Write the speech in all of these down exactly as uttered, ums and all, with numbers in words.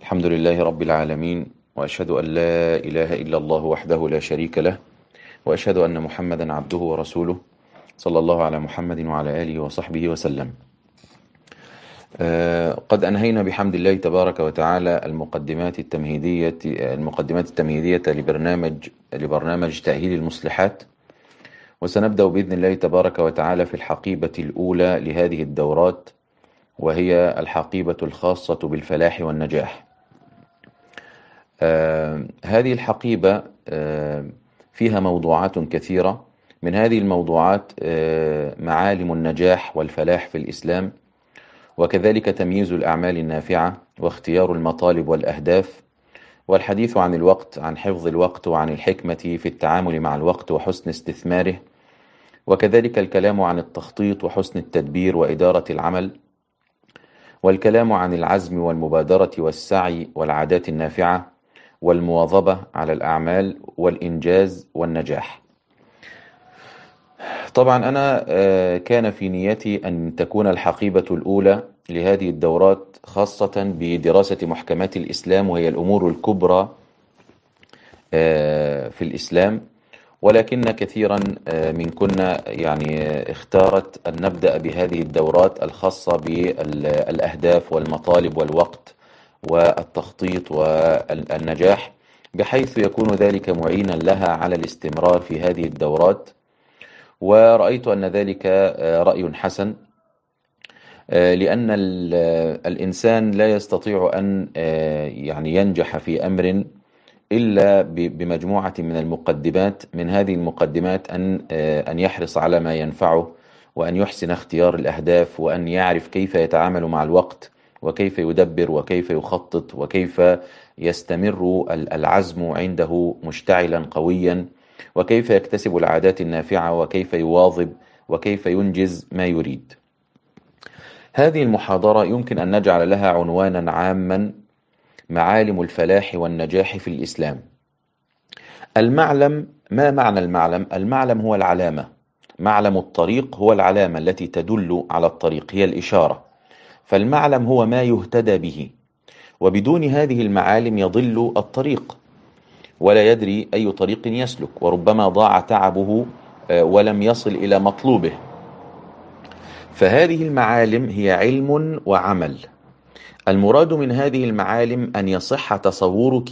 الحمد لله رب العالمين، وأشهد أن لا إله إلا الله وحده لا شريك له، وأشهد أن محمدا عبده ورسوله، صلى الله على محمد وعلى آله وصحبه وسلم. آه، قد أنهينا بحمد الله تبارك وتعالى المقدمات التمهيدية المقدمات التمهيدية لبرنامج لبرنامج تأهيل المصلحات، وسنبدأ بإذن الله تبارك وتعالى في الحقيبة الأولى لهذه الدورات، وهي الحقيبة الخاصة بالفلاح والنجاح. آه هذه الحقيبة آه فيها موضوعات كثيرة. من هذه الموضوعات آه معالم النجاح والفلاح في الإسلام، وكذلك تمييز الأعمال النافعة، واختيار المطالب والأهداف، والحديث عن الوقت، عن حفظ الوقت، وعن الحكمة في التعامل مع الوقت وحسن استثماره، وكذلك الكلام عن التخطيط وحسن التدبير وإدارة العمل، والكلام عن العزم والمبادرة والسعي والعادات النافعة والمواظبة على الأعمال والإنجاز والنجاح. طبعا أنا كان في نيتي أن تكون الحقيبة الأولى لهذه الدورات خاصة بدراسة محكمات الإسلام، وهي الأمور الكبرى في الإسلام، ولكن كثيرا من كنا يعني اختارت أن نبدأ بهذه الدورات الخاصة بالأهداف والمطالب والوقت والتخطيط والنجاح، بحيث يكون ذلك معينا لها على الاستمرار في هذه الدورات. ورأيت أن ذلك رأي حسن، لأن الإنسان لا يستطيع أن يعني ينجح في أمر إلا بمجموعة من المقدمات. من هذه المقدمات أن أن يحرص على ما ينفعه، وأن يحسن اختيار الأهداف، وأن يعرف كيف يتعامل مع الوقت، وكيف يدبر، وكيف يخطط، وكيف يستمر العزم عنده مشتعلا قويا، وكيف يكتسب العادات النافعة، وكيف يواظب، وكيف ينجز ما يريد. هذه المحاضرة يمكن أن نجعل لها عنوانا عاما: معالم الفلاح والنجاح في الإسلام. المعلم، ما معنى المعلم؟ المعلم هو العلامة. معلم الطريق هو العلامة التي تدل على الطريق، هي الإشارة. فالمعلم هو ما يهتدى به، وبدون هذه المعالم يضل الطريق ولا يدري أي طريق يسلك، وربما ضاع تعبه ولم يصل إلى مطلوبه. فهذه المعالم هي علم وعمل. المراد من هذه المعالم أن يصح تصورك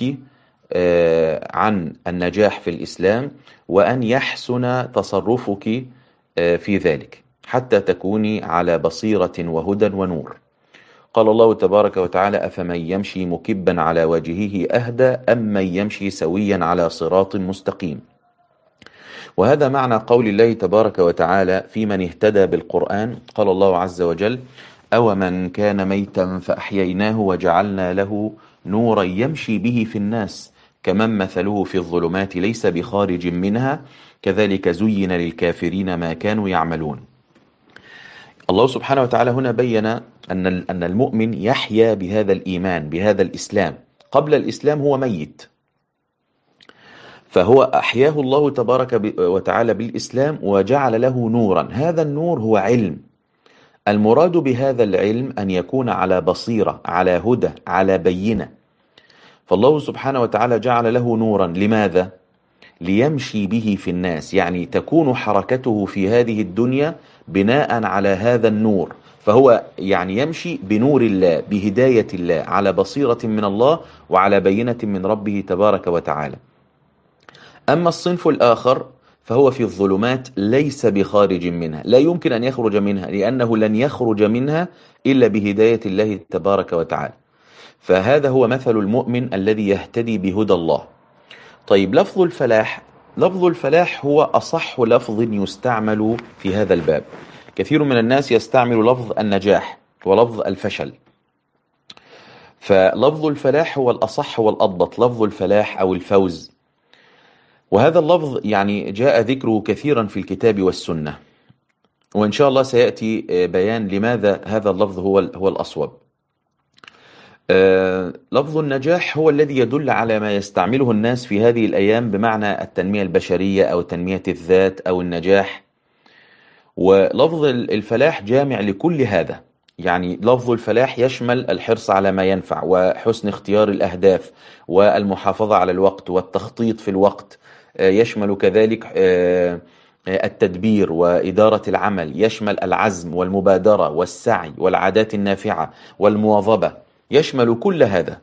عن النجاح في الإسلام، وأن يحسن تصرفك في ذلك، حتى تكوني على بصيرة وهدى ونور. قال الله تبارك وتعالى: أفمن يمشي مكبا على وجهه أهدى أم من يمشي سويا على صراط مستقيم. وهذا معنى قول الله تبارك وتعالى في من اهتدى بالقرآن. قال الله عز وجل: أومن كان ميتا فأحييناه وجعلنا له نورا يمشي به في الناس كمن مثله في الظلمات ليس بخارج منها كذلك زين للكافرين ما كانوا يعملون. الله سبحانه وتعالى هنا بين أن أن المؤمن يحيا بهذا الإيمان، بهذا الإسلام. قبل الإسلام هو ميت، فهو أحياه الله تبارك وتعالى بالإسلام وجعل له نورا. هذا النور هو علم. المراد بهذا العلم أن يكون على بصيرة، على هدى، على بينة. فالله سبحانه وتعالى جعل له نورا. لماذا؟ ليمشي به في الناس، يعني تكون حركته في هذه الدنيا بناء على هذا النور. فهو يعني يمشي بنور الله، بهداية الله، على بصيرة من الله وعلى بينة من ربه تبارك وتعالى. أما الصنف الآخر فهو في الظلمات ليس بخارج منها، لا يمكن أن يخرج منها، لأنه لن يخرج منها إلا بهداية الله تبارك وتعالى. فهذا هو مثل المؤمن الذي يهتدي بهدى الله. طيب، لفظ الفلاح. لفظ الفلاح هو أصح لفظ يستعمل في هذا الباب. كثير من الناس يستعمل لفظ النجاح ولفظ الفشل، فلفظ الفلاح هو الأصح والأضبط، لفظ الفلاح أو الفوز. وهذا اللفظ يعني جاء ذكره كثيرا في الكتاب والسنة، وإن شاء الله سيأتي بيان لماذا هذا اللفظ هو هو الأصوب. آه، لفظ النجاح هو الذي يدل على ما يستعمله الناس في هذه الأيام بمعنى التنمية البشرية أو تنمية الذات أو النجاح. ولفظ الفلاح جامع لكل هذا، يعني لفظ الفلاح يشمل الحرص على ما ينفع وحسن اختيار الأهداف والمحافظة على الوقت والتخطيط في الوقت. آه، يشمل كذلك آه، آه، التدبير وإدارة العمل، يشمل العزم والمبادرة والسعي والعادات النافعة والمواظبة، يشمل كل هذا.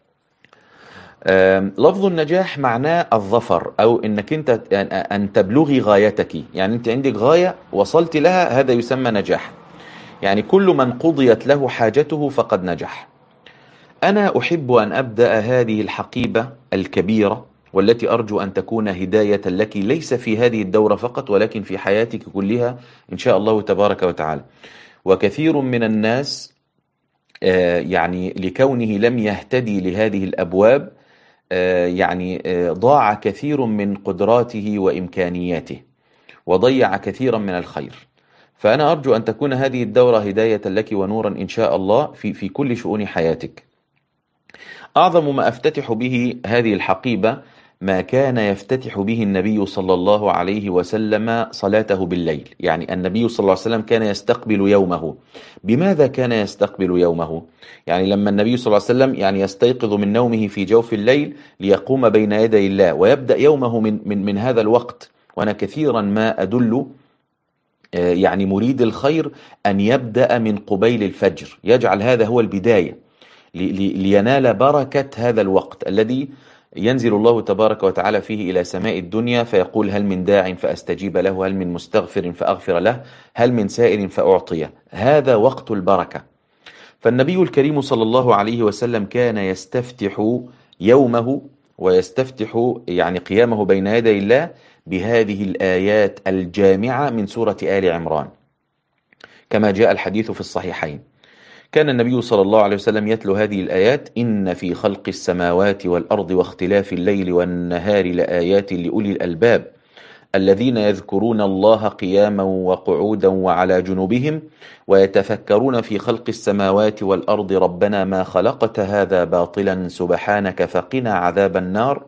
آم، لفظ النجاح معناه الظفر، أو أنك أنت أن أن تبلغي غايتك، يعني أنت عندك غاية وصلت لها، هذا يسمى نجاح. يعني كل من قضيت له حاجته فقد نجح. أنا أحب أن أبدأ هذه الحقيبة الكبيرة، والتي أرجو أن تكون هداية لك ليس في هذه الدورة فقط ولكن في حياتك كلها إن شاء الله تبارك وتعالى. وكثير من الناس آه، يعني لكونه لم يهتدي لهذه الأبواب آه، يعني آه، ضاع كثير من قدراته وإمكانياته وضيع كثيرا من الخير. فأنا أرجو أن تكون هذه الدورة هداية لك ونورا إن شاء الله في في كل شؤون حياتك. أعظم ما أفتتح به هذه الحقيبة ما كان يفتتح به النبي صلى الله عليه وسلم صلاته بالليل. يعني النبي صلى الله عليه وسلم كان يستقبل يومه. بماذا كان يستقبل يومه؟ يعني لما النبي صلى الله عليه وسلم يعني يستيقظ من نومه في جوف الليل ليقوم بين يدي الله ويبدأ يومه من من من هذا الوقت. وأنا كثيرا ما أدل يعني مريد الخير أن يبدأ من قبيل الفجر، يجعل هذا هو البداية لينال بركة هذا الوقت الذي ينزل الله تبارك وتعالى فيه إلى سماء الدنيا فيقول: هل من داع فأستجيب له، هل من مستغفر فأغفر له، هل من سائل فأعطيه. هذا وقت البركة. فالنبي الكريم صلى الله عليه وسلم كان يستفتح يومه ويستفتح يعني قيامه بين يدي الله بهذه الآيات الجامعة من سورة آل عمران، كما جاء الحديث في الصحيحين. كان النبي صلى الله عليه وسلم يتلو هذه الآيات: إن في خلق السماوات والأرض واختلاف الليل والنهار لآيات لأولي الألباب الذين يذكرون الله قياما وقعودا وعلى جنوبهم ويتفكرون في خلق السماوات والأرض ربنا ما خلقت هذا باطلا سبحانك فقنا عذاب النار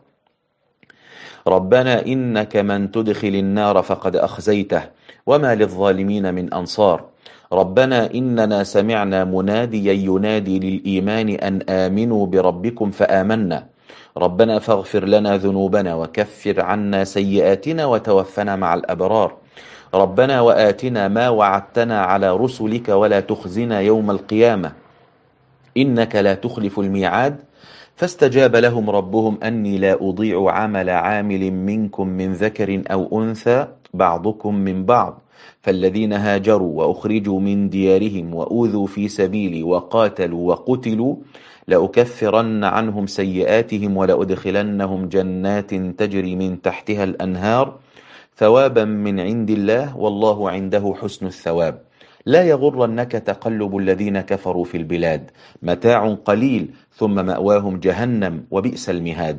ربنا إنك من تدخل النار فقد أخزيته وما للظالمين من أنصار ربنا إننا سمعنا مناديا ينادي للإيمان أن آمنوا بربكم فآمنا ربنا فاغفر لنا ذنوبنا وكفر عنا سيئاتنا وتوفنا مع الأبرار ربنا وآتنا ما وعدتنا على رسلك ولا تخزنا يوم القيامة إنك لا تخلف الميعاد فاستجاب لهم ربهم أني لا أضيع عمل عامل منكم من ذكر أو أنثى بعضكم من بعض فالذين هاجروا وأخرجوا من ديارهم وأوذوا في سبيلي وقاتلوا وقتلوا لأكفرن عنهم سيئاتهم ولأدخلنهم جنات تجري من تحتها الأنهار ثوابا من عند الله والله عنده حسن الثواب لا يغرنك تقلب الذين كفروا في البلاد متاع قليل ثم مأواهم جهنم وبئس المهاد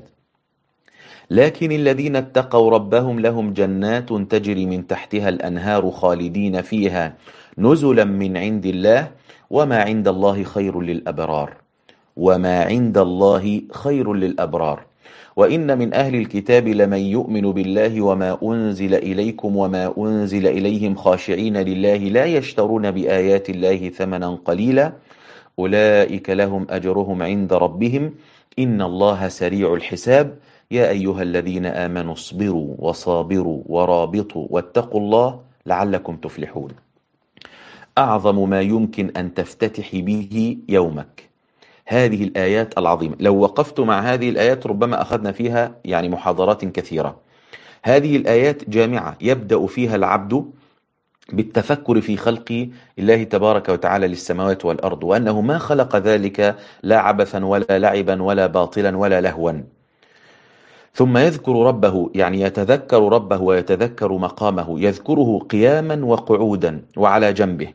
لكن الذين اتقوا ربهم لهم جنات تجري من تحتها الأنهار خالدين فيها نزلا من عند الله وما عند الله خير للأبرار وما عند الله خير للأبرار وإن من أهل الكتاب لمن يؤمن بالله وما أنزل إليكم وما أنزل إليهم خاشعين لله لا يشترون بآيات الله ثمنا قليلا أولئك لهم أجرهم عند ربهم إن الله سريع الحساب يا أيها الذين آمنوا اصبروا وصابروا ورابطوا واتقوا الله لعلكم تفلحون. أعظم ما يمكن أن تفتتح به يومك هذه الآيات العظيمة. لو وقفت مع هذه الآيات ربما أخذنا فيها يعني محاضرات كثيرة. هذه الآيات جامعة يبدأ فيها العبد بالتفكر في خلق الله تبارك وتعالى للسماوات والأرض وأنه ما خلق ذلك لا عبثا ولا لعبا ولا باطلا ولا لهوا. ثم يذكر ربه يعني يتذكر ربه ويتذكر مقامه يذكره قياما وقعودا وعلى جنبه.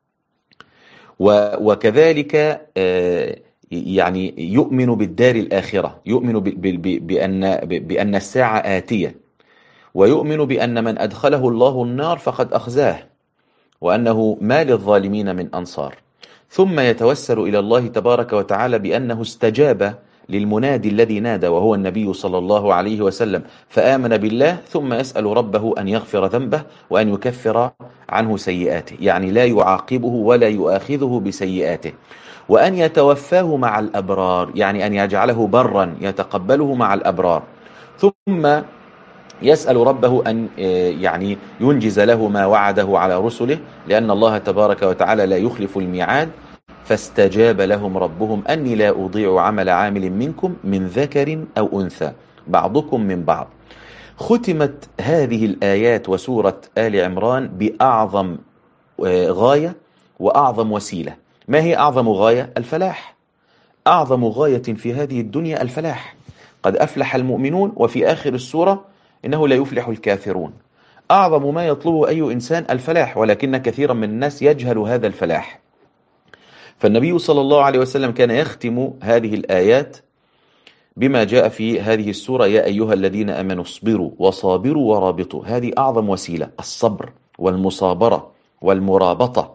وكذلك يعني يؤمن بالدار الآخرة يؤمن بأن, بأن الساعة آتية ويؤمن بأن من أدخله الله النار فقد أخزاه وأنه ما للظالمين من أنصار. ثم يتوسل إلى الله تبارك وتعالى بأنه استجاب للمنادي الذي نادى وهو النبي صلى الله عليه وسلم فآمن بالله ثم يسأل ربه أن يغفر ذنبه وأن يكفر عنه سيئاته، يعني لا يعاقبه ولا يؤاخذه بسيئاته، وأن يتوفاه مع الأبرار، يعني أن يجعله برا يتقبله مع الأبرار، ثم يسأل ربه أن يعني ينجز له ما وعده على رسله، لأن الله تبارك وتعالى لا يخلف الميعاد. فاستجاب لهم ربهم أني لا أضيع عمل عامل منكم من ذكر أو أنثى بعضكم من بعض. ختمت هذه الآيات وسورة آل عمران بأعظم غاية وأعظم وسيلة. ما هي أعظم غاية؟ الفلاح. أعظم غاية في هذه الدنيا الفلاح. قد أفلح المؤمنون، وفي آخر السورة إنه لا يفلح الكافرون. أعظم ما يطلبه أي إنسان الفلاح، ولكن كثيرا من الناس يجهل هذا الفلاح. فالنبي صلى الله عليه وسلم كان يختم هذه الآيات بما جاء في هذه السورة: يا أيها الذين آمنوا اصبروا وصابروا ورابطوا. هذه أعظم وسيلة، الصبر والمصابرة والمرابطة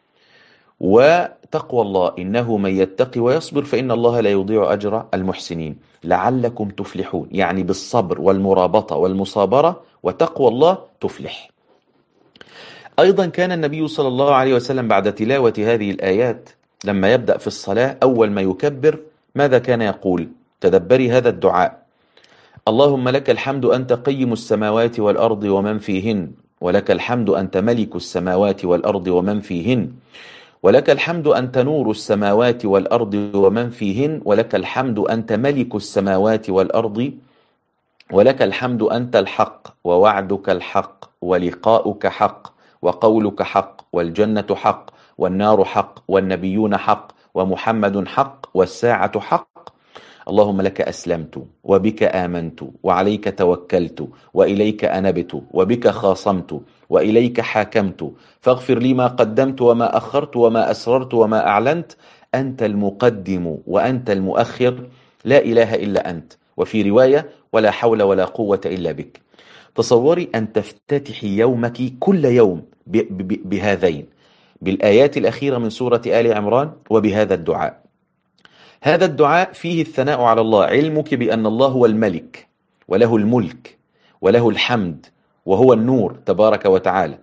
وتقوى الله. إنه من يتقي ويصبر فإن الله لا يضيع أجر المحسنين لعلكم تفلحون. يعني بالصبر والمرابطة والمصابرة وتقوى الله تفلح. أيضا كان النبي صلى الله عليه وسلم بعد تلاوة هذه الآيات لما يبدأ في الصلاة أول ما يكبر ماذا كان يقول؟ تدبري هذا الدعاء: اللهم لك الحمد أنت قيم السماوات والأرض ومن فيهن، ولك الحمد أنت ملك السماوات والأرض ومن فيهن، ولك الحمد أنت نور السماوات والأرض ومن فيهن، ولك الحمد أنت ملك السماوات والأرض، ولك الحمد أنت الحق ووعدك الحق ولقاؤك حق وقولك حق والجنة حق والنار حق والنبيون حق ومحمد حق والساعة حق. اللهم لك أسلمت وبك آمنت وعليك توكلت وإليك أنبت وبك خاصمت وإليك حاكمت، فاغفر لي ما قدمت وما أخرت وما أسررت وما أعلنت، أنت المقدم وأنت المؤخر، لا إله إلا أنت. وفي رواية: ولا حول ولا قوة إلا بك. تصوري أن تفتتحي يومك كل يوم بهذين، بالآيات الأخيرة من سورة آل عمران وبهذا الدعاء. هذا الدعاء فيه الثناء على الله، علمك بأن الله هو الملك وله الملك وله الحمد وهو النور تبارك وتعالى،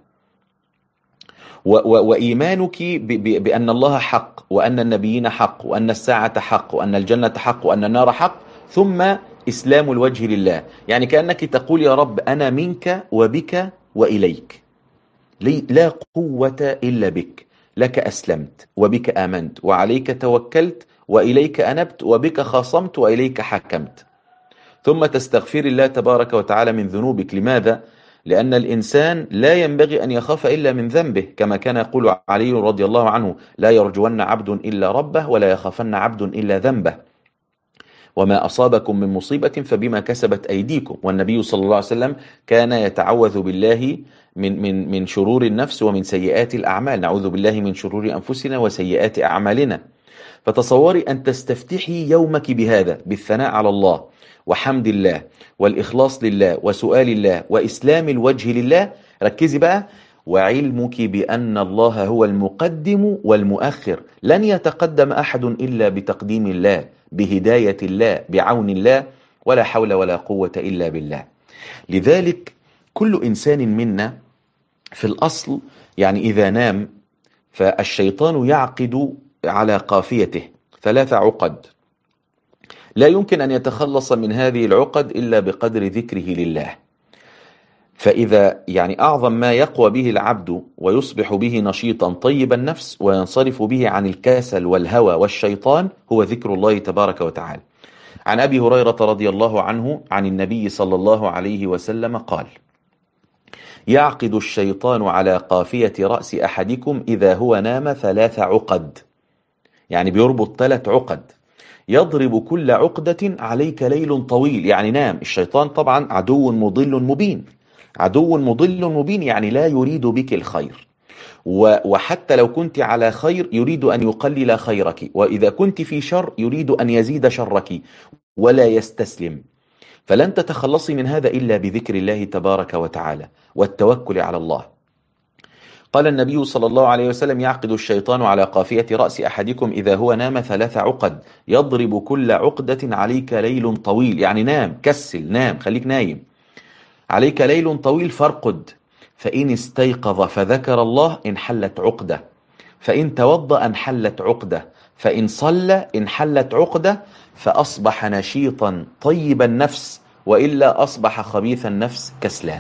وإيمانك بأن الله حق وأن النبيين حق وأن الساعة حق وأن الجنة حق وأن النار حق، ثم إسلام الوجه لله. يعني كأنك تقول: يا رب أنا منك وبك وإليك، لا قوة إلا بك، لك أسلمت وبك آمنت وعليك توكلت وإليك أنبت وبك خاصمت وإليك حكمت. ثم تستغفر الله تبارك وتعالى من ذنوبك. لماذا؟ لأن الإنسان لا ينبغي أن يخاف إلا من ذنبه، كما كان يقول علي رضي الله عنه: لا يرجون عبد إلا ربه ولا يخافن عبد إلا ذنبه، وما أصابكم من مصيبة فبما كسبت أيديكم. والنبي صلى الله عليه وسلم كان يتعوذ بالله من من من شرور النفس ومن سيئات الأعمال. نعوذ بالله من شرور أنفسنا وسيئات أعمالنا. فتصوري أن تستفتحي يومك بهذا، بالثناء على الله وحمد الله والإخلاص لله وسؤال الله وإسلام الوجه لله. ركزي بقى: وعلمك بأن الله هو المقدم والمؤخر، لن يتقدم أحد إلا بتقديم الله، بهداية الله، بعون الله، ولا حول ولا قوة إلا بالله. لذلك كل إنسان منا في الأصل يعني إذا نام فالشيطان يعقد على قافيته ثلاث عقد، لا يمكن أن يتخلص من هذه العقد إلا بقدر ذكره لله. فإذا يعني أعظم ما يقوى به العبد ويصبح به نشيطا طيب النفس وينصرف به عن الكسل والهوى والشيطان هو ذكر الله تبارك وتعالى. عن أبي هريرة رضي الله عنه عن النبي صلى الله عليه وسلم قال: يعقد الشيطان على قافية رأس أحدكم إذا هو نام ثلاث عقد، يعني بيربط ثلاث عقد، يضرب كل عقدة عليك ليل طويل. يعني نام. الشيطان طبعا عدو مضل مبين، عدو مضل مبين، يعني لا يريد بك الخير، وحتى لو كنت على خير يريد أن يقلل خيرك، وإذا كنت في شر يريد أن يزيد شرك ولا يستسلم. فلن تتخلصي من هذا إلا بذكر الله تبارك وتعالى والتوكل على الله. قال النبي صلى الله عليه وسلم: يعقد الشيطان على قافية رأس أحدكم إذا هو نام ثلاث عقد، يضرب كل عقدة عليك ليل طويل. يعني نام، كسل، نام، خليك نايم. عليك ليل طويل فارقد، فإن استيقظ فذكر الله انحلت عقدة، فإن توضأ انحلت عقدة، فإن صلى انحلت عقدة، فأصبح نشيطا طيب النفس، وإلا أصبح خبيث النفس كسلان.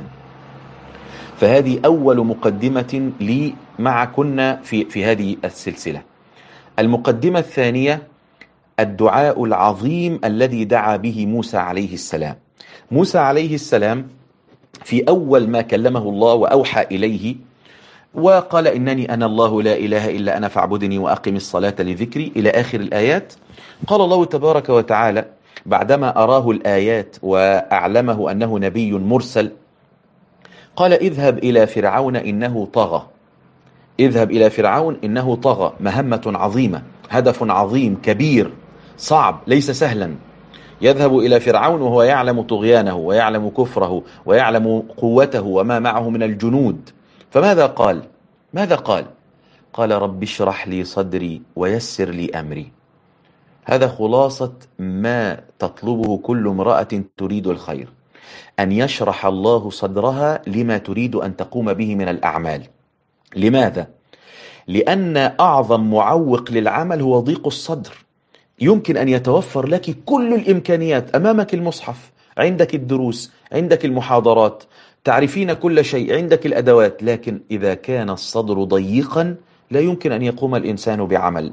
فهذه أول مقدمة لي مع كنا في, في هذه السلسلة. المقدمة الثانية الدعاء العظيم الذي دعا به موسى عليه السلام. موسى عليه السلام في أول ما كلمه الله وأوحى إليه وقال إنني أنا الله لا إله إلا أنا فاعبدني وأقم الصلاة لذكري إلى آخر الآيات، قال الله تبارك وتعالى بعدما أراه الآيات وأعلمه أنه نبي مرسل، قال اذهب إلى فرعون إنه طغى. اذهب إلى فرعون إنه طغى، مهمة عظيمة، هدف عظيم كبير صعب ليس سهلا. يذهب إلى فرعون وهو يعلم طغيانه ويعلم كفره ويعلم قوته وما معه من الجنود. فماذا قال؟ ماذا قال؟ قال رب اشرح لي صدري ويسر لي أمري. هذا خلاصة ما تطلبه كل امرأة تريد الخير، أن يشرح الله صدرها لما تريد أن تقوم به من الأعمال. لماذا؟ لأن أعظم معوق للعمل هو ضيق الصدر. يمكن أن يتوفر لك كل الإمكانيات، أمامك المصحف، عندك الدروس، عندك المحاضرات، تعرفين كل شيء، عندك الأدوات، لكن إذا كان الصدر ضيقا لا يمكن أن يقوم الإنسان بعمل.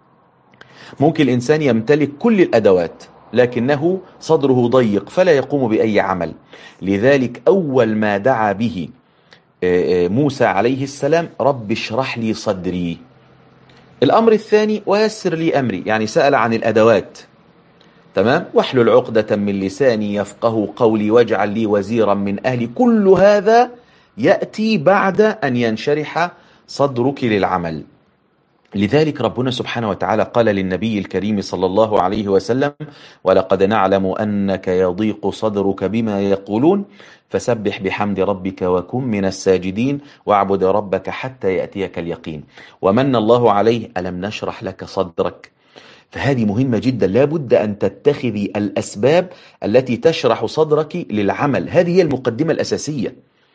ممكن الإنسان يمتلك كل الأدوات لكنه صدره ضيق فلا يقوم بأي عمل. لذلك أول ما دعا به موسى عليه السلام رب اشرح لي صدري. الأمر الثاني ويسر لي أمري، يعني سأل عن الأدوات، تمام، واحلل عقدة من لساني يفقه قولي واجعل لي وزيرا من أهلي. كل هذا يأتي بعد أن ينشرح صدرك للعمل. لذلك ربنا سبحانه وتعالى قال للنبي الكريم صلى الله عليه وسلم ولقد نعلم أنك يضيق صدرك بما يقولون فسبح بحمد ربك وكن من الساجدين واعبد ربك حتى يأتيك اليقين ومن الله عليه ألم نشرح لك صدرك. فهذه مهمة جدا، لا بد أن تتخذي الأسباب التي تشرح صدرك للعمل. هذه هي المقدمة الأساسية.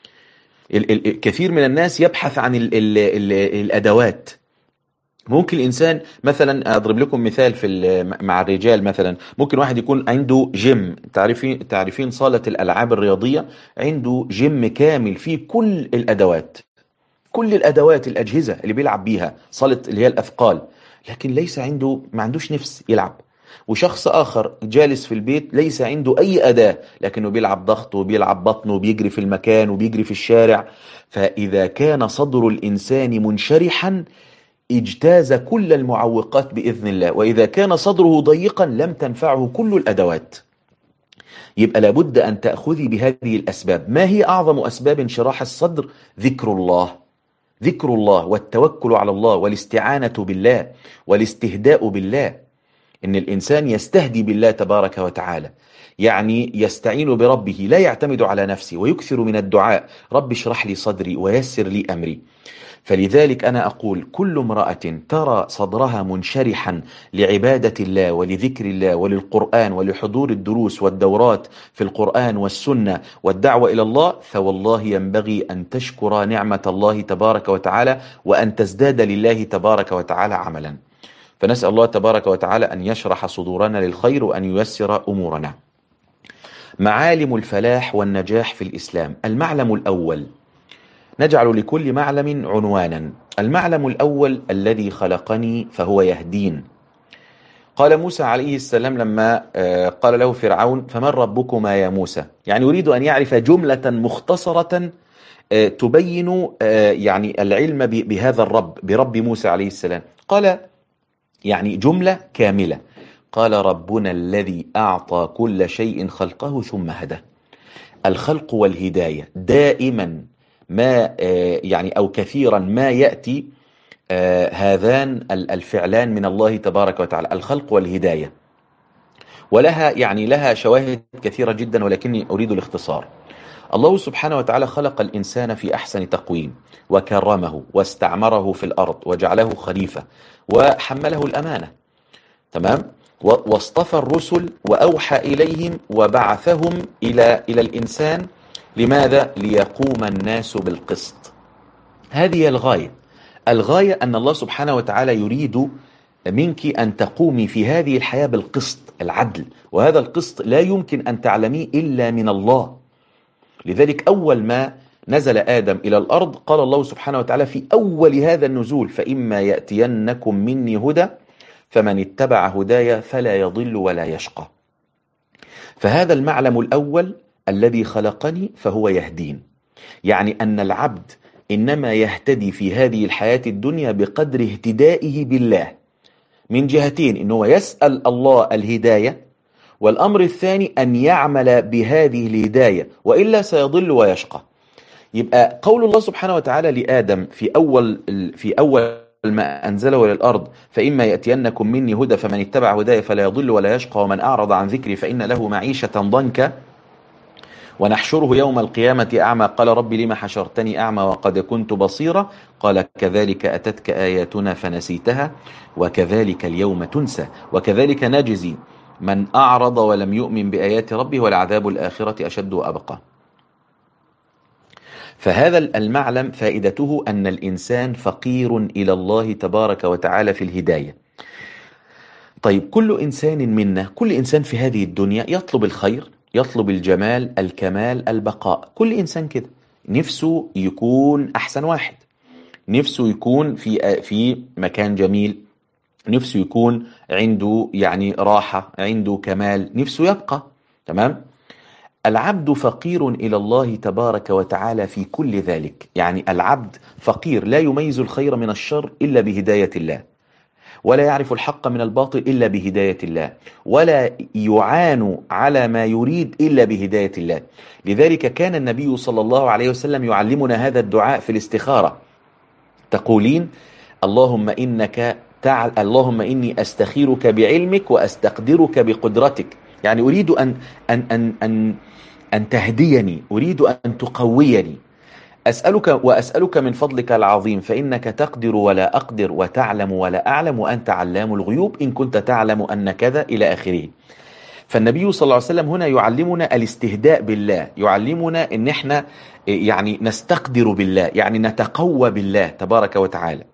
كثير من الناس يبحث عن ال ال ال الأدوات. ممكن الإنسان مثلا أضرب لكم مثال في مع الرجال، مثلا ممكن واحد يكون عنده جيم، تعرفين تعرفين صالة الألعاب الرياضية، عنده جيم كامل فيه كل الأدوات، كل الأدوات الأجهزة اللي بيلعب بيها، صالة اللي هي الأثقال، لكن ليس عنده، ما عندوش نفس يلعب. وشخص آخر جالس في البيت ليس عنده أي أداة لكنه بيلعب ضغط وبيلعب بطن وبيجري في المكان وبيجري في الشارع. فإذا كان صدر الإنسان منشرحا اجتاز كل المعوقات بإذن الله، وإذا كان صدره ضيقا لم تنفعه كل الأدوات. يبقى لابد أن تأخذي بهذه الأسباب. ما هي أعظم أسباب انشراح الصدر؟ ذكر الله، ذكر الله والتوكل على الله والاستعانة بالله والاستهداء بالله. إن الإنسان يستهدي بالله تبارك وتعالى، يعني يستعين بربه، لا يعتمد على نفسه، ويكثر من الدعاء رب اشرح لي صدري ويسر لي أمري. فلذلك أنا أقول كل امرأة ترى صدرها منشرحا لعبادة الله ولذكر الله وللقرآن ولحضور الدروس والدورات في القرآن والسنة والدعوة إلى الله، فوالله ينبغي أن تشكر نعمة الله تبارك وتعالى وأن تزداد لله تبارك وتعالى عملا. فنسأل الله تبارك وتعالى أن يشرح صدورنا للخير وأن ييسر أمورنا. معالم الفلاح والنجاح في الإسلام. المعلم الأول، نجعل لكل معلم عنوانا. المعلم الأول الذي خلقني فهو يهدين. قال موسى عليه السلام لما قال له فرعون فمن ربكما يا موسى، يعني يريد أن يعرف جملة مختصرة تبين يعني العلم بهذا الرب، برب موسى عليه السلام. قال يعني جملة كاملة، قال ربنا الذي أعطى كل شيء خلقه ثم هدى. الخلق والهداية دائما ما يعني أو كثيرا ما يأتي هذان الفعلان من الله تبارك وتعالى، الخلق والهداية، ولها يعني لها شواهد كثيرة جدا ولكني أريد الاختصار. الله سبحانه وتعالى خلق الإنسان في أحسن تقويم وكرمه واستعمره في الأرض وجعله خليفة وحمله الأمانة، تمام، واصطفى الرسل وأوحى إليهم وبعثهم إلى إلى الإنسان لماذا؟ ليقوم الناس بالقسط. هذه هي الغاية. الغاية أن الله سبحانه وتعالى يريد منك أن تقومي في هذه الحياة بالقسط، العدل، وهذا القسط لا يمكن أن تعلميه إلا من الله. لذلك أول ما نزل آدم إلى الأرض قال الله سبحانه وتعالى في أول هذا النزول: فإما يأتينكم مني هدى فمن اتبع هدايا فلا يضل ولا يشقى. فهذا المعلم الأول الذي خلقني فهو يهدين، يعني أن العبد إنما يهتدي في هذه الحياة الدنيا بقدر اهتدائه بالله، من جهتين: إنه يسأل الله الهداية، والأمر الثاني أن يعمل بهذه الهداية، وإلا سيضل ويشقى. يبقى قول الله سبحانه وتعالى لآدم في أول في أول ما أنزله إلى الأرض: فإما يأتينكم مني هدى فمن اتبع هداي فلا يضل ولا يشقى ومن أعرض عن ذكري فإن له معيشة ضنكا ونحشره يوم القيامة أعمى قال رب لما حشرتني أعمى وقد كنت بصيرا قال كذلك أتتك آياتنا فنسيتها وكذلك اليوم تنسى وكذلك نجزي من أعرض ولم يؤمن بآيات ربه ولعذاب الآخرة أشد وأبقى. فهذا المعلم فائدته أن الإنسان فقير إلى الله تبارك وتعالى في الهداية. طيب، كل إنسان منا، كل إنسان في هذه الدنيا يطلب الخير، يطلب الجمال، الكمال، البقاء. كل إنسان كده نفسه يكون أحسن واحد، نفسه يكون في في مكان جميل، نفسه يكون عنده يعني راحة، عنده كمال، نفسه يبقى تمام. العبد فقير إلى الله تبارك وتعالى في كل ذلك، يعني العبد فقير لا يميز الخير من الشر إلا بهداية الله، ولا يعرف الحق من الباطل إلا بهداية الله، ولا يعان على ما يريد إلا بهداية الله. لذلك كان النبي صلى الله عليه وسلم يعلمنا هذا الدعاء في الاستخارة. تقولين: اللهم إنك تعل اللهم إني أستخيرك بعلمك وأستقدرك بقدرتك، يعني أريد أن أن أن أن أن تهديني، أريد أن تقويني، أسألك وأسألك من فضلك العظيم فإنك تقدر ولا أقدر وتعلم ولا أعلم وأنت علام الغيوب إن كنت تعلم أن كذا إلى آخره. فالنبي صلى الله عليه وسلم هنا يعلمنا الاستهداء بالله، يعلمنا إن احنا يعني نستقدر بالله، يعني نتقوى بالله تبارك وتعالى.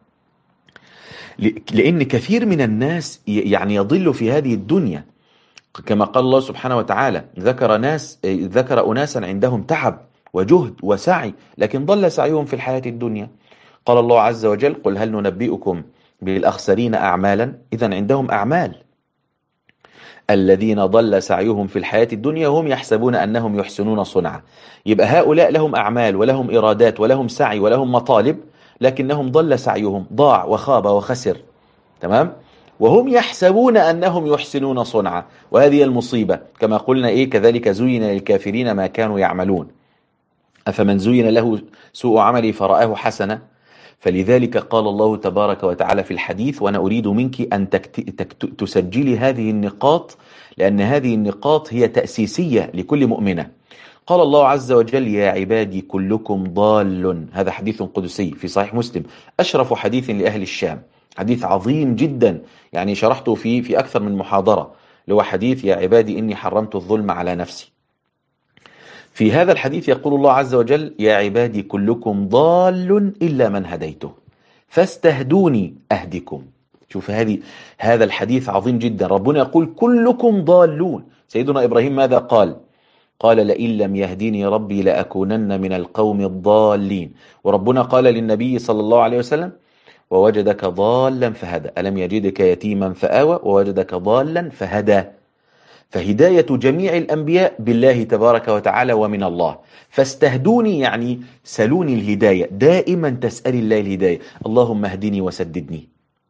لأن كثير من الناس يعني يضل في هذه الدنيا، كما قال الله سبحانه وتعالى: ذكر ناس ذكر أناسا عندهم تعب وجهد وسعي لكن ضل سعيهم في الحياة الدنيا. قال الله عز وجل: قل هل ننبئكم بالأخسرين أعمالا؟ إذن عندهم أعمال. الذين ضل سعيهم في الحياة الدنيا هم يحسبون أنهم يحسنون صنعا. يبقى هؤلاء لهم أعمال ولهم إرادات ولهم سعي ولهم مطالب، لكنهم ضل سعيهم، ضاع وخاب وخسر، تمام؟ وهم يحسبون أنهم يحسنون صنعا، وهذه المصيبة. كما قلنا إيه: كذلك زين للكافرين ما كانوا يعملون أفمن زين له سوء عمله فرآه حسنا. فلذلك قال الله تبارك وتعالى في الحديث، وأنا أريد منك أن تكت... تكت... تسجلي هذه النقاط، لأن هذه النقاط هي تأسيسية لكل مؤمنة. قال الله عز وجل: يا عبادي كلكم ضال. هذا حديث قدسي في صحيح مسلم، أشرف حديث لأهل الشام، حديث عظيم جدا، يعني شرحته في في أكثر من محاضرة، اللي هو حديث: يا عبادي إني حرمت الظلم على نفسي. في هذا الحديث يقول الله عز وجل: يا عبادي كلكم ضال إلا من هديته فاستهدوني أهدكم. شوف هذه هذا الحديث عظيم جدا. ربنا يقول: كلكم ضالون. سيدنا إبراهيم ماذا قال؟ قال: لئن لم يهديني ربي لأكونن من القوم الضالين. وربنا قال للنبي صلى الله عليه وسلم: ووجدك ضالا فهدى، ألم يجدك يتيما فآوى ووجدك ضالا فهدى. فهداية جميع الأنبياء بالله تبارك وتعالى ومن الله. فاستهدوني يعني سلوني الهداية، دائما تسأل الله الهداية: اللهم اهدني وسددني،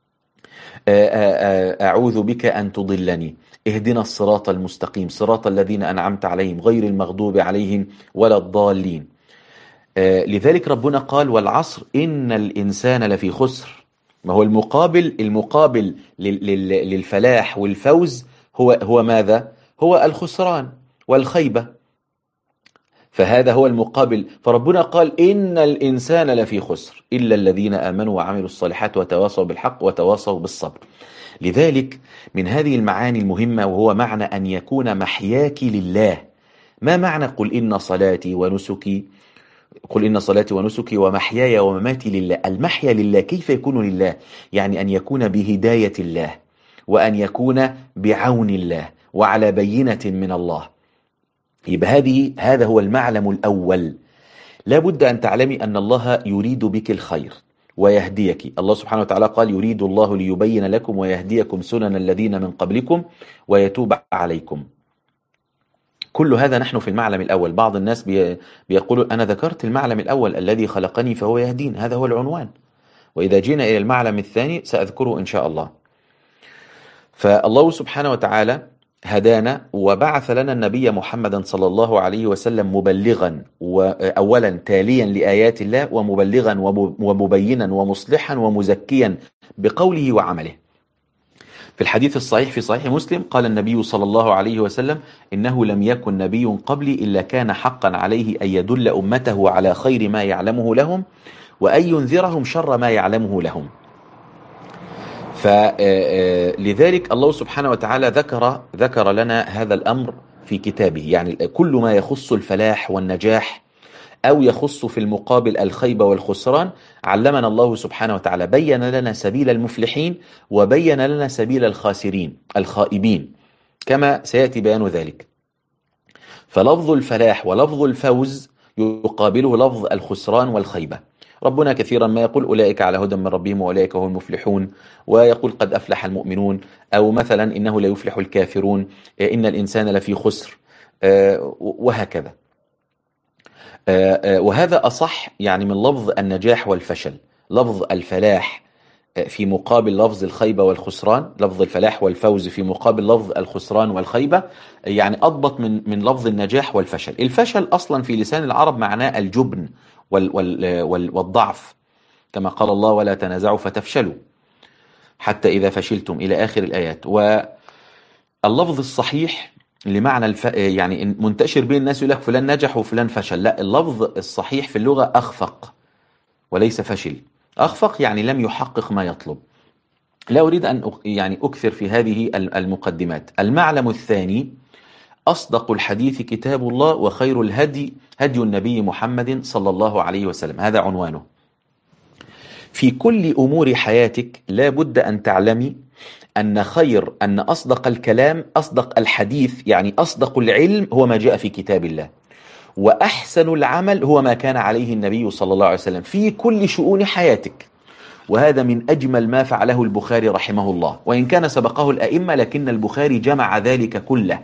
أعوذ بك أن تضلني، اهدنا الصراط المستقيم صراط الذين أنعمت عليهم غير المغضوب عليهم ولا الضالين. لذلك ربنا قال: والعصر إن الإنسان لفي خسر. ما هو المقابل المقابل للفلاح والفوز هو هو ماذا؟ هو الخسران والخيبة. فهذا هو المقابل. فربنا قال: إن الإنسان لفي خسر إلا الذين آمنوا وعملوا الصالحات وتواصوا بالحق وتواصوا بالصبر. لذلك من هذه المعاني المهمة، وهو معنى أن يكون محياك لله، ما معنى قل إن صلاتي ونسكي قل إن صلاتي ونسكي ومحياي ومماتي لله؟ المحيا لله، كيف يكون لله؟ يعني أن يكون بهداية الله، وأن يكون بعون الله، وعلى بينة من الله. يبقى هذه هذا هو المعلم الأول. لا بد أن تعلمي أن الله يريد بك الخير ويهديك. الله سبحانه وتعالى قال: يريد الله ليبين لكم ويهديكم سنن الذين من قبلكم ويتوب عليكم. كل هذا نحن في المعلم الأول. بعض الناس بي بيقولوا: أنا ذكرت المعلم الأول الذي خلقني فهو يهدين، هذا هو العنوان، وإذا جينا إلى المعلم الثاني سأذكره إن شاء الله. فالله سبحانه وتعالى هدانا وبعث لنا النبي محمدا صلى الله عليه وسلم مبلغا، وأولا تاليا لآيات الله، ومبلغا ومبينا ومصلحا ومزكيا بقوله وعمله. في الحديث الصحيح في صحيح مسلم قال النبي صلى الله عليه وسلم: إنه لم يكن نبي قبلي إلا كان حقا عليه أن يدل أمته على خير ما يعلمه لهم، وأن ينذرهم شر ما يعلمه لهم. فلذلك الله سبحانه وتعالى ذكر ذكر لنا هذا الأمر في كتابه. يعني كل ما يخص الفلاح والنجاح أو يخص في المقابل الخيبة والخسران علمنا الله سبحانه وتعالى، بين لنا سبيل المفلحين وبين لنا سبيل الخاسرين الخائبين، كما سيأتي بيان ذلك. فلفظ الفلاح ولفظ الفوز يقابله لفظ الخسران والخيبة. ربنا كثيرا ما يقول: أولئك على هدى من ربهم وأولئك هم المفلحون، ويقول: قد أفلح المؤمنون، أو مثلا إنه لا يفلح الكافرون، إن الإنسان لفي خسر، وهكذا. وهذا أصح يعني من لفظ النجاح والفشل. لفظ الفلاح في مقابل لفظ الخيبة والخسران، لفظ الفلاح والفوز في مقابل لفظ الخسران والخيبة، يعني أضبط من من لفظ النجاح والفشل. الفشل أصلا في لسان العرب معناه الجبن وال وال والضعف، كما قال الله: ولا تنازعوا فتفشلوا حتى إذا فشلتم، إلى آخر الآيات. واللفظ الصحيح لمعنى الف... يعني منتشر بين الناس يقول لك فلان نجح وفلان فشل. لا، اللفظ الصحيح في اللغة أخفق وليس فشل. أخفق يعني لم يحقق ما يطلب. لا أريد أن يعني أكثر في هذه المقدمات. المعلم الثاني: أصدق الحديث كتاب الله، وخير الهدي هدي النبي محمد صلى الله عليه وسلم. هذا عنوانه. في كل أمور حياتك لا بد أن تعلمي أن خير أن أصدق الكلام، أصدق الحديث يعني أصدق العلم هو ما جاء في كتاب الله، وأحسن العمل هو ما كان عليه النبي صلى الله عليه وسلم في كل شؤون حياتك. وهذا من أجمل ما فعله البخاري رحمه الله، وإن كان سبقه الأئمة لكن البخاري جمع ذلك كله.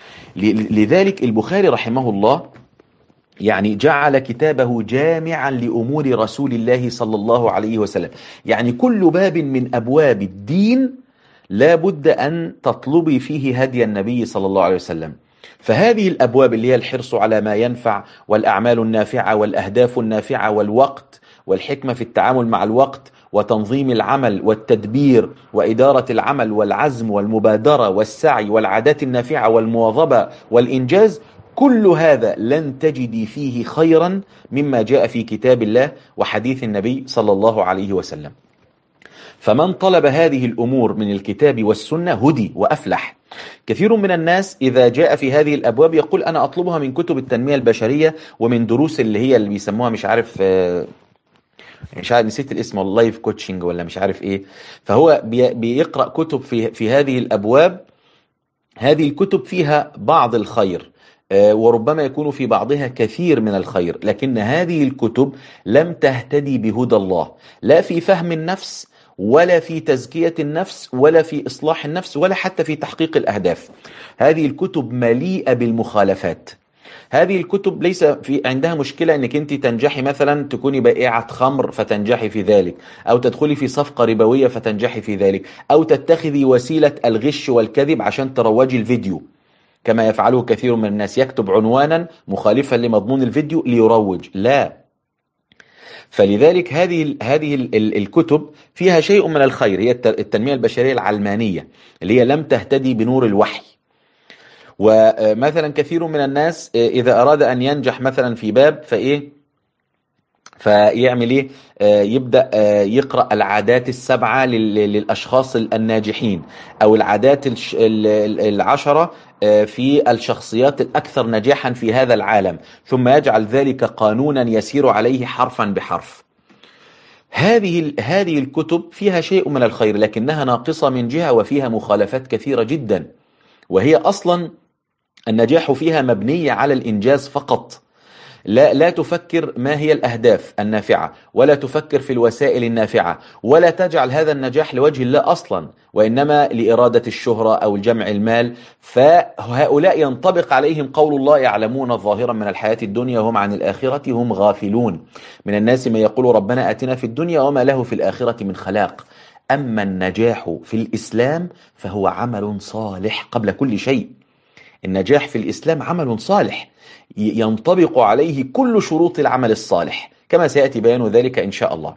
لذلك البخاري رحمه الله يعني جعل كتابه جامعا لأمور رسول الله صلى الله عليه وسلم. يعني كل باب من أبواب الدين لا بد أن تطلبي فيه هدي النبي صلى الله عليه وسلم. فهذه الأبواب اللي هي الحرص على ما ينفع، والأعمال النافعة، والأهداف النافعة، والوقت، والحكمة في التعامل مع الوقت، وتنظيم العمل، والتدبير، وإدارة العمل، والعزم، والمبادرة، والسعي، والعادات النافعة، والمواظبة، والإنجاز، كل هذا لن تجدي فيه خيرا مما جاء في كتاب الله وحديث النبي صلى الله عليه وسلم. فمن طلب هذه الأمور من الكتاب والسنة هدي وأفلح. كثير من الناس إذا جاء في هذه الأبواب يقول: أنا أطلبها من كتب التنمية البشرية ومن دروس اللي هي اللي بيسموها مش عارف مش عارف نسيت الاسم، اللايف كوتشنج ولا مش عارف إيه. فهو بيقرأ كتب في في هذه الأبواب. هذه الكتب فيها بعض الخير، وربما يكون في بعضها كثير من الخير، لكن هذه الكتب لم تهتدي بهدى الله، لا في فهم النفس، ولا في تزكية النفس، ولا في إصلاح النفس، ولا حتى في تحقيق الأهداف. هذه الكتب مليئة بالمخالفات. هذه الكتب ليس في عندها مشكلة أنك أنت تنجحي مثلا تكوني بائعة خمر فتنجحي في ذلك، أو تدخلي في صفقة ربوية فتنجحي في ذلك، أو تتخذي وسيلة الغش والكذب عشان تروجي الفيديو كما يفعله كثير من الناس، يكتب عنوانا مخالفا لمضمون الفيديو ليروج. لا. فلذلك هذه هذه الكتب فيها شيء من الخير، هي التنمية البشرية العلمانية اللي هي لم تهتدي بنور الوحي. ومثلا كثير من الناس إذا أراد أن ينجح مثلا في باب فإيه فيعمل ايه؟ آه يبدأ آه يقرأ العادات السبعة لل- للأشخاص الناجحين، أو العادات الش- ال- ال- العشرة آه في الشخصيات الأكثر نجاحا في هذا العالم، ثم يجعل ذلك قانونا يسير عليه حرفا بحرف. هذه ال- هذه الكتب فيها شيء من الخير، لكنها ناقصة من جهة، وفيها مخالفات كثيرة جدا. وهي أصلا النجاح فيها مبني على الإنجاز فقط. لا لا تفكر ما هي الأهداف النافعة، ولا تفكر في الوسائل النافعة، ولا تجعل هذا النجاح لوجه الله أصلا، وإنما لإرادة الشهرة أو الجمع المال. فهؤلاء ينطبق عليهم قول الله: يعلمون ظاهرا من الحياة الدنيا وهم عن الآخرة هم غافلون. من الناس من يقول ربنا آتنا في الدنيا وما له في الآخرة من خلاق. أما النجاح في الإسلام فهو عمل صالح قبل كل شيء. النجاح في الإسلام عمل صالح ينطبق عليه كل شروط العمل الصالح، كما سيأتي بيان ذلك إن شاء الله.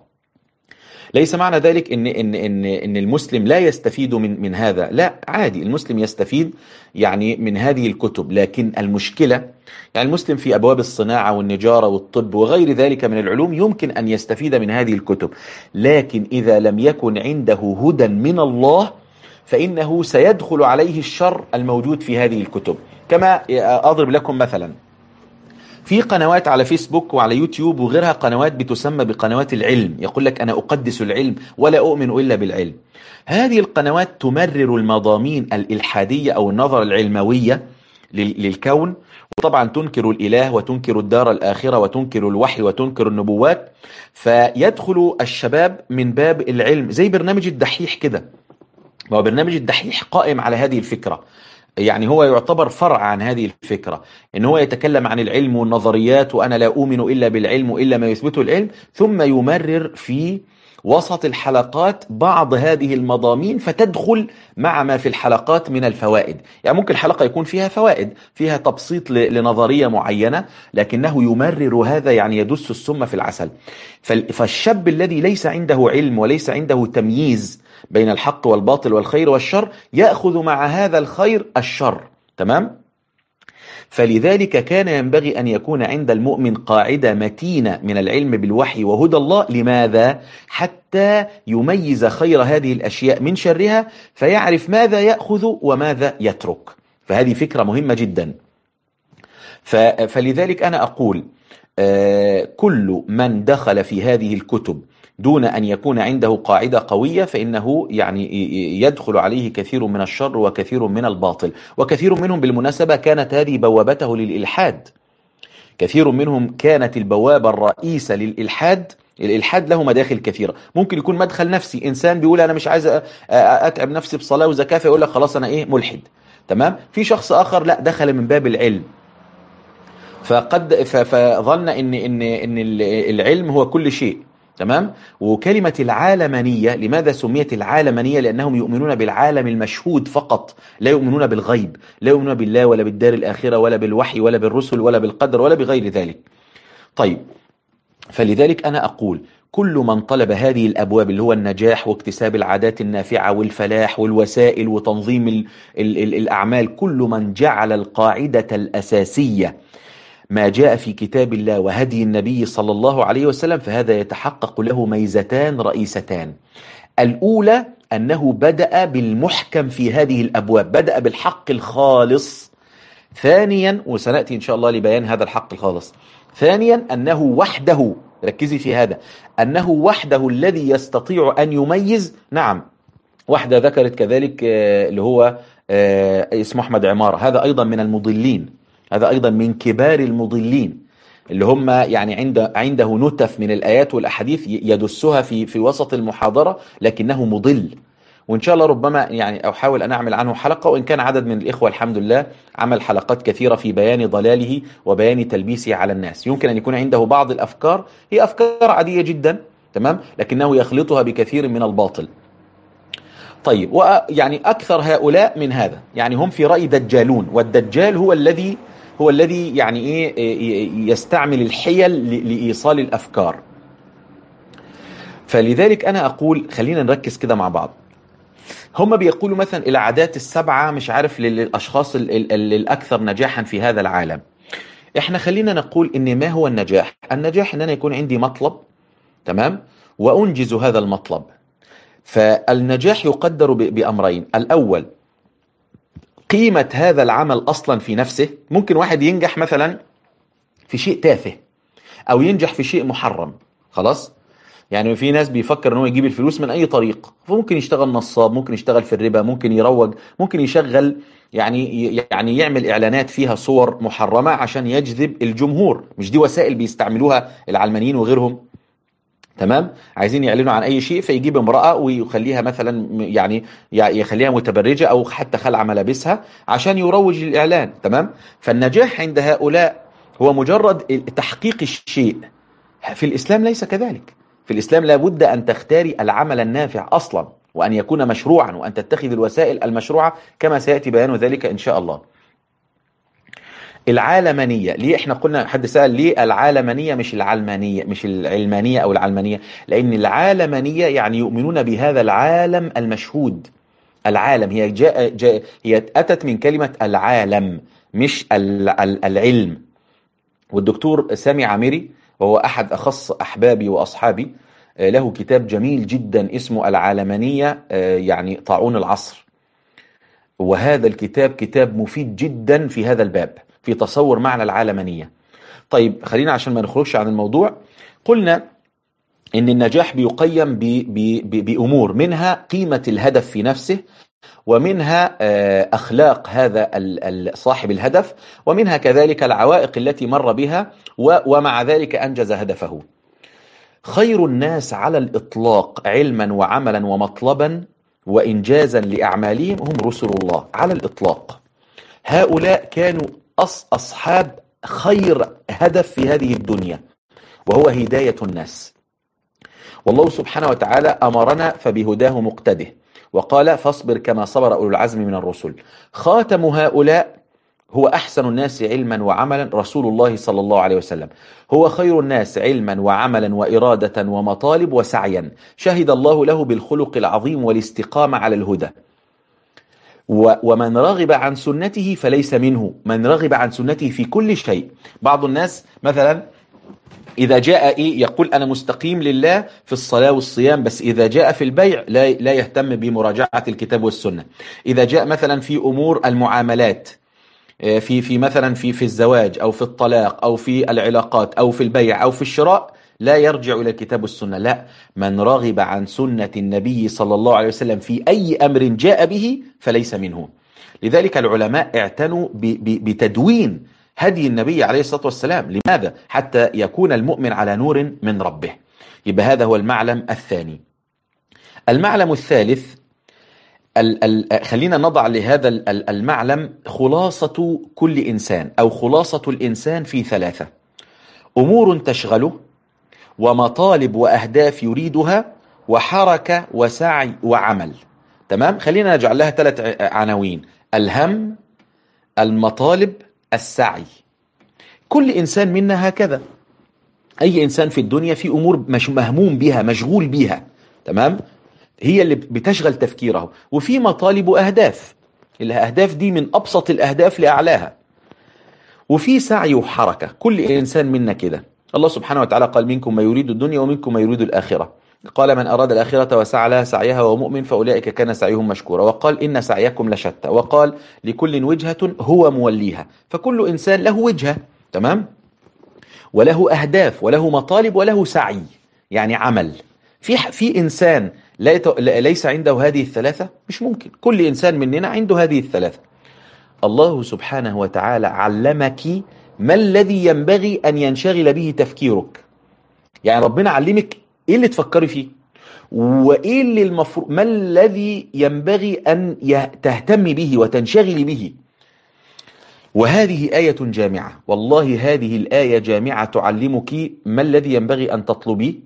ليس معنى ذلك إن إن إن إن المسلم لا يستفيد من من هذا، لا، عادي المسلم يستفيد يعني من هذه الكتب. لكن المشكلة يعني المسلم في أبواب الصناعة والنجارة والطب وغير ذلك من العلوم يمكن أن يستفيد من هذه الكتب، لكن إذا لم يكن عنده هدى من الله فإنه سيدخل عليه الشر الموجود في هذه الكتب. كما أضرب لكم مثلا، في قنوات على فيسبوك وعلى يوتيوب وغيرها، قنوات بتسمى بقنوات العلم، يقول لك أنا أقدس العلم ولا أؤمن إلا بالعلم. هذه القنوات تمرر المضامين الإلحادية أو النظرة العلموية لل- للكون، وطبعا تنكر الإله وتنكر الدار الآخرة وتنكر الوحي وتنكر النبوات. فيدخل الشباب من باب العلم، زي برنامج الدحيح كده. ما هو برنامج الدحيح قائم على هذه الفكرة، يعني هو يعتبر فرع عن هذه الفكرة، ان هو يتكلم عن العلم والنظريات، وانا لا اؤمن الا بالعلم والا ما يثبته العلم، ثم يمرر في وسط الحلقات بعض هذه المضامين فتدخل مع ما في الحلقات من الفوائد. يعني ممكن حلقة يكون فيها فوائد، فيها تبسيط ل- لنظرية معينة، لكنه يمرر هذا، يعني يدس السم في العسل. فال- فالشاب الذي ليس عنده علم وليس عنده تمييز بين الحق والباطل والخير والشر يأخذ مع هذا الخير الشر. تمام؟ فلذلك كان ينبغي أن يكون عند المؤمن قاعدة متينة من العلم بالوحي وهدى الله. لماذا؟ حتى يميز خير هذه الأشياء من شرها، فيعرف ماذا يأخذ وماذا يترك. فهذه فكرة مهمة جدا. ف- فلذلك أنا أقول آه، كل من دخل في هذه الكتب دون أن يكون عنده قاعدة قوية فإنه يعني ي- يدخل عليه كثير من الشر وكثير من الباطل. وكثير منهم بالمناسبة كانت هذه بوابته للإلحاد. كثير منهم كانت البوابة الرئيسة للإلحاد. الإلحاد له مداخل كثيرة، ممكن يكون مدخل نفسي، إنسان بيقول أنا مش عايز أ- أ- أتعب نفسي بصلاة وزكاة، فيقول لك خلاص أنا إيه ملحد. تمام. في شخص آخر لا، دخل من باب العلم، فقد ف- فظن ان ان ان العلم هو كل شيء. تمام. وكلمة العالمانية، لماذا سميت العالمانية؟ لأنهم يؤمنون بالعالم المشهود فقط، لا يؤمنون بالغيب، لا يؤمنون بالله ولا بالدار الآخرة ولا بالوحي ولا بالرسل ولا بالقدر ولا بغير ذلك. طيب، فلذلك أنا أقول كل من طلب هذه الأبواب اللي هو النجاح واكتساب العادات النافعة والفلاح والوسائل وتنظيم ال ال ال الأعمال، كل من جعل القاعدة الأساسية ما جاء في كتاب الله وهدي النبي صلى الله عليه وسلم، فهذا يتحقق له ميزتان رئيستان. الأولى أنه بدأ بالمحكم في هذه الأبواب، بدأ بالحق الخالص. ثانيا، وسنأتي إن شاء الله لبيان هذا الحق الخالص. ثانيا، أنه وحده، ركزي في هذا، أنه وحده الذي يستطيع أن يميز. نعم، واحدة ذكرت كذلك آه، اللي هو آه، اسمه أحمد عمارة، هذا أيضا من المضلين، هذا أيضا من كبار المضلين، اللي هم يعني عند عنده نتف من الآيات والأحاديث يدسها في في وسط المحاضرة، لكنه مضل. وإن شاء الله ربما يعني أحاول أن أعمل عنه حلقة، وإن كان عدد من الإخوة الحمد لله عمل حلقات كثيرة في بيان ضلاله وبيان تلبيسه على الناس. يمكن أن يكون عنده بعض الأفكار هي أفكار عادية جدا، تمام، لكنه يخلطها بكثير من الباطل. طيب، ويعني أكثر هؤلاء من هذا يعني هم في رأي دجالون، والدجال هو الذي هو الذي يعني إيه يستعمل الحيل ل- لإيصال الأفكار. فلذلك أنا أقول خلينا نركز كده مع بعض. هم بيقولوا مثلا العادات السبعة مش عارف للأشخاص ال- ال- ال- الأكثر نجاحا في هذا العالم. احنا خلينا نقول ان ما هو النجاح؟ النجاح ان انا يكون عندي مطلب، تمام، وانجز هذا المطلب. فالنجاح يقدر ب- بأمرين: الأول قيمة هذا العمل أصلا في نفسه. ممكن واحد ينجح مثلا في شيء تافه، أو ينجح في شيء محرم، خلاص. يعني في ناس بيفكر ان هو يجيب الفلوس من اي طريق، فممكن يشتغل نصاب، ممكن يشتغل في الربا، ممكن يروج، ممكن يشغل، يعني يعني يعمل اعلانات فيها صور محرمة عشان يجذب الجمهور. مش دي وسائل بيستعملوها العلمانيين وغيرهم؟ تمام. عايزين يعلنوا عن اي شيء، فيجيب امرأة ويخليها مثلا، يعني يخليها متبرجة او حتى خلع ملابسها عشان يروج الاعلان. تمام. فالنجاح عند هؤلاء هو مجرد تحقيق الشيء. في الإسلام ليس كذلك. في الإسلام لابد أن تختاري العمل النافع أصلا، وأن يكون مشروعا، وأن تتخذ الوسائل المشروعة كما سيأتي بيان ذلك إن شاء الله. العالمانية، ليه احنا قلنا، حد سأل ليه العالمانية مش العلمانية، مش العلمانية أو العلمانية؟ لأن العالمانية يعني يؤمنون بهذا العالم المشهود. العالم هي جاء, جاء هي أتت من كلمة العالم، مش العلم. والدكتور سامي عامري، وهو أحد أخص أحبابي وأصحابي، له كتاب جميل جدا اسمه العالمانية، يعني طاعون العصر. وهذا الكتاب كتاب مفيد جدا في هذا الباب، في تصور معنى العالمانية. طيب خلينا عشان ما نخرجش عن الموضوع، قلنا إن النجاح بيقيم بأمور، منها قيمة الهدف في نفسه، ومنها أخلاق هذا صاحب الهدف، ومنها كذلك العوائق التي مر بها ومع ذلك أنجز هدفه. خير الناس على الإطلاق علما وعملا ومطلبا وإنجازا لأعمالهم هم رسل الله على الإطلاق. هؤلاء كانوا أصحاب خير هدف في هذه الدنيا، وهو هداية الناس. والله سبحانه وتعالى أمرنا فبهداه مقتده، وقال فاصبر كما صبر أولو العزم من الرسل. خاتم هؤلاء هو أحسن الناس علما وعملا رسول الله صلى الله عليه وسلم. هو خير الناس علما وعملا وإرادة ومطالب وسعيا، شهد الله له بالخلق العظيم والاستقامة على الهدى. ومن رغب عن سنته فليس منه، من رغب عن سنته في كل شيء. بعض الناس مثلا إذا جاء إيه يقول أنا مستقيم لله في الصلاة والصيام، بس إذا جاء في البيع لا لا يهتم بمراجعة الكتاب والسنة. إذا جاء مثلا في أمور المعاملات، في في مثلا في في الزواج أو في الطلاق أو في العلاقات أو في البيع أو في الشراء، لا يرجع إلى الكتاب والسنة. لا، من رغب عن سنة النبي صلى الله عليه وسلم في أي أمر جاء به فليس منه. لذلك العلماء اعتنوا بتدوين هدي النبي عليه الصلاة والسلام. لماذا؟ حتى يكون المؤمن على نور من ربه. يبقى هذا هو المعلم الثاني. المعلم الثالث، ال ال خلينا نضع لهذا المعلم خلاصة كل إنسان، أو خلاصة الإنسان في ثلاثة: أمور تشغله، ومطالب وأهداف يريدها، وحركة وسعي وعمل. تمام؟ خلينا نجعل لها ثلاث عناوين: الهم، المطالب، السعي. كل إنسان منا هكذا. أي إنسان في الدنيا في أمور مش مهموم بها، مشغول بها، تمام، هي اللي بتشغل تفكيره. وفي مطالب وأهداف، الأهداف دي من أبسط الأهداف لأعلاها. وفي سعي وحركة، كل إنسان منا كده. الله سبحانه وتعالى قال منكم ما يريد الدنيا ومنكم ما يريد الآخرة. قال من أراد الآخرة وسعى لها سعيها وهو مؤمن فأولئك كان سعيهم مشكورا. وقال إن سعيكم لشتى. وقال لكل وجهة هو موليها. فكل إنسان له وجهة، تمام، وله أهداف وله مطالب وله سعي، يعني عمل. في في إنسان ليس عنده هذه الثلاثة؟ مش ممكن. كل إنسان مننا عنده هذه الثلاثة. الله سبحانه وتعالى علمك ما الذي ينبغي أن ينشغل به تفكيرك. يعني ربنا علمك إيه اللي تفكري فيه، وإيه اللي المفروض، ما الذي ينبغي أن تهتم به وتنشغل به. وهذه آية جامعة، والله هذه الآية جامعة تعلمك ما الذي ينبغي أن تطلبيه،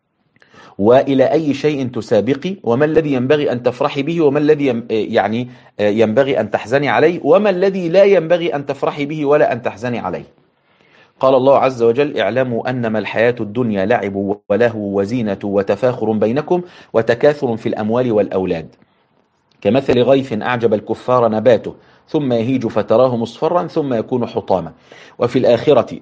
وإلى أي شيء تسابقي، وما الذي ينبغي أن تفرحي به، وما الذي يعني ينبغي أن تحزني عليه، وما الذي لا ينبغي أن تفرحي به ولا أن تحزني عليه. قال الله عز وجل اعلموا أنما الحياة الدنيا لعب ولهو وزينة وتفاخر بينكم وتكاثر في الأموال والأولاد كمثل غيث أعجب الكفار نباته ثم يهيج فتراه مصفرا ثم يكون حطاما. وفي الآخرة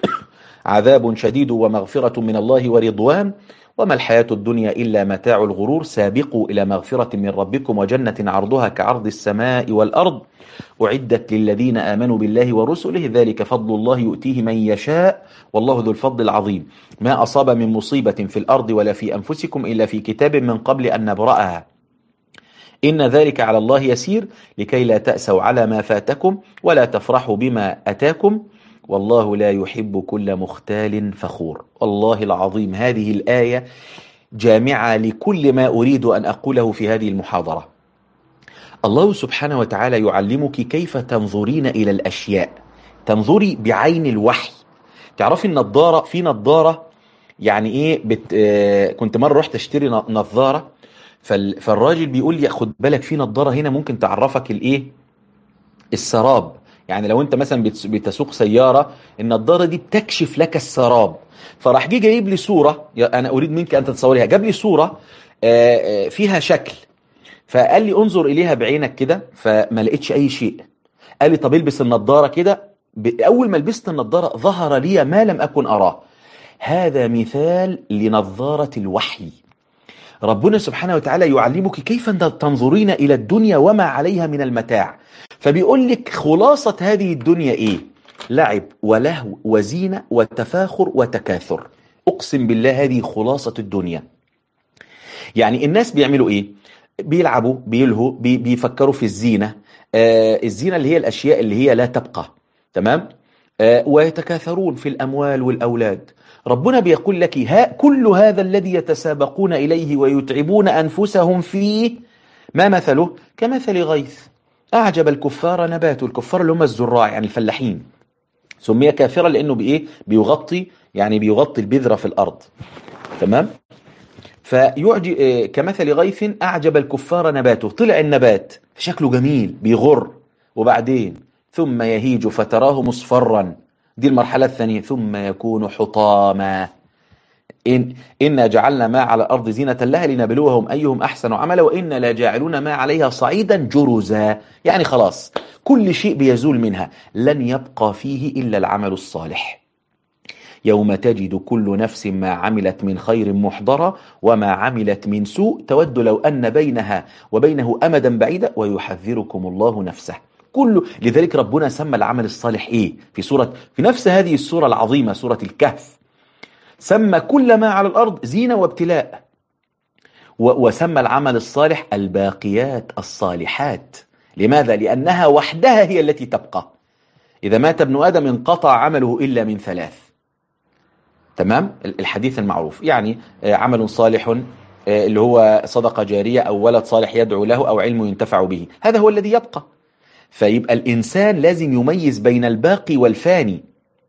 عذاب شديد ومغفرة من الله ورضوان وما الحياة الدنيا إلا متاع الغرور. سابقوا إلى مغفرة من ربكم وجنة عرضها كعرض السماء والأرض أعدت للذين آمنوا بالله ورسله ذلك فضل الله يؤتيه من يشاء والله ذو الفضل العظيم. ما أصاب من مصيبة في الأرض ولا في أنفسكم إلا في كتاب من قبل أن نبرأها إن ذلك على الله يسير لكي لا تأسوا على ما فاتكم ولا تفرحوا بما أتاكم والله لا يحب كل مختال فخور. والله العظيم هذه الآية جامعة لكل ما أريد أن أقوله في هذه المحاضرة. الله سبحانه وتعالى يعلمك كيف تنظرين إلى الأشياء، تنظري بعين الوحي. تعرفي النظارة، في نظارة يعني إيه بت... آه كنت مرة رحت أشتري نظارة، فال... فالراجل بيقول لي خد بالك في نظارة هنا ممكن تعرفك الإيه السراب. يعني لو انت مثلا بتسوق سيارة النضارة دي بتكشف لك السراب. فراح جه جايب لي صورة، انا اريد منك ان تتصوريها، جاب لي صورة فيها شكل، فقال لي انظر اليها بعينك كده، فما لقيتش اي شيء. قال لي طب البس النضارة كده. اول ما لبست النضارة ظهر لي ما لم اكن اراه. هذا مثال لنظارة الوحي. ربنا سبحانه وتعالى يعلمك كيف تنظرين إلى الدنيا وما عليها من المتاع. فبيقول لك خلاصة هذه الدنيا إيه؟ لعب ولهو وزينة وتفاخر وتكاثر. أقسم بالله هذه خلاصة الدنيا. يعني الناس بيعملوا إيه؟ بيلعبوا بيلهوا بي بيفكروا في الزينة. آه الزينة اللي هي الأشياء اللي هي لا تبقى، تمام؟ آه ويتكاثرون في الأموال والأولاد. ربنا بيقول لك ها كل هذا الذي يتسابقون إليه ويتعبون أنفسهم فيه ما مثله كمثل غيث أعجب الكفار نباته. الكفار اللي هم الزراع يعني الفلاحين، سمي كافرا لأنه بإيه بيغطي يعني بيغطي البذرة في الأرض، تمام؟ فيعجب كمثل غيث أعجب الكفار نباته. طلع النبات شكله جميل بيغر، وبعدين ثم يهيج فتراه مصفرا، دي المرحلة الثانية، ثم يكون حطاما. إن إنا جعلنا ما على الأرض زينة لها لنبلوهم أيهم أحسن عملا وإنا لا جاعلون ما عليها صعيدا جرزا. يعني خلاص كل شيء بيزول منها، لن يبقى فيه إلا العمل الصالح. يوم تجد كل نفس ما عملت من خير محضرة وما عملت من سوء تود لو أن بينها وبينه أمدا بعيدا ويحذركم الله نفسه. كله. لذلك ربنا سمى العمل الصالح إيه في سورة في نفس هذه السورة العظيمة سورة الكهف، سمى كل ما على الأرض زينة وابتلاء، وسمى العمل الصالح الباقيات الصالحات. لماذا؟ لأنها وحدها هي التي تبقى. إذا مات ابن آدم انقطع عمله إلا من ثلاث، تمام؟ الحديث المعروف يعني عمل صالح اللي هو صدقة جارية أو ولد صالح يدعو له أو علم ينتفع به، هذا هو الذي يبقى. فيبقى الإنسان لازم يميز بين الباقي والفاني،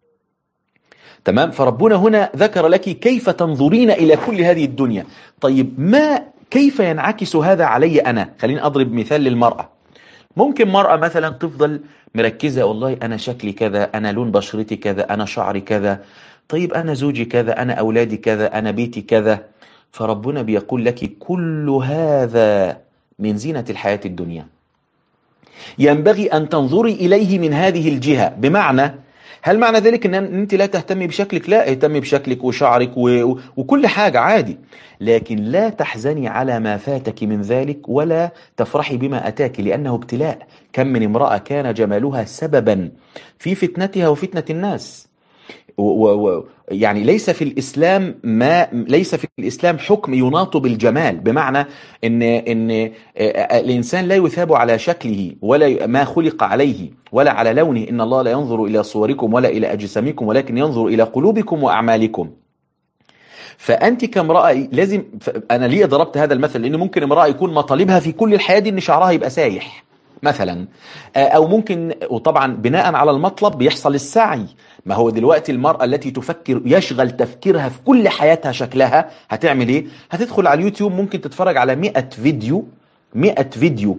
تمام؟ فربنا هنا ذكر لك كيف تنظرين إلى كل هذه الدنيا. طيب ما كيف ينعكس هذا علي أنا؟ خليني أضرب مثال للمرأة. ممكن مرأة مثلا تفضل مركزة والله أنا شكلي كذا، أنا لون بشرتي كذا، أنا شعري كذا، طيب أنا زوجي كذا، أنا أولادي كذا، أنا بيتي كذا. فربنا بيقول لك كل هذا من زينة الحياة الدنيا، ينبغي أن تنظري إليه من هذه الجهة. بمعنى هل معنى ذلك أن أنت لا تهتمي بشكلك؟ لا، اهتمي بشكلك وشعرك و... وكل حاجة عادي، لكن لا تحزني على ما فاتك من ذلك ولا تفرحي بما أتاك، لأنه ابتلاء. كم من امرأة كان جمالها سببا في فتنتها وفتنة الناس. و... و... يعني ليس في الإسلام ما ليس في الإسلام حكم يناط بالجمال، بمعنى إن إن الإنسان لا يثاب على شكله ولا ما خلق عليه ولا على لونه. إن الله لا ينظر إلى صوركم ولا إلى أجسامكم ولكن ينظر إلى قلوبكم وأعمالكم. فأنت كامرأة لازم، أنا ليه ضربت هذا المثل؟ لأن ممكن امرأة يكون مطالبها في كل الحياة دي إن شعرها يبقى سايح مثلا، أو ممكن، وطبعا بناء على المطلب بيحصل السعي. ما هو دلوقتي المرأة التي تفكر يشغل تفكيرها في كل حياتها شكلها هتعمل ايه؟ هتدخل على اليوتيوب ممكن تتفرج على مئة فيديو مئة فيديو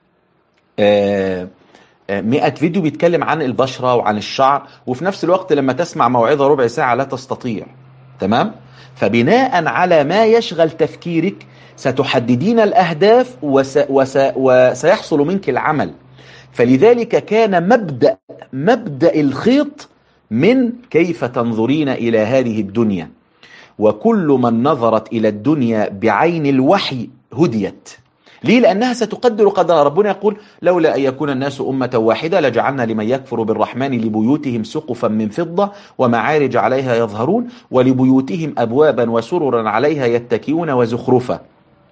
آه مئة فيديو بيتكلم عن البشرة وعن الشعر، وفي نفس الوقت لما تسمع موعظة ربع ساعة لا تستطيع، تمام؟ فبناء على ما يشغل تفكيرك ستحددين الأهداف وس وس وسيحصل منك العمل. فلذلك كان مبدأ مبدأ الخيط من كيف تنظرين إلى هذه الدنيا. وكل من نظرت إلى الدنيا بعين الوحي هديت. ليه؟ لأنها ستقدر قدرها. ربنا يقول لولا أن يكون الناس أمة واحدة لجعلنا لمن يكفر بالرحمن لبيوتهم سقفا من فضة ومعارج عليها يظهرون ولبيوتهم أبوابا وسررا عليها يتكئون وزخرفا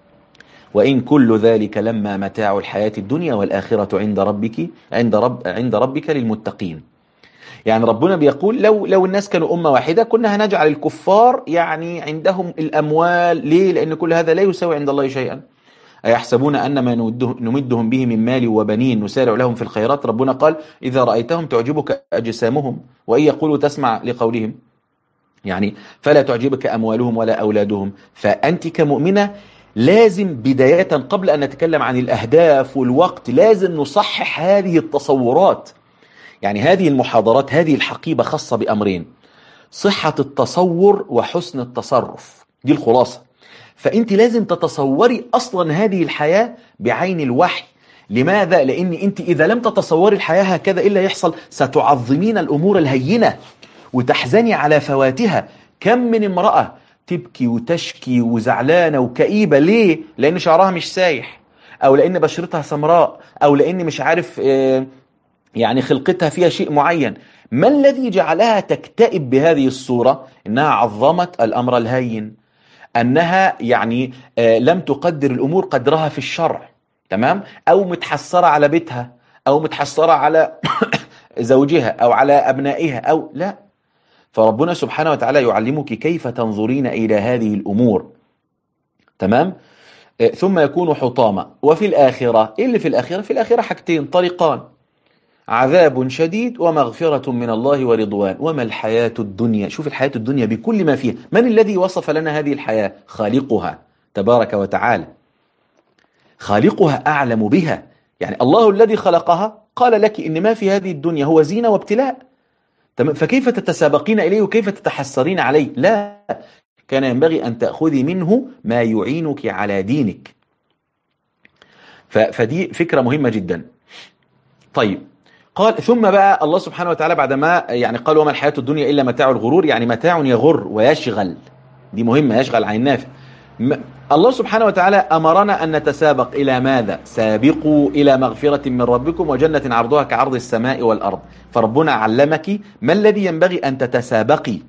وإن كل ذلك لما متاع الحياة الدنيا والآخرة عند ربك عند رب عند ربك للمتقين. يعني ربنا بيقول لو لو الناس كانوا أمة واحدة كنا هنجعل الكفار يعني عندهم الأموال. ليه؟ لأن كل هذا لا يساوي عند الله شيئا. أيحسبون أن ما نمدهم به من مال وبنين نسارع لهم في الخيرات. ربنا قال إذا رأيتهم تعجبك أجسامهم وإن يقولوا تسمع لقولهم، يعني فلا تعجبك أموالهم ولا أولادهم. فأنت كمؤمنة لازم بداية قبل أن نتكلم عن الأهداف والوقت لازم نصحح هذه التصورات. يعني هذه المحاضرات هذه الحقيبة خاصة بأمرين: صحة التصور وحسن التصرف. دي الخلاصة. فأنت لازم تتصوري أصلا هذه الحياة بعين الوحي. لماذا؟ لأن أنت إذا لم تتصوري الحياة هكذا إلا يحصل ستعظمين الأمور الهينة وتحزني على فواتها. كم من امرأة تبكي وتشكي وزعلانة وكئيبة. ليه؟ لأن شعرها مش سايح، أو لأن بشرتها سمراء، أو لأن مش عارف يعني خلقتها فيها شيء معين. ما الذي جعلها تكتئب بهذه الصورة؟ إنها عظمت الأمر الهين، أنها يعني لم تقدر الأمور قدرها في الشرع، تمام؟ أو متحسرة على بيتها، أو متحسرة على زوجها أو على أبنائها، أو لا. فربنا سبحانه وتعالى يعلمك كيف تنظرين إلى هذه الأمور، تمام؟ ثم يكون حطاما. وفي الآخرة، إيه اللي في الآخرة؟ في الآخرة حاجتين طريقان: عذاب شديد ومغفرة من الله ورضوان. وما الحياة الدنيا، شوف الحياة الدنيا بكل ما فيها. من الذي وصف لنا هذه الحياة؟ خالقها تبارك وتعالى. خالقها أعلم بها. يعني الله الذي خلقها قال لك إن ما في هذه الدنيا هو زينة وابتلاء، فكيف تتسابقين إليه وكيف تتحسرين عليه؟ لا، كان ينبغي أن تأخذي منه ما يعينك على دينك. فدي فكرة مهمة جدا. طيب، قال ثم بقى الله سبحانه وتعالى بعدما يعني قال وما الحياة الدنيا إلا متاع الغرور، يعني متاع يغر ويشغل. دي مهمة، يشغل عن النافع. الله سبحانه وتعالى أمرنا أن نتسابق إلى ماذا؟ سابقوا إلى مغفرة من ربكم وجنة عرضها كعرض السماء والأرض. فربنا علمك ما الذي ينبغي أن تتسابقي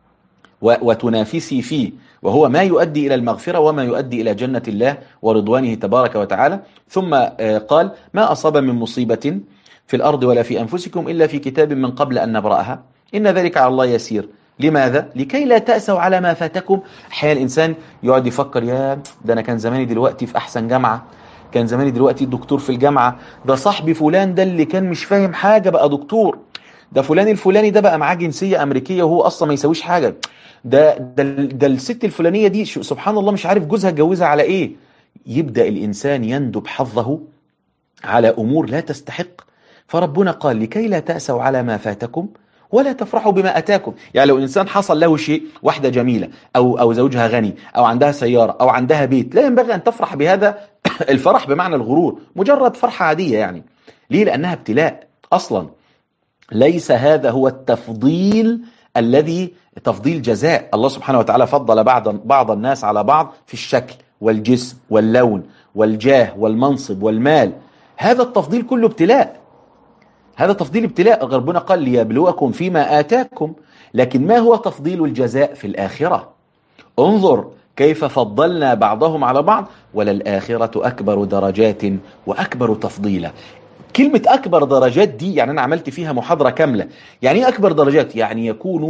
وتنافسي فيه، وهو ما يؤدي إلى المغفرة وما يؤدي إلى جنة الله ورضوانه تبارك وتعالى. ثم قال ما أصاب من مصيبة في الأرض ولا في أنفسكم إلا في كتاب من قبل أن نبرأها إن ذلك على الله يسير. لماذا؟ لكي لا تأسوا على ما فاتكم. أحيانا الإنسان يقعد يفكر يا ده أنا كان زماني دلوقتي في أحسن جامعة، كان زماني دلوقتي دكتور في الجامعة، ده صاحبي فلان ده اللي كان مش فاهم حاجة بقى دكتور، ده فلان الفلاني ده بقى معاه جنسية أمريكية وهو أصلا ما يسويش حاجة، ده ده ده الست الفلانية دي سبحان الله مش عارف جوزها اتجوزها على إيه. يبدأ الإنسان يندب حظه على أمور لا تستحق. فربنا قال لكي لا تأسوا على ما فاتكم ولا تفرحوا بما أتاكم. يعني لو الإنسان حصل له شيء، واحدة جميلة أو أو زوجها غني أو عندها سيارة أو عندها بيت، لا ينبغي أن تفرح بهذا الفرح بمعنى الغرور، مجرد فرحة عادية. يعني ليه؟ لأنها ابتلاء أصلا. ليس هذا هو التفضيل الذي تفضيل جزاء. الله سبحانه وتعالى فضل بعض بعض الناس على بعض في الشكل والجسم واللون والجاه والمنصب والمال. هذا التفضيل كله ابتلاء، هذا تفضيل ابتلاء. ربنا قال ليبلوكم فيما آتاكم، لكن ما هو تفضيل الجزاء في الآخرة؟ انظر كيف فضلنا بعضهم على بعض، وللآخرة أكبر درجات وأكبر تفضيلا. كلمة أكبر درجات دي يعني أنا عملت فيها محاضرة كاملة. يعني إيه أكبر درجات؟ يعني يكون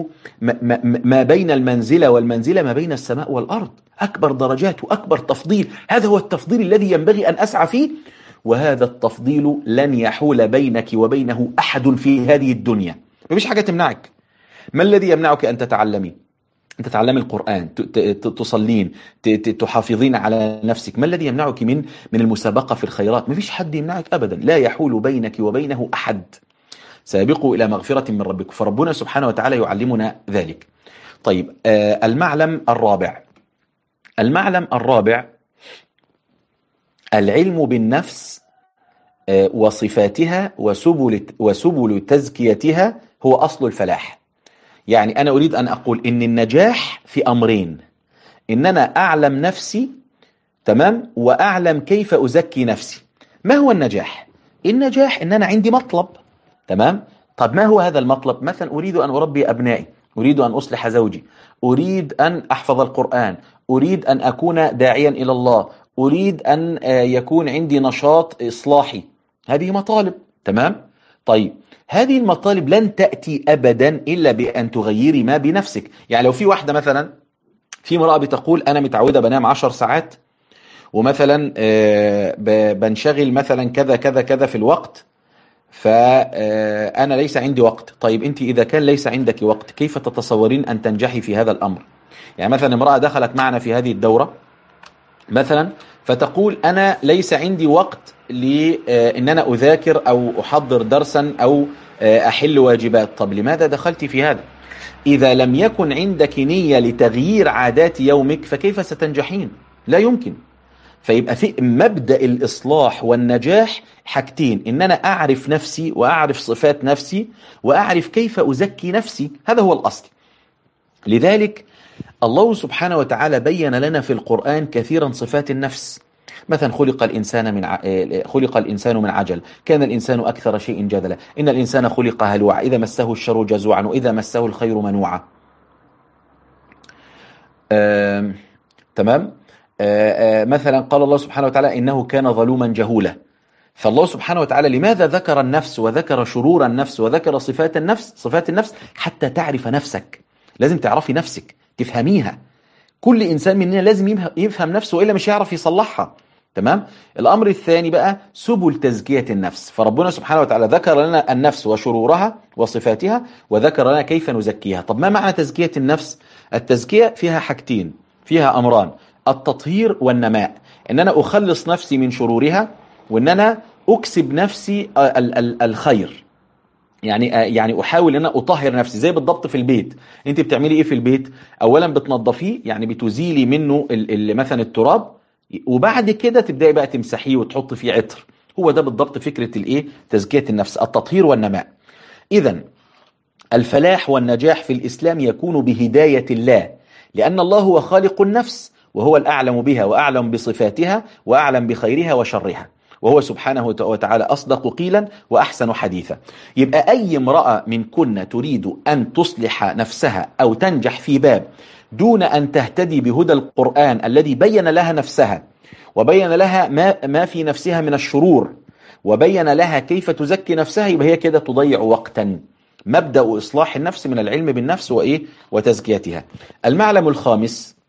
ما بين المنزلة والمنزلة ما بين السماء والأرض. أكبر درجات وأكبر تفضيل، هذا هو التفضيل الذي ينبغي أن أسعى فيه. وهذا التفضيل لن يحول بينك وبينه أحد في هذه الدنيا، مفيش حاجة تمنعك. ما الذي يمنعك أن تتعلمي؟ أن تتعلمي القرآن، تصلين، تحافظين على نفسك. ما الذي يمنعك من من المسابقة في الخيرات؟ مفيش حد يمنعك أبدا، لا يحول بينك وبينه أحد. سابقوا إلى مغفرة من ربكم. فربنا سبحانه وتعالى يعلمنا ذلك. طيب، آه المعلم الرابع، المعلم الرابع العلم بالنفس وصفاتها وسبل وسبل تزكيتها هو أصل الفلاح. يعني أنا أريد أن أقول إن النجاح في أمرين: إن أنا أعلم نفسي، تمام، وأعلم كيف أزكي نفسي. ما هو النجاح؟ النجاح إن أنا عندي مطلب، تمام. طب ما هو هذا المطلب؟ مثلا أريد أن أربي أبنائي، أريد أن أصلح زوجي، أريد أن أحفظ القرآن، أريد أن أكون داعيا إلى الله، أريد أن يكون عندي نشاط إصلاحي. هذه مطالب، تمام. طيب هذه المطالب لن تأتي أبدا إلا بأن تغيري ما بنفسك. يعني لو في واحدة مثلا، في امرأة بتقول أنا متعودة بنام عشر ساعات، ومثلا بنشغل مثلا كذا كذا كذا في الوقت، فأنا ليس عندي وقت. طيب أنت إذا كان ليس عندك وقت، كيف تتصورين أن تنجحي في هذا الأمر؟ يعني مثلا امرأة دخلت معنا في هذه الدورة مثلا، فتقول أنا ليس عندي وقت لأن أنا أذاكر أو أحضر درسا أو أحل واجبات. طب لماذا دخلت في هذا؟ إذا لم يكن عندك نية لتغيير عادات يومك فكيف ستنجحين؟ لا يمكن. فيبقى في مبدأ الإصلاح والنجاح حاجتين: إن أنا أعرف نفسي وأعرف صفات نفسي وأعرف كيف أزكي نفسي. هذا هو الأصل. لذلك الله سبحانه وتعالى بين لنا في القرآن كثيرا صفات النفس. مثلا خلق الإنسان من ع... خلق الإنسان من عجل، كان الإنسان أكثر شيء جدلا، إن الإنسان خلق هلوعا، إذا مسه الشر جزوعا، وإذا مسه الخير منوعا. آه... تمام. آه... آه... مثلا قال الله سبحانه وتعالى إنه كان ظلوما جهولا. فالله سبحانه وتعالى لماذا ذكر النفس وذكر شرور النفس وذكر صفات النفس؟ صفات النفس حتى تعرف نفسك. لازم تعرفي نفسك، تفهميها. كل إنسان مننا لازم يفهم نفسه، وإلا مش يعرف يصلحها، تمام. الأمر الثاني بقى سبل تزكية النفس. فربنا سبحانه وتعالى ذكر لنا النفس وشرورها وصفاتها، وذكر لنا كيف نزكيها. طب ما معنى تزكية النفس؟ التزكية فيها حاجتين، فيها أمران: التطهير والنماء. إن أنا أخلص نفسي من شرورها، وإن أنا أكسب نفسي الخير. يعني يعني احاول ان انا اطهر نفسي. زي بالضبط في البيت، انت بتعملي ايه في البيت؟ اولا بتنظفيه، يعني بتزيلي منه مثلا التراب، وبعد كده تبداي بقى تمسحيه وتحطي فيه عطر. هو ده بالضبط فكره الايه؟ تزكيه النفس، التطهير والنماء. اذا الفلاح والنجاح في الاسلام يكون بهدايه الله، لان الله هو خالق النفس، وهو الاعلم بها واعلم بصفاتها واعلم بخيرها وشرها، وهو سبحانه وتعالى أصدق قيلا وأحسن حديثا. يبقى أي امرأة منكن تريد أن تصلح نفسها أو تنجح في باب دون أن تهتدي بهدى القرآن الذي بين لها نفسها، وبين لها ما, ما في نفسها من الشرور، وبين لها كيف تزكي نفسها، يبقى هي كده تضيع وقتا. مبدأ إصلاح النفس من العلم بالنفس وإيه؟ وتزكيتها. المعلم الخامس: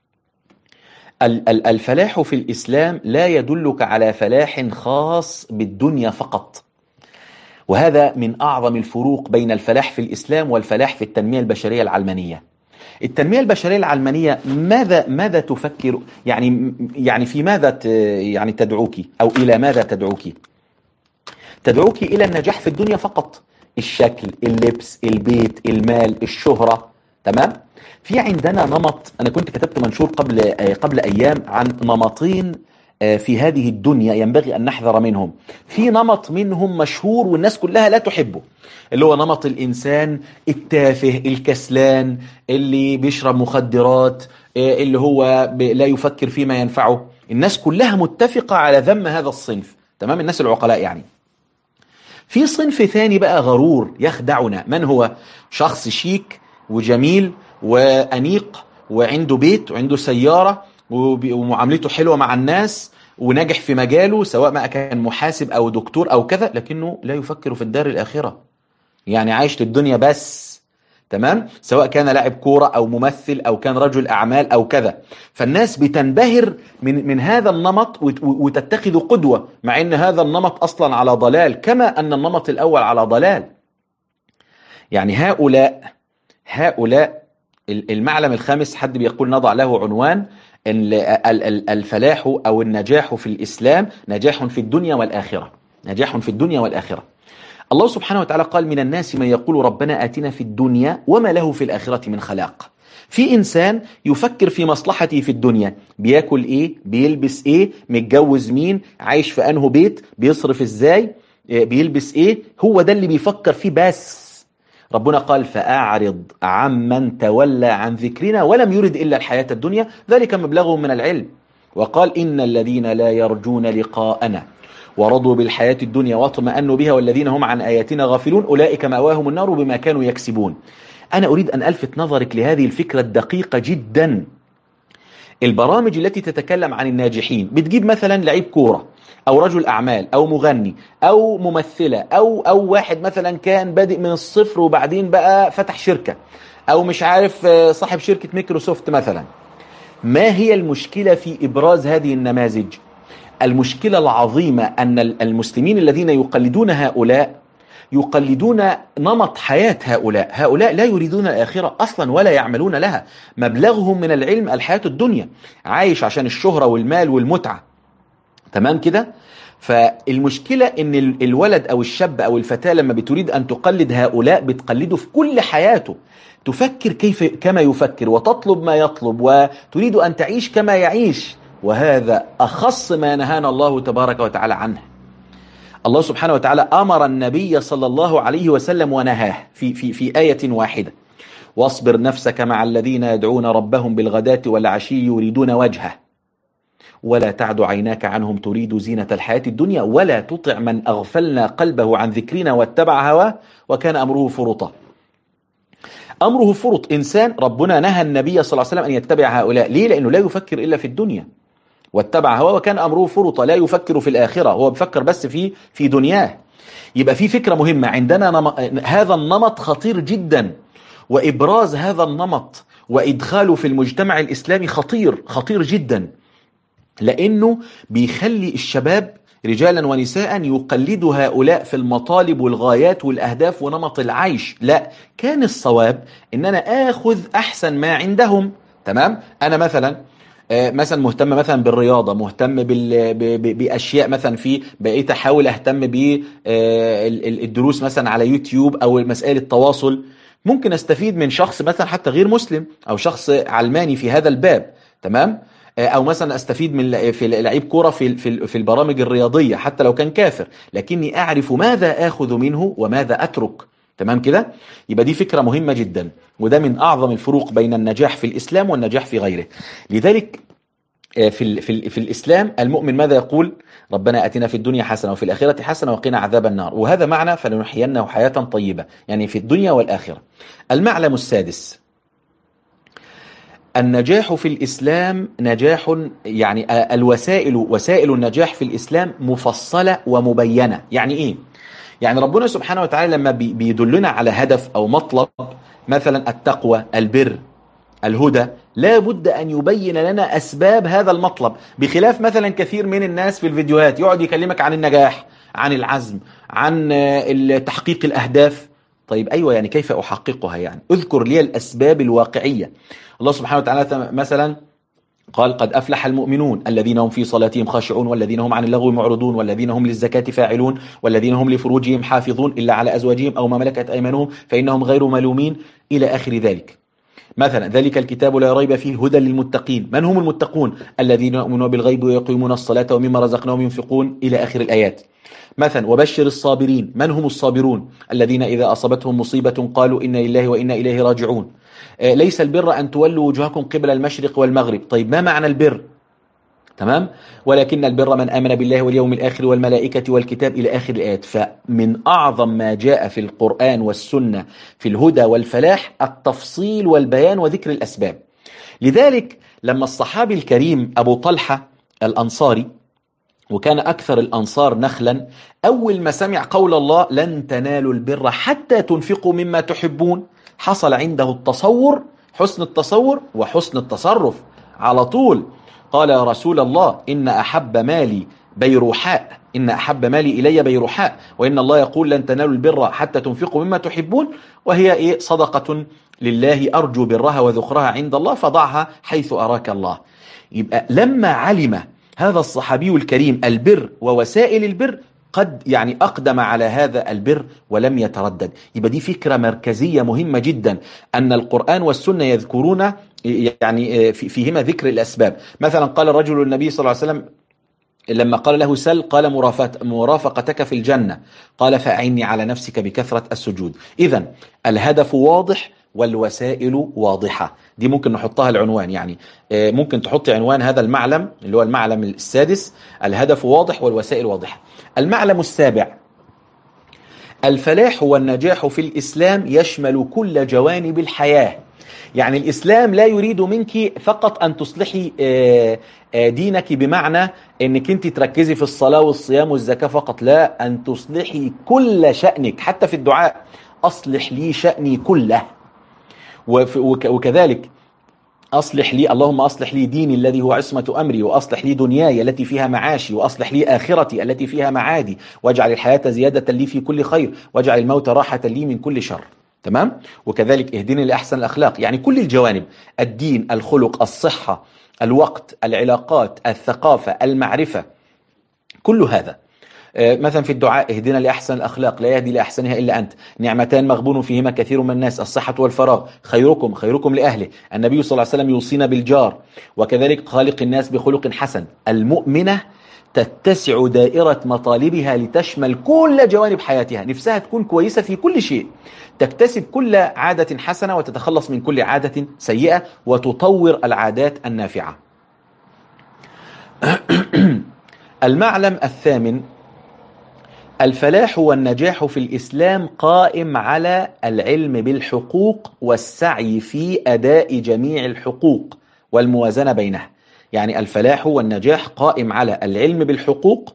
الفلاح في الإسلام لا يدلك على فلاح خاص بالدنيا فقط، وهذا من أعظم الفروق بين الفلاح في الإسلام والفلاح في التنمية البشرية العلمانية. التنمية البشرية العلمانية ماذا ماذا تفكر؟ يعني يعني في ماذا يعني تدعوك، أو إلى ماذا تدعوك؟ تدعوك إلى النجاح في الدنيا فقط: الشكل، اللبس، البيت، المال، الشهرة، تمام. في عندنا نمط، أنا كنت كتبت منشور قبل قبل أيام عن نمطين في هذه الدنيا ينبغي أن نحذر منهم. في نمط منهم مشهور والناس كلها لا تحبه، اللي هو نمط الإنسان التافه الكسلان اللي بيشرب مخدرات، اللي هو لا يفكر فيما ينفعه. الناس كلها متفقة على ذم هذا الصنف، تمام، الناس العقلاء يعني. في صنف ثاني بقى غرور يخدعنا. من هو؟ شخص شيك وجميل وأنيق وعنده بيت وعنده سيارة ومعاملته حلوة مع الناس وناجح في مجاله، سواء ما كان محاسب أو دكتور أو كذا، لكنه لا يفكر في الدار الآخرة، يعني عايش للدنيا بس، تمام، سواء كان لاعب كورة أو ممثل أو كان رجل أعمال أو كذا. فالناس بتنبهر من من هذا النمط وتتخذ قدوة، مع أن هذا النمط أصلا على ضلال، كما أن النمط الأول على ضلال. يعني هؤلاء هؤلاء المعلم الخامس، حد بيقول نضع له عنوان: الفلاح أو النجاح في الإسلام نجاح في الدنيا والآخرة. نجاح في الدنيا والآخرة. الله سبحانه وتعالى قال: من الناس من يقول ربنا آتنا في الدنيا وما له في الآخرة من خلاق. في إنسان يفكر في مصلحته في الدنيا، بياكل إيه، بيلبس إيه، متجوز مين، عايش في أنه بيت، بيصرف إزاي، بيلبس ايه، هو ده اللي بيفكر فيه بس. ربنا قال فأعرض عمن تولى عن ذكرنا ولم يرد إلا الحياة الدنيا ذلك مبلغهم من العلم. وقال إن الذين لا يرجون لقاءنا ورضوا بالحياة الدنيا واطمأنوا بها والذين هم عن آياتنا غافلون أولئك مأواهم النار بما كانوا يكسبون. أنا أريد أن ألفت نظرك لهذه الفكرة الدقيقة جدا. البرامج التي تتكلم عن الناجحين بتجيب مثلا لعيب كورة أو رجل أعمال أو مغني أو ممثلة أو أو واحد مثلا كان بادئ من الصفر وبعدين بقى فتح شركة، أو مش عارف صاحب شركة ميكروسوفت مثلا. ما هي المشكلة في إبراز هذه النماذج؟ المشكلة العظيمة أن المسلمين الذين يقلدون هؤلاء يقلدون نمط حياة هؤلاء. هؤلاء لا يريدون الآخرة أصلا ولا يعملون لها، مبلغهم من العلم الحياة الدنيا، عايش عشان الشهرة والمال والمتعة. تمام كده؟ فالمشكلة ان الولد او الشاب او الفتاة لما بتريد ان تقلد هؤلاء بتقلده في كل حياته، تفكر كيف كما يفكر وتطلب ما يطلب وتريد ان تعيش كما يعيش، وهذا اخص ما نهانا الله تبارك وتعالى عنه. الله سبحانه وتعالى امر النبي صلى الله عليه وسلم ونهاه في في في آية واحدة: واصبر نفسك مع الذين يدعون ربهم بالغداة والعشي يريدون وجهه ولا تعد عيناك عنهم تريد زينة الحياة الدنيا ولا تطع من أغفلنا قلبه عن ذكرنا واتبع هواه وكان أمره فرطا. أمره فرط، إنسان ربنا نهى النبي صلى الله عليه وسلم أن يتبع هؤلاء. ليه؟ لأنه لا يفكر إلا في الدنيا، واتبع هواه وكان أمره فرطا، لا يفكر في الآخرة، هو بيفكر بس في في دنياه. يبقى في فكرة مهمة عندنا، نم... هذا النمط خطير جدا، وإبراز هذا النمط وإدخاله في المجتمع الإسلامي خطير خطير جدا، لأنه بيخلي الشباب رجالا ونساء يقلدوا هؤلاء في المطالب والغايات والأهداف ونمط العيش. لا، كان الصواب إن أنا آخذ أحسن ما عندهم. تمام؟ أنا مثلا مثلا مهتم مثلا بالرياضة، مهتم بأشياء مثلا، في بقيت أحاول أهتم بالدروس مثلا على يوتيوب أو مسائل التواصل. ممكن أستفيد من شخص مثلا حتى غير مسلم أو شخص علماني في هذا الباب. تمام؟ او مثلا استفيد من في لعيب كوره في في في البرامج الرياضيه حتى لو كان كافر، لكني اعرف ماذا اخذ منه وماذا اترك. تمام كده؟ يبقى دي فكره مهمه جدا، وده من اعظم الفروق بين النجاح في الاسلام والنجاح في غيره. لذلك في في في الاسلام المؤمن ماذا يقول؟ ربنا اتنا في الدنيا حسنه وفي الاخره حسنه وقنا عذاب النار، وهذا معنى فلنحيينه حياه طيبه، يعني في الدنيا والاخره. المعلم السادس: النجاح في الإسلام نجاح، يعني الوسائل وسائل النجاح في الإسلام مفصلة ومبينة. يعني إيه؟ يعني ربنا سبحانه وتعالى لما بيدلنا على هدف أو مطلب، مثلا التقوى، البر، الهدى، لا بد أن يبين لنا أسباب هذا المطلب، بخلاف مثلا كثير من الناس في الفيديوهات يقعد يكلمك عن النجاح، عن العزم، عن تحقيق الأهداف. طيب أيوة، يعني كيف أحققها؟ يعني اذكر لي الأسباب الواقعية. الله سبحانه وتعالى مثلا قال: قد أفلح المؤمنون الذين هم في صلاتهم خاشعون والذين هم عن اللغو معرضون والذين هم للزكاة فاعلون والذين هم لفروجهم حافظون إلا على أزواجهم أو ما ملكت أيمانهم فإنهم غير ملومين، إلى آخر ذلك. مثلا: ذلك الكتاب لا ريب فيه هدى للمتقين. من هم المتقون؟ الذين يؤمنون بالغيب ويقيمون الصلاة ومما رزقناهم ينفقون، إلى آخر الآيات. مثلا: وبشر الصابرين. من هم الصابرون؟ الذين إذا أصابتهم مصيبة قالوا إنا لله وإنا إليه راجعون. ليس البر أن تولوا وجوهكم قبل المشرق والمغرب. طيب ما معنى البر؟ تمام؟ ولكن البر من آمن بالله واليوم الآخر والملائكة والكتاب، إلى آخر الآيات. فمن أعظم ما جاء في القرآن والسنة في الهدى والفلاح التفصيل والبيان وذكر الأسباب. لذلك لما الصحابي الكريم أبو طلحة الأنصاري، وكان أكثر الأنصار نخلا، أول ما سمع قول الله لن تنالوا البر حتى تنفقوا مما تحبون، حصل عنده التصور، حسن التصور وحسن التصرف على طول. قال: يا رسول الله إن أحب مالي بيروحاء، إن أحب مالي إلي بيروحاء، وإن الله يقول لن تنالوا البر حتى تنفقوا مما تحبون، وهي إيه؟ صدقة لله أرجو برها وذخرها عند الله فضعها حيث أراك الله. يبقى لما علم هذا الصحابي الكريم البر ووسائل البر، قد يعني أقدم على هذا البر ولم يتردد. يبقى دي فكرة مركزية مهمة جدا، أن القرآن والسنة يذكرون يعني فيهما ذكر الأسباب. مثلا قال الرجل للنبي صلى الله عليه وسلم: لما قال له سل قال مرافقت- مرافقتك في الجنة، قال فأعني على نفسك بكثرة السجود. إذا الهدف واضح والوسائل واضحة. دي ممكن نحطها العنوان، يعني آه، ممكن تحط عنوان هذا المعلم اللي هو المعلم السادس: الهدف واضح والوسائل واضحة. المعلم السابع: الفلاح والنجاح في الإسلام يشمل كل جوانب الحياة. يعني الإسلام لا يريد منك فقط أن تصلحي آه، آه، دينك، بمعنى أنك أنت تركزي في الصلاة والصيام والزكاة فقط، لا، أن تصلحي كل شأنك حتى في الدعاء: أصلح لي شأني كله. وف- وك- وكذلك أصلح لي، اللهم أصلح لي ديني الذي هو عصمة أمري، وأصلح لي دنياي التي فيها معاشي، وأصلح لي آخرتي التي فيها معادي، واجعل الحياة زيادة لي في كل خير، واجعل الموت راحة لي من كل شر. تمام؟ وكذلك اهدني لأحسن الأخلاق، يعني كل الجوانب: الدين، الخلق، الصحة، الوقت، العلاقات، الثقافة، المعرفة، كل هذا. آه، مثلا في الدعاء: اهدنا لأحسن الأخلاق لا يهدي لأحسنها إلا أنت، نعمتان مغبون فيهما كثير من الناس، الصحة والفراغ، خيركم خيركم لأهله، النبي صلى الله عليه وسلم يوصينا بالجار، وكذلك خالق الناس بخلق حسن. المؤمنة تتسع دائرة مطالبها لتشمل كل جوانب حياتها، نفسها تكون كويسة في كل شيء، تكتسب كل عادة حسنة وتتخلص من كل عادة سيئة وتطور العادات النافعة. المعلم الثامن: الفلاح والنجاح في الإسلام قائم على العلم بالحقوق والسعي في أداء جميع الحقوق والموازنة بينها. يعني الفلاح والنجاح قائم على العلم بالحقوق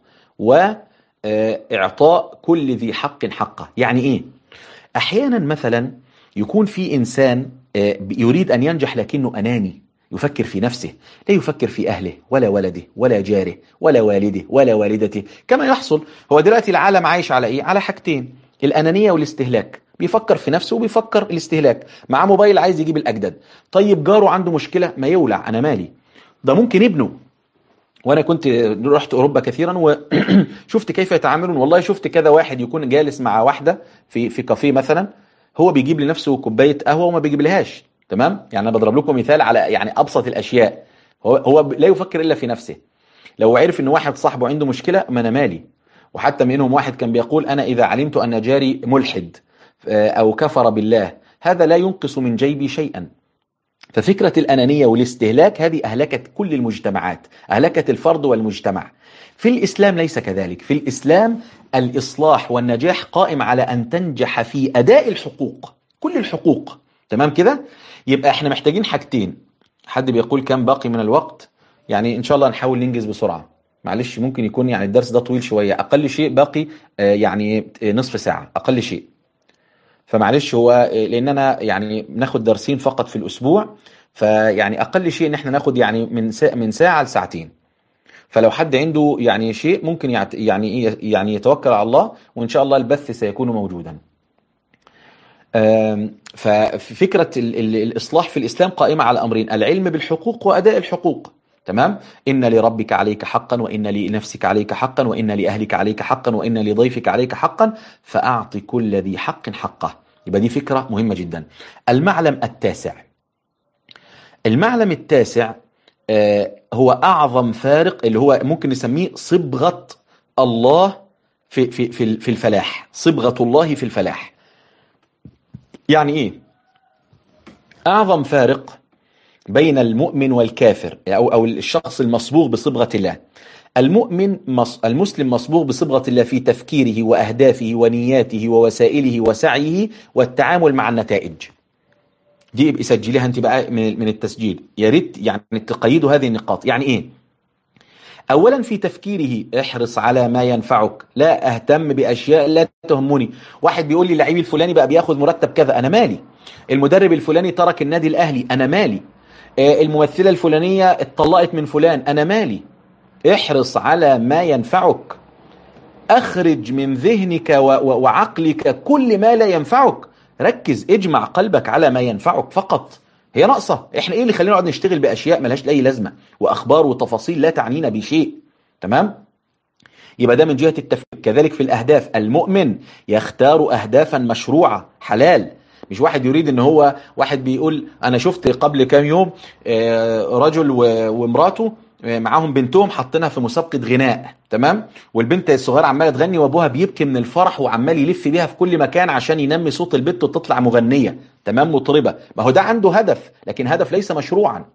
وإعطاء كل ذي حق حقه. يعني إيه؟ أحيانا مثلا يكون في إنسان آه، يريد أن ينجح لكنه أناني، يفكر في نفسه، لا يفكر في أهله ولا ولده ولا جاره ولا والده ولا والدته كما يحصل. هو دلوقتي العالم عايش على إيه؟ على حاجتين: الأنانية والاستهلاك. بيفكر في نفسه وبيفكر الاستهلاك. مع موبايل عايز يجيب الأجدد. طيب جاره عنده مشكلة، ما يولع، أنا مالي، ده ممكن ابنه. وانا كنت رحت اوروبا كثيرا وشفت كيف يتعاملون. والله شفت كذا واحد يكون جالس مع واحده في في كافيه مثلا، هو بيجيب لنفسه كوبايه قهوه وما بيجيب لهاش. تمام؟ يعني انا بضرب لكم مثال على يعني ابسط الاشياء. هو هو لا يفكر الا في نفسه. لو عرف ان واحد صاحبه عنده مشكله، ما انا مالي. وحتى منهم واحد كان بيقول: انا اذا علمت ان جاري ملحد آه، او كفر بالله، هذا لا ينقص من جيبي شيئا. ففكرة الأنانية والاستهلاك هذه أهلكت كل المجتمعات، أهلكت الفرد والمجتمع. في الإسلام ليس كذلك. في الإسلام الإصلاح والنجاح قائم على أن تنجح في أداء الحقوق، كل الحقوق. تمام كده؟ يبقى احنا محتاجين حاجتين. حد بيقول كم باقي من الوقت؟ يعني إن شاء الله نحاول ننجز بسرعة. معلش ممكن يكون يعني الدرس ده طويل شوية، أقل شيء باقي آه، يعني نصف ساعة أقل شيء. فمعلش هو لاننا يعني بناخد درسين فقط في الاسبوع، فيعني اقل شيء ان احنا ناخد يعني من ساعة من ساعه لساعتين. فلو حد عنده يعني شيء ممكن يعت يعني ايه يعني يتوكل على الله، وان شاء الله البث سيكون موجودا. آم، ففكره ال- ال- الاصلاح في الاسلام قائمه على امرين: العلم بالحقوق واداء الحقوق. تمام؟ إن لربك عليك حقا، وإن لنفسك عليك حقا، وإن لأهلك عليك حقا، وإن لضيفك عليك حقا، فأعط كل ذي حق حقه. يبقى دي فكرة مهمة جدا. المعلم التاسع: المعلم التاسع آه، هو أعظم فارق، اللي هو ممكن نسميه صبغة الله في في في في الفلاح. صبغة الله في الفلاح. يعني إيه؟ أعظم فارق بين المؤمن والكافر، أو أو الشخص المصبوغ بصبغة الله. المؤمن مص... المسلم مصبوغ بصبغة الله في تفكيره وأهدافه ونياته ووسائله وسعيه والتعامل مع النتائج. دي ابقي سجليها انت بقى من من التسجيل، يا ريت يعني تقيدوا هذه النقاط. يعني ايه؟ اولا في تفكيره: احرص على ما ينفعك، لا اهتم باشياء لا تهمني. واحد بيقول لي اللعيب الفلاني بقى بياخد مرتب كذا، انا مالي. المدرب الفلاني ترك النادي الاهلي، انا مالي. آه، الممثلة الفلانية اتطلقت من فلان، انا مالي. احرص على ما ينفعك. اخرج من ذهنك و- و- وعقلك كل ما لا ينفعك. ركز، اجمع قلبك على ما ينفعك فقط. هي ناقصة، احنا ايه اللي خلينا نقعد نشتغل باشياء ملهاش اي لازمة، واخبار وتفاصيل لا تعنينا بشيء. تمام؟ يبقى ده من جهة التفكير. كذلك في الاهداف: المؤمن يختار اهدافا مشروعة حلال. مش واحد يريد ان هو واحد بيقول: انا شفت قبل كام يوم آه، رجل و- ومراته معاهم بنتهم حاطينها في مسابقة غناء، تمام، والبنت الصغيرة عمالة تغني وابوها بيبكي من الفرح وعمال يلف بيها في كل مكان عشان ينمي صوت البنت وتطلع مغنية، تمام، مطربة. ما هو ده عنده هدف، لكن هدف ليس مشروعا،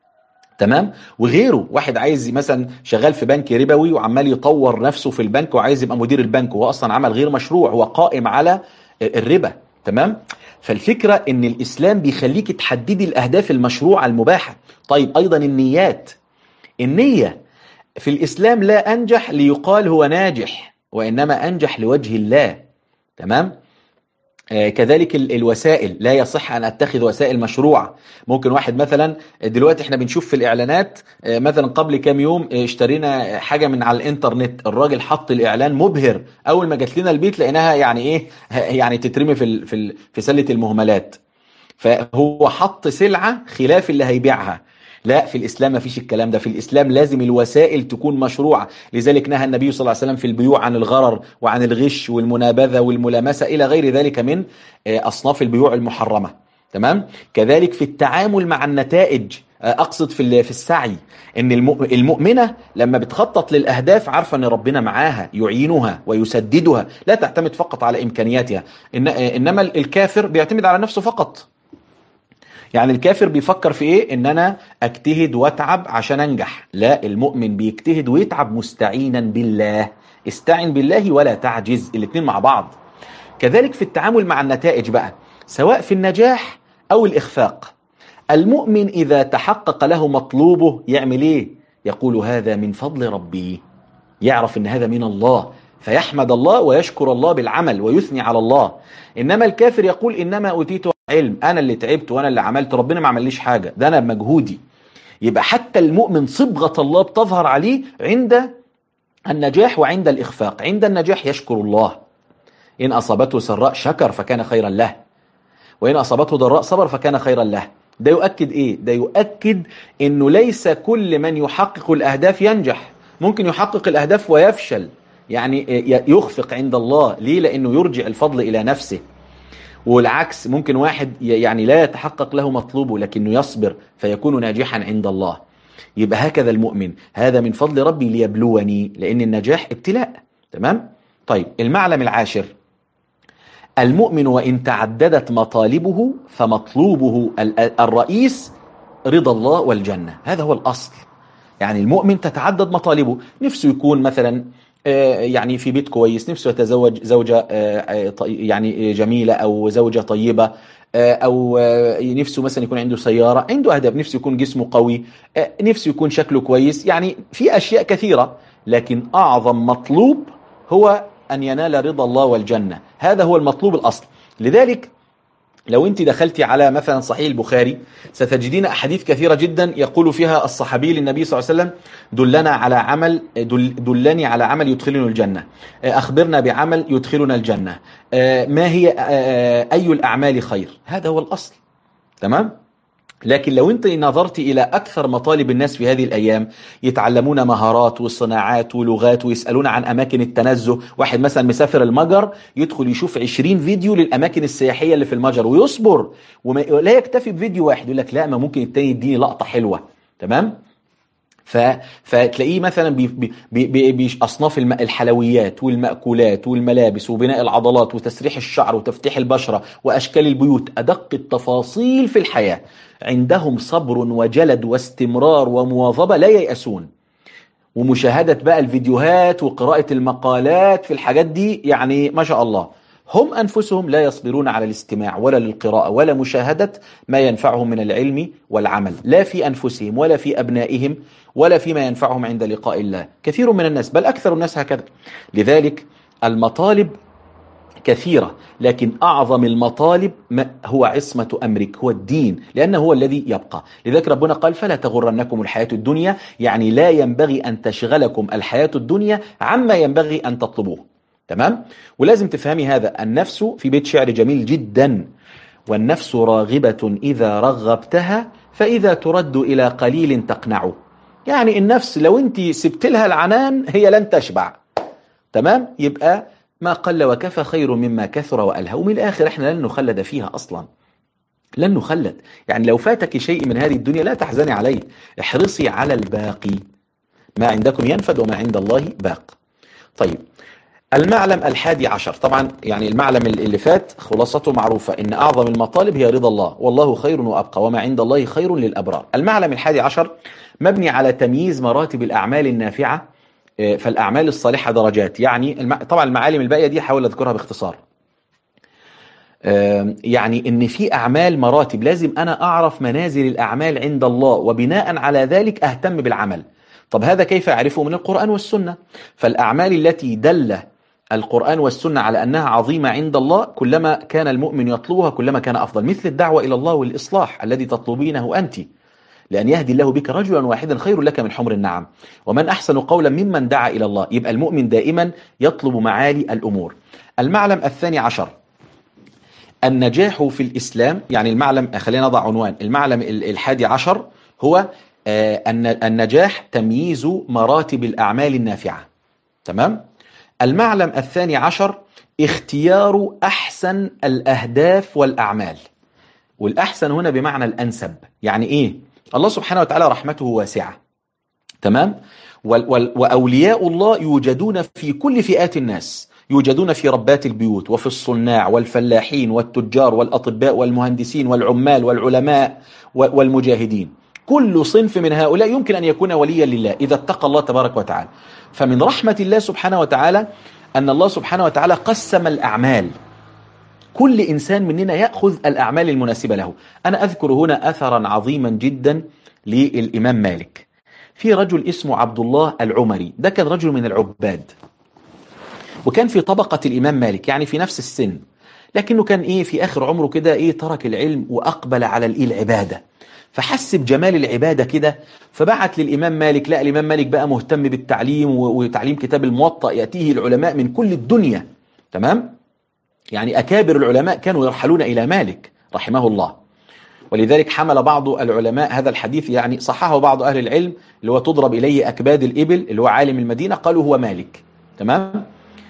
تمام. وغيره واحد عايز مثلا شغال في بنك ربوي وعمال يطور نفسه في البنك وعايز يبقى مدير البنك، وهو اصلا عمل غير مشروع، هو قائم على الربا، تمام. فالفكرة ان الاسلام بيخليك تحددي الاهداف المشروعة المباحة. طيب ايضا النيات، النية في الاسلام لا انجح ليقال هو ناجح، وانما انجح لوجه الله، تمام. آه، كذلك ال- الوسائل، لا يصح ان اتخذ وسائل مشروعه. ممكن واحد مثلا، دلوقتي احنا بنشوف في الاعلانات، آه، مثلا قبل كام يوم آه، اشترينا حاجه من على الانترنت، الراجل حط الاعلان مبهر، اول ما جت لنا البيت لقيناها يعني ايه يعني تترمي في ال- في ال- في سله المهملات. فهو حط سلعة خلاف اللي هيبيعها. لا، في الإسلام ما فيش الكلام ده، في الإسلام لازم الوسائل تكون مشروعة. لذلك نهى النبي صلى الله عليه وسلم في البيوع عن الغرر وعن الغش والمنابذة والملامسة إلى غير ذلك من آه، أصناف البيوع المحرمة، تمام. كذلك في التعامل مع النتائج، آه، أقصد في ال- في السعي، إن الم- المؤمنة لما بتخطط للأهداف عارفة إن ربنا معاها يعينها ويسددها، لا تعتمد فقط على إمكانياتها. إن آه، إنما الكافر بيعتمد على نفسه فقط. يعني الكافر بيفكر في ايه؟ ان انا اجتهد واتعب عشان انجح. لا، المؤمن بيجتهد ويتعب مستعينا بالله. استعن بالله ولا تعجز، الاتنين مع بعض. كذلك في التعامل مع النتائج بقى، سواء في النجاح او الاخفاق، المؤمن اذا تحقق له مطلوبه يعمل ايه؟ يقول هذا من فضل ربي، يعرف ان هذا من الله، فيحمد الله ويشكر الله بالعمل ويثني على الله. انما الكافر يقول انما اوتيت علم، انا اللي تعبت وانا اللي عملت، ربنا ما عمليش حاجه، ده انا بمجهودي. يبقى حتى المؤمن صبغه الله بتظهر عليه عند النجاح وعند الاخفاق. عند النجاح يشكر الله، ان اصابته سراء شكر فكان خيرا له، وان اصابته ضراء صبر فكان خيرا له. ده يؤكد ايه؟ ده يؤكد انه ليس كل من يحقق الاهداف ينجح، ممكن يحقق الاهداف ويفشل، يعني يخفق عند الله. ليه؟ لانه يرجع الفضل الى نفسه. والعكس، ممكن واحد يعني لا يتحقق له مطلوبه لكنه يصبر فيكون ناجحا عند الله. يبقى هكذا المؤمن، هذا من فضل ربي ليبلوني، لان النجاح ابتلاء، تمام. طيب المعلم العاشر، المؤمن وإن تعددت مطالبه فمطلوبه الرئيس رضا الله والجنة، هذا هو الأصل. يعني المؤمن تتعدد مطالبه، نفسه يكون مثلا يعني في بيت كويس، نفسه يتزوج زوجة يعني جميلة أو زوجة طيبة، أو نفسه مثلا يكون عنده سيارة، عنده أهداف، نفسه يكون جسمه قوي، نفسه يكون شكله كويس، يعني في أشياء كثيرة. لكن أعظم مطلوب هو أن ينال رضا الله والجنة، هذا هو المطلوب الأصل. لذلك لو أنت دخلتي على مثلا صحيح البخاري ستجدين أحاديث كثيرة جدا يقول فيها الصحابي للنبي صلى الله عليه وسلم دلنا على عمل دل دلني على عمل يدخلنا الجنة، أخبرنا بعمل يدخلنا الجنة، ما هي أي الأعمال خير، هذا هو الأصل، تمام. لكن لو انت نظرت الى اكثر مطالب الناس في هذه الايام، يتعلمون مهارات وصناعات ولغات ويسألون عن اماكن التنزه. واحد مثلا مسافر المجر يدخل يشوف عشرين فيديو للاماكن السياحية اللي في المجر ويصبر، ولا يكتفي بفيديو واحد، يقول لك لا، ما ممكن التاني يديني لقطة حلوة، تمام. ف... فتلاقيه مثلا بي... بي... بي... بي... أصناف الم... الحلويات والمأكولات والملابس وبناء العضلات وتسريح الشعر وتفتيح البشرة وأشكال البيوت، أدق التفاصيل في الحياة. عندهم صبر وجلد واستمرار ومواظبة، لا ييأسون. ومشاهدة بقى الفيديوهات وقراءة المقالات في الحاجات دي، يعني ما شاء الله. هم أنفسهم لا يصبرون على الاستماع ولا للقراءة ولا مشاهدة ما ينفعهم من العلم والعمل، لا في أنفسهم ولا في أبنائهم ولا فيما ينفعهم عند لقاء الله. كثير من الناس، بل أكثر الناس هكذا. لذلك المطالب كثيرة، لكن أعظم المطالب هو عصمة أمرك، هو الدين، لأنه هو الذي يبقى. لذلك ربنا قال فلا تغرنكم الحياة الدنيا، يعني لا ينبغي أن تشغلكم الحياة الدنيا عما ينبغي أن تطلبوه، تمام. ولازم تفهمي هذا. النفس، في بيت شعر جميل جدا، والنفس راغبة إذا رغبتها فإذا ترد إلى قليل تقنع. يعني النفس لو أنت سبت لها العنان هي لن تشبع، تمام. يبقى ما قل وكفى خير مما كثر وألهى. ومن الآخر احنا لن نخلد فيها أصلا، لن نخلد. يعني لو فاتك شيء من هذه الدنيا لا تحزني عليه، احرصي على الباقي، ما عندكم ينفد وما عند الله باق. طيب، المعلم الحادي عشر، طبعا يعني المعلم اللي فات خلاصته معروفة، إن أعظم المطالب هي رضا الله، والله خير وأبقى، وما عند الله خير للأبرار. المعلم الحادي عشر مبني على تمييز مراتب الأعمال النافعة، فالأعمال الصالحة درجات. يعني الم... طبعا المعالم الباقية دي حاول أذكرها باختصار. يعني إن في أعمال مراتب، لازم أنا أعرف منازل الأعمال عند الله، وبناء على ذلك أهتم بالعمل. طب هذا كيف أعرفه؟ من القرآن والسنة. فالأعمال التي دل القرآن والسنة على أنها عظيمة عند الله، كلما كان المؤمن يطلبها كلما كان أفضل، مثل الدعوة إلى الله والإصلاح الذي تطلبينه أنت، لأن يهدي الله بك رجلا واحدا خير لك من حمر النعم، ومن أحسن قولا ممن دعا إلى الله. يبقى المؤمن دائما يطلب معالي الأمور. المعلم الثاني عشر النجاح في الإسلام. يعني المعلم، خلينا نضع عنوان المعلم الحادي عشر هو أن النجاح تمييز مراتب الأعمال النافعة. تمام. المعلم الثاني عشر اختيار أحسن الأهداف والأعمال، والأحسن هنا بمعنى الأنسب. يعني إيه؟ الله سبحانه وتعالى رحمته واسعة، تمام؟ وأولياء الله يوجدون في كل فئات الناس، يوجدون في ربات البيوت وفي الصناع والفلاحين والتجار والأطباء والمهندسين والعمال والعلماء والمجاهدين. كل صنف من هؤلاء يمكن أن يكون وليا لله إذا اتقى الله تبارك وتعالى. فمن رحمة الله سبحانه وتعالى أن الله سبحانه وتعالى قسم الأعمال، كل إنسان مننا يأخذ الأعمال المناسبة له. أنا أذكر هنا أثرا عظيما جدا للإمام مالك. في رجل اسمه عبد الله العمري، ده كان رجل من العباد، وكان في طبقة الإمام مالك، يعني في نفس السن، لكنه كان إيه في آخر عمره كده إيه ترك العلم وأقبل على العبادة، فحس بجمال العبادة كده، فبعت للإمام مالك. لا، الإمام مالك بقى مهتم بالتعليم وتعليم كتاب الموطأ، يأتيه العلماء من كل الدنيا. تمام؟ يعني أكابر العلماء كانوا يرحلون إلى مالك رحمه الله، ولذلك حمل بعض العلماء هذا الحديث، يعني صححه بعض أهل العلم، اللي هو تضرب إليه أكباد الإبل، اللي هو عالم المدينة، قالوا هو مالك. تمام؟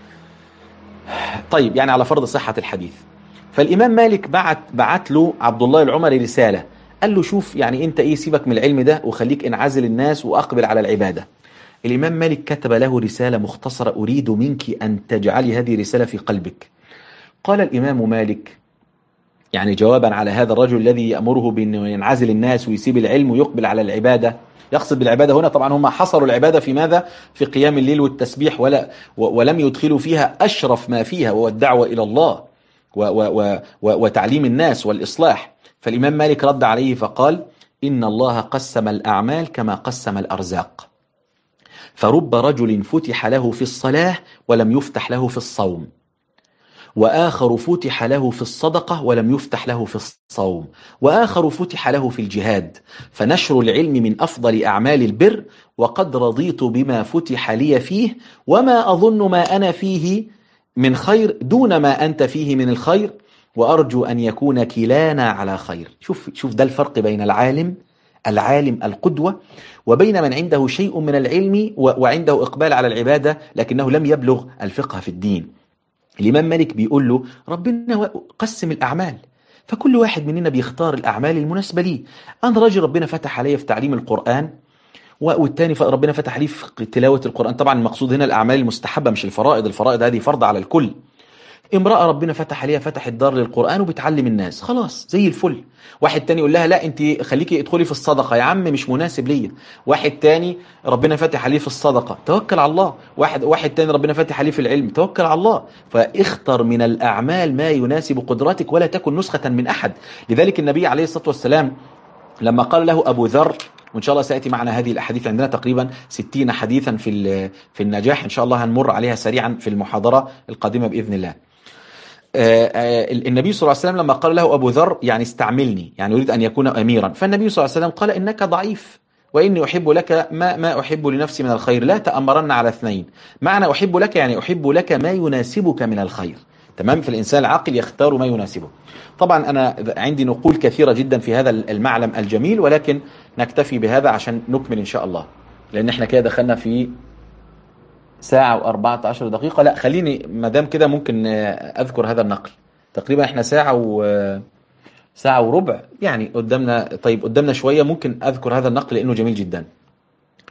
طيب، يعني على فرض صحة الحديث. فالإمام مالك بعت بعت له عبد الله العمري رسالة، قال له شوف يعني أنت إيه، سيبك من العلم ده وخليك انعزل الناس وأقبل على العبادة. الإمام مالك كتب له رسالة مختصرة: أريد منك أن تجعلي هذه الرسالة في قلبك. قال الإمام مالك، يعني جوابا على هذا الرجل الذي يأمره بأنه ينعزل الناس ويسيب العلم ويقبل على العبادة. يقصد بالعبادة هنا طبعا هم حصروا العبادة في ماذا؟ في قيام الليل والتسبيح، ولا ولم يدخلوا فيها أشرف ما فيها، وهو الدعوة إلى الله و و و وتعليم الناس والإصلاح. فالإمام مالك رد عليه فقال: إن الله قسم الأعمال كما قسم الأرزاق، فرب رجل فتح له في الصلاة ولم يفتح له في الصوم، وآخر فتح له في الصدقة ولم يفتح له في الصوم، وآخر فتح له في الجهاد، فنشر العلم من أفضل أعمال البر، وقد رضيت بما فتح لي فيه، وما أظن ما أنا فيه من خير دون ما أنت فيه من الخير، وأرجو أن يكون كلانا على خير. شوف شوف ده الفرق بين العالم العالم القدوة وبين من عنده شيء من العلم وعنده إقبال على العبادة لكنه لم يبلغ الفقه في الدين. الإمام مالك بيقول له ربنا قسم الأعمال، فكل واحد مننا بيختار الأعمال المناسبة ليه. أنا راجل ربنا فتح علي في تعليم القرآن، والتاني ربنا فتح عليه في تلاوة القرآن. طبعا المقصود هنا الأعمال المستحبة مش الفرائض، الفرائض هذه فرض على الكل. امرأة ربنا فتح عليها فتح الدار للقرآن وبتعلم الناس، خلاص زي الفل. واحد تاني يقول لها لا انت خليكي ادخلي في الصدقة، يا عم مش مناسب ليا. واحد تاني ربنا فتح عليه في الصدقة، توكل على الله. واحد واحد تاني ربنا فتح عليه في العلم، توكل على الله. فاختر من الأعمال ما يناسب قدراتك ولا تكن نسخة من أحد. لذلك النبي عليه الصلاة والسلام لما قال له أبو ذر، وإن شاء الله سيأتي معنا هذه الأحاديث، عندنا تقريبا ستين حديثا في في النجاح، إن شاء الله هنمر عليها سريعا في المحاضرة القادمة بإذن الله. النبي صلى الله عليه وسلم لما قال له أبو ذر يعني استعملني، يعني يريد أن يكون أميرا، فالنبي صلى الله عليه وسلم قال إنك ضعيف وإني أحب لك ما ما أحب لنفسي من الخير، لا تأمرن على اثنين. معنى أحب لك يعني أحب لك ما يناسبك من الخير. تمام؟ فالإنسان العاقل يختار ما يناسبه. طبعا أنا عندي نقول كثيرة جدا في هذا المعلم الجميل، ولكن نكتفي بهذا عشان نكمل إن شاء الله، لأن احنا كده دخلنا في ساعة وأربعة عشر دقيقة. لا خليني مدام كده ممكن أذكر هذا النقل. تقريبا احنا ساعة و ساعة وربع يعني قدامنا. طيب قدامنا شوية، ممكن أذكر هذا النقل لأنه جميل جدا.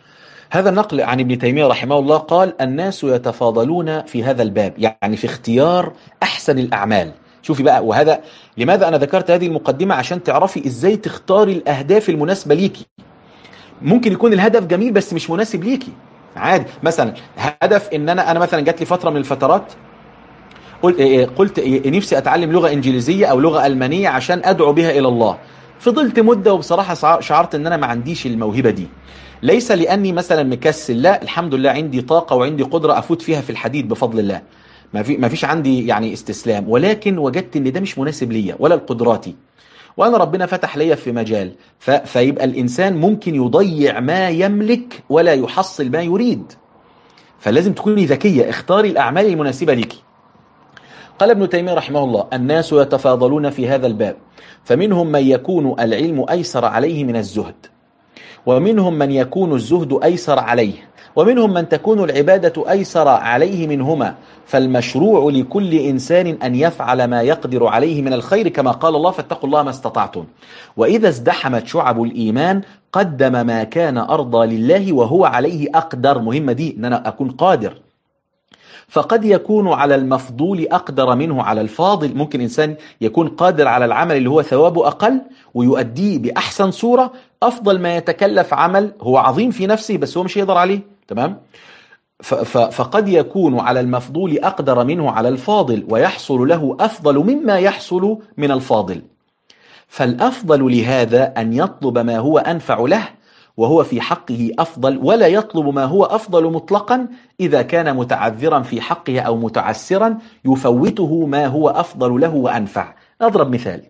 هذا النقل عن ابن تيمية رحمه الله قال الناس يتفاضلون في هذا الباب، يعني في اختيار أحسن الأعمال. شوفي بقى، وهذا لماذا أنا ذكرت هذه المقدمة؟ عشان تعرفي إزاي تختاري الأهداف المناسبة ليكي. ممكن يكون الهدف جميل بس مش مناسب ليكي، عادي. مثلا هدف ان انا انا مثلا جات لي فتره من الفترات قلت قلت نفسي اتعلم لغه انجليزيه او لغه المانيه عشان ادعو بها الى الله. فضلت مده وبصراحه شعرت ان انا ما عنديش الموهبه دي، ليس لاني مثلا مكسل، لا، الحمد لله عندي طاقه وعندي قدره افوت فيها في الحديد بفضل الله، ما في ما فيش عندي يعني استسلام، ولكن وجدت ان ده مش مناسب ليا ولا لقدراتي، وانا ربنا فتح ليا في مجال. ف... فيبقى الانسان ممكن يضيع ما يملك ولا يحصل ما يريد. فلازم تكوني ذكيه، اختاري الاعمال المناسبه ليكي. قال ابن تيميه رحمه الله الناس يتفاضلون في هذا الباب، فمنهم من يكون العلم ايسر عليه من الزهد، ومنهم من يكون الزهد ايسر عليه، ومنهم من تكون العبادة أيسر عليه منهما، فالمشروع لكل إنسان أن يفعل ما يقدر عليه من الخير، كما قال الله فاتقوا الله ما استطعتم. وإذا ازدحمت شعب الإيمان قدم ما كان أرضى لله وهو عليه أقدر. مهمة دي، أن أنا أكون قادر. فقد يكون على المفضول أقدر منه على الفاضل. ممكن إنسان يكون قادر على العمل اللي هو ثوابه أقل ويؤديه بأحسن صورة، أفضل ما يتكلف عمل هو عظيم في نفسه بس هو مش يقدر عليه. تمام؟ فقد يكون على المفضول أقدر منه على الفاضل ويحصل له أفضل مما يحصل من الفاضل. فالأفضل لهذا أن يطلب ما هو أنفع له وهو في حقه أفضل، ولا يطلب ما هو أفضل مطلقا إذا كان متعذرا في حقه أو متعسرا يفوته ما هو أفضل له وأنفع. أضرب مثال.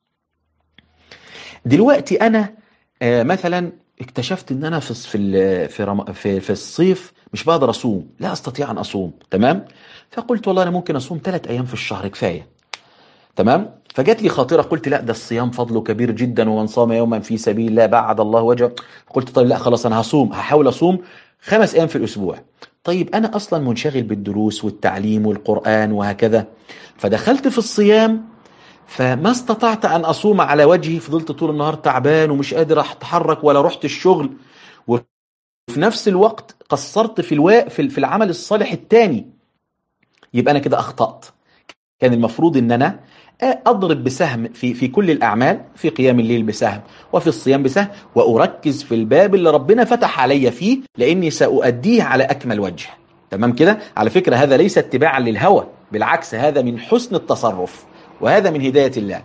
دلوقتي أنا مثلا اكتشفت ان انا في في في في الصيف مش بقدر اصوم، لا استطيع ان اصوم. تمام؟ فقلت والله انا ممكن اصوم ثلاث ايام في الشهر كفايه. تمام؟ فجات لي خاطره، قلت لا، ده الصيام فضله كبير جدا، ومن صام يوما في سبيل الله بعد الله وجهه. قلت طيب لا خلاص انا هصوم، هحاول اصوم خمس ايام في الاسبوع. طيب انا اصلا منشغل بالدروس والتعليم والقران وهكذا، فدخلت في الصيام فما استطعت أن أصوم على وجهي، فضلت طول النهار تعبان ومش قادر أتحرك ولا رحت الشغل، وفي نفس الوقت قصرت في الواء في العمل الصالح الثاني. يبقى أنا كده أخطأت. كان المفروض أن أنا أضرب بسهم في في كل الأعمال، في قيام الليل بسهم وفي الصيام بسهم، وأركز في الباب اللي ربنا فتح علي فيه لأني سأؤديه على أكمل وجه. تمام كده؟ على فكرة هذا ليس اتباعا للهوى، بالعكس هذا من حسن التصرف، وهذا من هداية الله.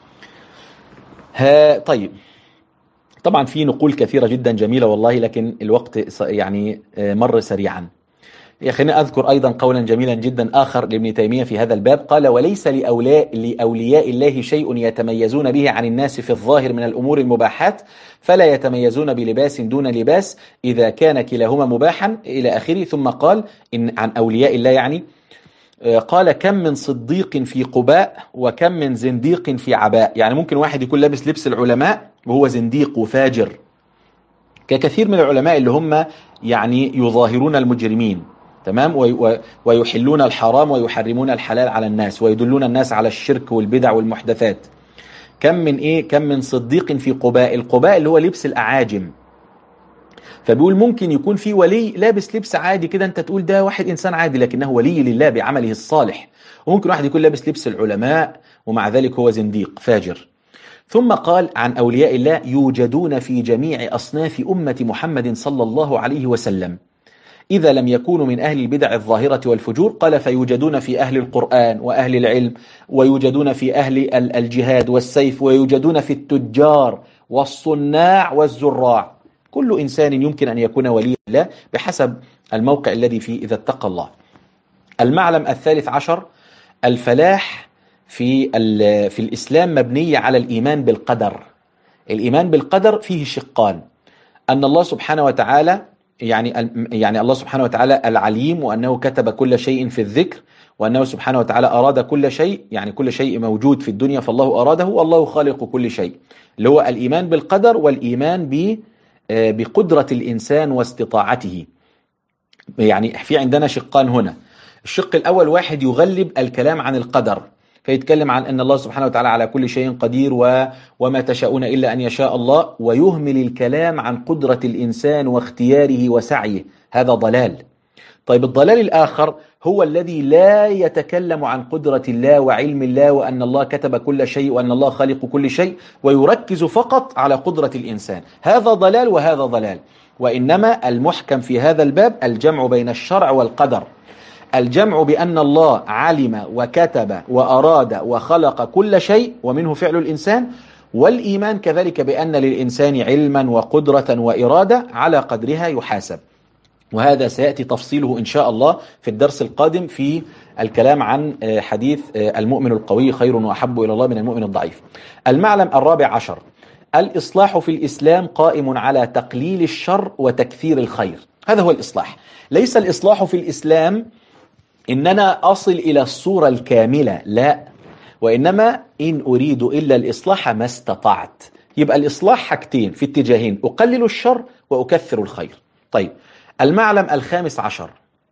ها طيب، طبعا في نقول كثيرة جدا جميلة والله، لكن الوقت يعني مر سريعا. خليني أذكر أيضا قولا جميلا جدا آخر لابن تيمية في هذا الباب. قال وليس لأولياء, لأولياء الله شيء يتميزون به عن الناس في الظاهر من الأمور المباحات، فلا يتميزون بلباس دون لباس إذا كان كلاهما مباحا إلى آخره. ثم قال إن عن أولياء الله يعني قال كم من صديق في قباء وكم من زنديق في عباء. يعني ممكن واحد يكون لابس لبس العلماء وهو زنديق وفاجر، ككثير من العلماء اللي هم يعني يظاهرون المجرمين. تمام؟ ويحلون الحرام ويحرمون الحلال على الناس ويدلون الناس على الشرك والبدع والمحدثات. كم من ايه كم من صديق في قباء. القباء اللي هو لبس الأعاجم. فبيقول ممكن يكون في ولي لابس لبس عادي كده، انت تقول ده واحد انسان عادي لكنه ولي لله بعمله الصالح، وممكن واحد يكون لابس لبس العلماء ومع ذلك هو زنديق فاجر. ثم قال عن أولياء الله يوجدون في جميع أصناف أمة محمد صلى الله عليه وسلم، إذا لم يكونوا من أهل البدع الظاهرة والفجور. قال فيوجدون في أهل القرآن وأهل العلم، ويوجدون في أهل الجهاد والسيف، ويوجدون في التجار والصناع والزراع. كل إنسان يمكن أن يكون ولي الله بحسب الموقع الذي فيه إذا اتقى الله. المعلم الثالث عشر الفلاح في في الإسلام مبني على الإيمان بالقدر. الإيمان بالقدر فيه شقان: أن الله سبحانه وتعالى يعني يعني الله سبحانه وتعالى العليم، وأنه كتب كل شيء في الذكر، وأنه سبحانه وتعالى أراد كل شيء، يعني كل شيء موجود في الدنيا فالله أراده، والله خالق كل شيء، اللي هو الإيمان بالقدر والإيمان ب بقدرة الإنسان واستطاعته. يعني في عندنا شقان هنا. الشق الأول واحد يغلب الكلام عن القدر، فيتكلم عن أن الله سبحانه وتعالى على كل شيء قدير و... وما تشاءون إلا أن يشاء الله، ويهمل الكلام عن قدرة الإنسان واختياره وسعيه. هذا ضلال. طيب الضلال الآخر هو الذي لا يتكلم عن قدرة الله وعلم الله وأن الله كتب كل شيء وأن الله خالق كل شيء، ويركز فقط على قدرة الإنسان. هذا ضلال وهذا ضلال. وإنما المحكم في هذا الباب الجمع بين الشرع والقدر. الجمع بأن الله علم وكتب وأراد وخلق كل شيء ومنه فعل الإنسان، والإيمان كذلك بأن للإنسان علما وقدرة وإرادة على قدرها يحاسب. وهذا سيأتي تفصيله إن شاء الله في الدرس القادم في الكلام عن حديث المؤمن القوي خير وأحب إلى الله من المؤمن الضعيف. المعلم الرابع عشر: الإصلاح في الإسلام قائم على تقليل الشر وتكثير الخير. هذا هو الإصلاح. ليس الإصلاح في الإسلام إن أنا أصل إلى الصورة الكاملة، لا، وإنما إن أريد إلا الإصلاح ما استطعت. يبقى الإصلاح حاجتين في اتجاهين: أقلل الشر وأكثر الخير. طيب المعلم الخامس عشر: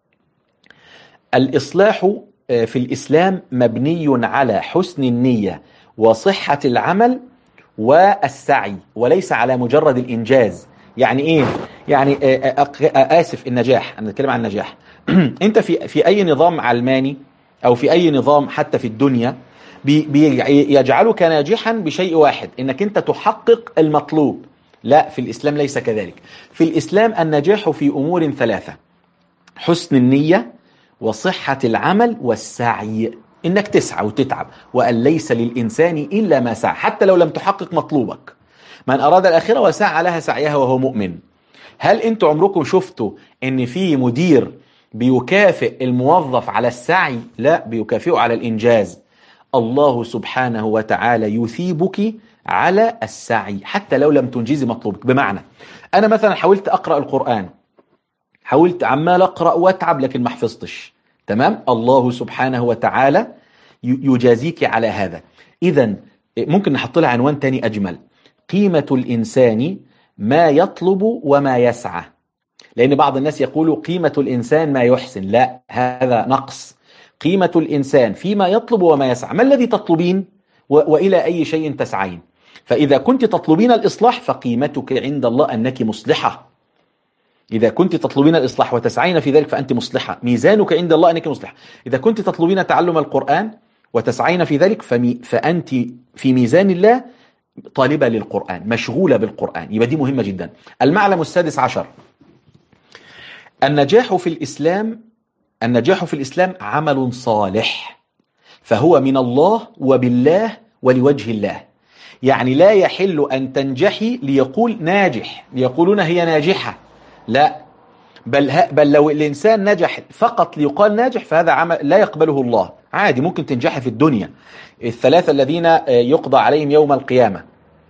الإصلاح في الإسلام مبني على حسن النية وصحة العمل والسعي، وليس على مجرد الإنجاز. يعني إيه؟ يعني آسف النجاح، أنا أتكلم عن النجاح. أنت في في أي نظام علماني أو في أي نظام حتى في الدنيا بيجعلك ناجحا بشيء واحد، إنك أنت تحقق المطلوب. لا، في الإسلام ليس كذلك. في الإسلام النجاح في أمور ثلاثة: حسن النية وصحة العمل والسعي، إنك تسعى وتتعب، وأن ليس للإنسان إلا ما سعى، حتى لو لم تحقق مطلوبك. من أراد الآخرة وسعى لها سعيها وهو مؤمن. هل أنتوا عمركم شفتوا إن في مدير بيكافئ الموظف على السعي؟ لا، بيكافئه على الإنجاز. الله سبحانه وتعالى يثيبك على السعي حتى لو لم تنجزي مطلوبك. بمعنى أنا مثلا حاولت أقرأ القرآن، حاولت عمال أقرأ وأتعب لكن ما حفظتش، تمام؟ الله سبحانه وتعالى يجازيك على هذا. إذن ممكن نحط لها عنوان تاني أجمل: قيمة الإنسان ما يطلب وما يسعى. لأن بعض الناس يقولوا قيمة الإنسان ما يحسن، لا، هذا نقص. قيمة الإنسان فيما يطلب وما يسعى. ما الذي تطلبين وإلى أي شيء تسعين؟ فإذا كنت تطلبين الإصلاح فقيمتك عند الله أنك مصلحة. إذا كنت تطلبين الإصلاح وتسعين في ذلك فأنت مصلحة، ميزانك عند الله أنك مصلحة. إذا كنت تطلبين تعلم القرآن وتسعين في ذلك فأنت في ميزان الله طالبة للقرآن، مشغولة بالقرآن. يبقى دي مهمة جدا. المعلم السادس عشر: النجاح في الإسلام النجاح في الإسلام عمل صالح، فهو من الله وبالله ولوجه الله. يعني لا يحل أن تنجحي ليقول ناجح، ليقولون هي ناجحة، لا، بل, بل لو الإنسان نجح فقط ليقال ناجح فهذا عمل لا يقبله الله. عادي، ممكن تنجحي في الدنيا. الثلاثة الذين يقضى عليهم يوم القيامة،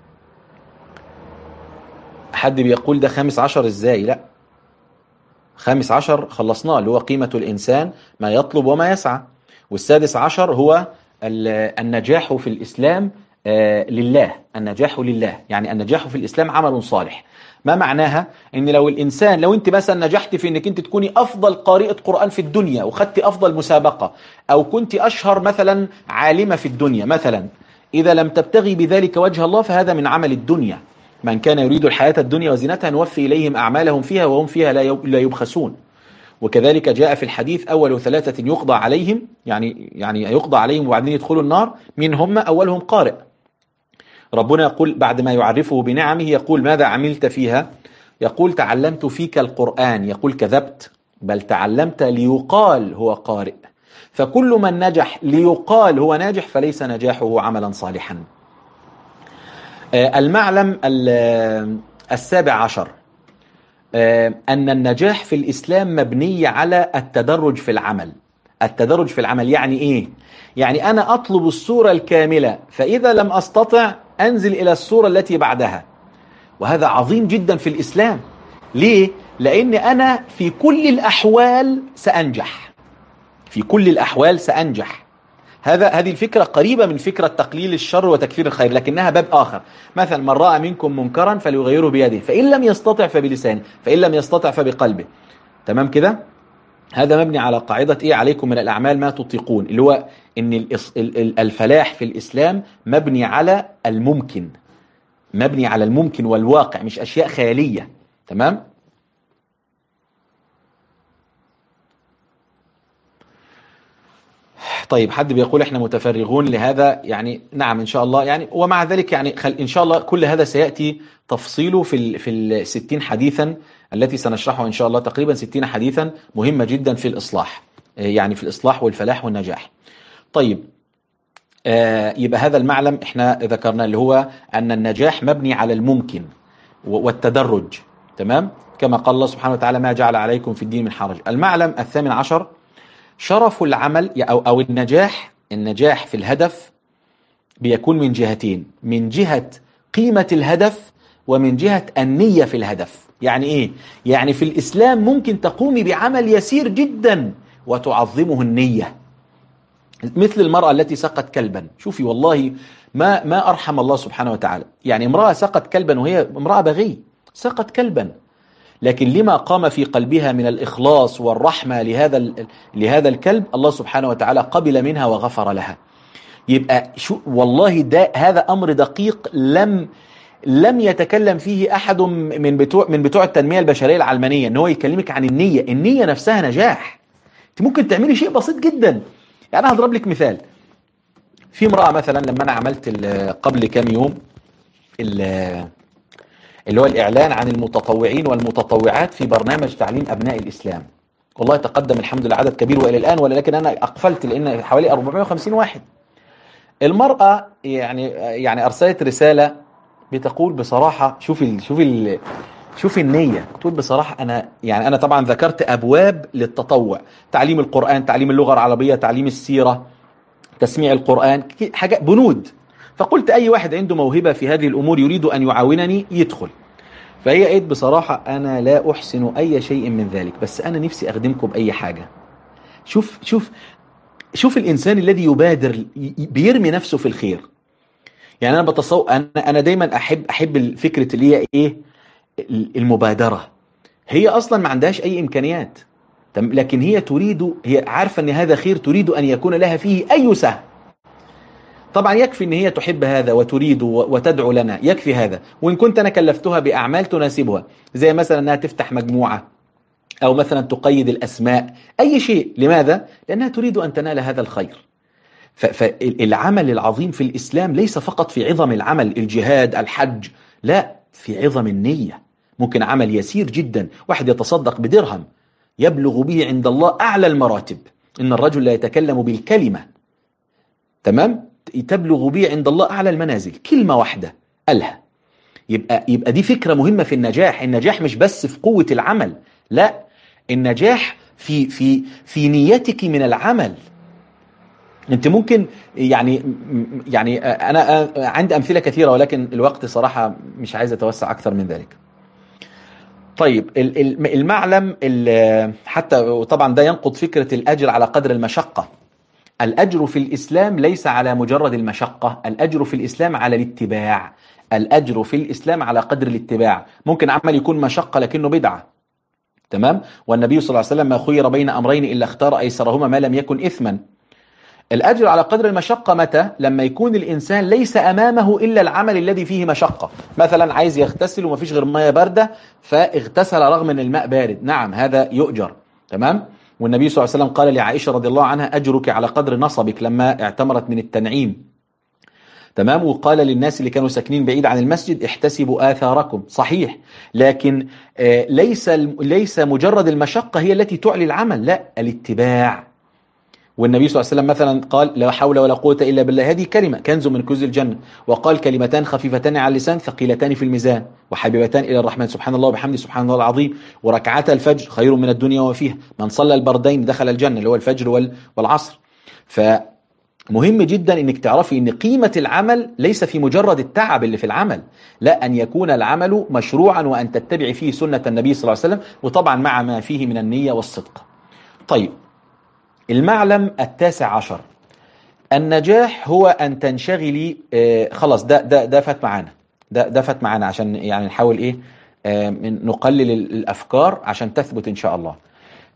حد بيقول ده خامس عشر إزاي؟ لا، خامس عشر خلصناه، اللي هو قيمة الإنسان ما يطلب وما يسعى. والسادس عشر هو النجاح في الإسلام لله. النجاح لله يعني النجاح في الإسلام عمل صالح. ما معناها؟ ان لو الانسان لو انت مثلا نجحت في انك انت تكوني افضل قارئة قرآن في الدنيا وخدت افضل مسابقة، او كنت اشهر مثلا عالمة في الدنيا مثلا، اذا لم تبتغي بذلك وجه الله فهذا من عمل الدنيا. من كان يريد الحياة الدنيا وزينتها نوفي اليهم اعمالهم فيها وهم فيها لا يبخسون. وكذلك جاء في الحديث اول ثلاثة يقضى عليهم، يعني يعني يقضى عليهم وبعدين يدخلوا النار، من هم؟ اولهم قارئ. ربنا يقول بعد ما يعرفه بنعمه يقول ماذا عملت فيها؟ يقول تعلمت فيك القرآن. يقول كذبت، بل تعلمت ليقال هو قارئ. فكل من نجح ليقال هو ناجح فليس نجاحه عملا صالحا. المعلم السابع عشر: أن النجاح في الإسلام مبني على التدرج في العمل. التدرج في العمل يعني إيه؟ يعني أنا أطلب الصورة الكاملة، فإذا لم أستطع أنزل إلى الصورة التي بعدها. وهذا عظيم جدا في الإسلام. ليه؟ لأن أنا في كل الأحوال سأنجح، في كل الأحوال سأنجح. هذا هذه الفكرة قريبة من فكرة تقليل الشر وتكثير الخير، لكنها باب آخر. مثلا من رأى منكم منكرا فليغيره بيده، فإن لم يستطع فبلسانه، فإن لم يستطع فبقلبه. تمام كده؟ هذا مبني على قاعدة إيه؟ عليكم من الأعمال ما تطيقون، اللي هو إن الفلاح في الإسلام مبني على الممكن، مبني على الممكن والواقع، مش أشياء خيالية. تمام؟ طيب، حد بيقول احنا متفرغون لهذا، يعني نعم ان شاء الله، يعني ومع ذلك يعني خل ان شاء الله كل هذا سياتي تفصيله في ال في الستين حديثا التي سنشرحها ان شاء الله، تقريبا ستين حديثا مهمه جدا في الاصلاح، يعني في الاصلاح والفلاح والنجاح. طيب، آه يبقى هذا المعلم احنا ذكرنا اللي هو ان النجاح مبني على الممكن والتدرج. تمام؟ كما قال الله سبحانه وتعالى ما جعل عليكم في الدين من حرج. المعلم الثامن عشر شرف العمل أو أو النجاح. النجاح في الهدف بيكون من جهتين، من جهة قيمة الهدف ومن جهة النية في الهدف. يعني إيه؟ يعني في الإسلام ممكن تقومي بعمل يسير جدا وتعظمه النية، مثل المرأة التي سقت كلبا. شوفي والله ما ما أرحم الله سبحانه وتعالى، يعني امرأة سقت كلبا وهي امرأة بغي، سقت كلبا، لكن لما قام في قلبها من الإخلاص والرحمة لهذا لهذا الكلب، الله سبحانه وتعالى قبل منها وغفر لها. يبقى شو والله ده هذا أمر دقيق لم لم يتكلم فيه أحد من بتوع من بتوع التنمية البشرية العلمانية، إن هو يكلمك عن النية. النية نفسها نجاح. أنت ممكن تعملي شيء بسيط جدا. يعني أنا هضرب لك مثال. في امرأة مثلا لما أنا عملت قبل كام يوم اللي هو الإعلان عن المتطوعين والمتطوعات في برنامج تعليم أبناء الإسلام، والله تقدم الحمد لله عدد كبير وإلى الآن، ولكن أنا أقفلت لأن حوالي أربعمائة وخمسين واحد. المرأة يعني يعني أرسلت رسالة بتقول بصراحة، شوفي ال شوفي ال شوفي النية، تقول بصراحة أنا يعني أنا طبعا ذكرت أبواب للتطوع، تعليم القرآن، تعليم اللغة العربية، تعليم السيرة، تسميع القرآن، حاجة بنود. فقلت أي واحد عنده موهبة في هذه الأمور يريد أن يعاونني يدخل. فهي قالت بصراحة أنا لا أحسن أي شيء من ذلك، بس أنا نفسي أخدمكم بأي حاجة. شوف شوف شوف الإنسان الذي يبادر بيرمي نفسه في الخير. يعني أنا بتصور أنا أنا دايما أحب أحب الفكرة اللي هي إيه، المبادرة. هي أصلا ما عندهاش أي إمكانيات، لكن هي تريد، هي عارفة أن هذا خير، تريد أن يكون لها فيه أي سهم. طبعا يكفي ان هي تحب هذا وتريد وتدعو لنا، يكفي هذا. وان كنت انا كلفتها باعمال تناسبها، زي مثلا انها تفتح مجموعة او مثلا تقيد الاسماء، اي شيء. لماذا؟ لانها تريد ان تنال هذا الخير. فالعمل العظيم في الاسلام ليس فقط في عظم العمل، الجهاد، الحج، لا، في عظم النية. ممكن عمل يسير جدا، واحد يتصدق بدرهم يبلغ به عند الله اعلى المراتب. ان الرجل لا يتكلم بالكلمة، تمام، تبلغ به عند الله أعلى المنازل، كلمة واحدة قالها. يبقى يبقى دي فكرة مهمة في النجاح. النجاح مش بس في قوة العمل، لا، النجاح في في في نيتك من العمل. انت ممكن يعني يعني انا عندي امثلة كثيرة، ولكن الوقت صراحة مش عايز اتوسع اكثر من ذلك. طيب، المعلم حتى طبعا ده ينقض فكرة الأجر على قدر المشقة. الأجر في الإسلام ليس على مجرد المشقة، الأجر في الإسلام على الاتباع. الأجر في الإسلام على قدر الاتباع. ممكن عمل يكون مشقة لكنه بدعة، تمام، والنبي صلى الله عليه وسلم ما خير بين أمرين إلا اختار أيسرهما ما لم يكن إثما. الأجر على قدر المشقة متى؟ لما يكون الإنسان ليس أمامه إلا العمل الذي فيه مشقة. مثلا عايز يغتسل وما فيش غير مياه باردة فاغتسل رغم أن الماء بارد، نعم هذا يؤجر، تمام. والنبي صلى الله عليه وسلم قال لعائشة رضي الله عنها أجرك على قدر نصبك لما اعتمرت من التنعيم، تمام. وقال للناس اللي كانوا ساكنين بعيد عن المسجد احتسبوا آثاركم، صحيح. لكن آه ليس ليس مجرد المشقة هي التي تعلي العمل، لا، الاتباع. والنبي صلى الله عليه وسلم مثلا قال لا حول ولا قوة إلا بالله، هذه كلمة كنز من كنوز الجنة. وقال كلمتان خفيفتان على اللسان ثقيلتان في الميزان وحبيبتان إلى الرحمن، سبحان الله وبحمده سبحان الله العظيم. وركعتا الفجر خير من الدنيا وفيها، من صلى البردين دخل الجنة، اللي هو الفجر والعصر. فمهم جدا انك تعرفي ان قيمة العمل ليس في مجرد التعب اللي في العمل، لا، ان يكون العمل مشروعا وان تتبعي فيه سنة النبي صلى الله عليه وسلم، وطبعا مع ما فيه من النية والصدق. طيب، المعلم التاسع عشر، النجاح هو أن تنشغلي آه خلاص ده ده ده فات معانا، ده ده فات معانا عشان يعني نحاول إيه آه نقلل الأفكار عشان تثبت إن شاء الله.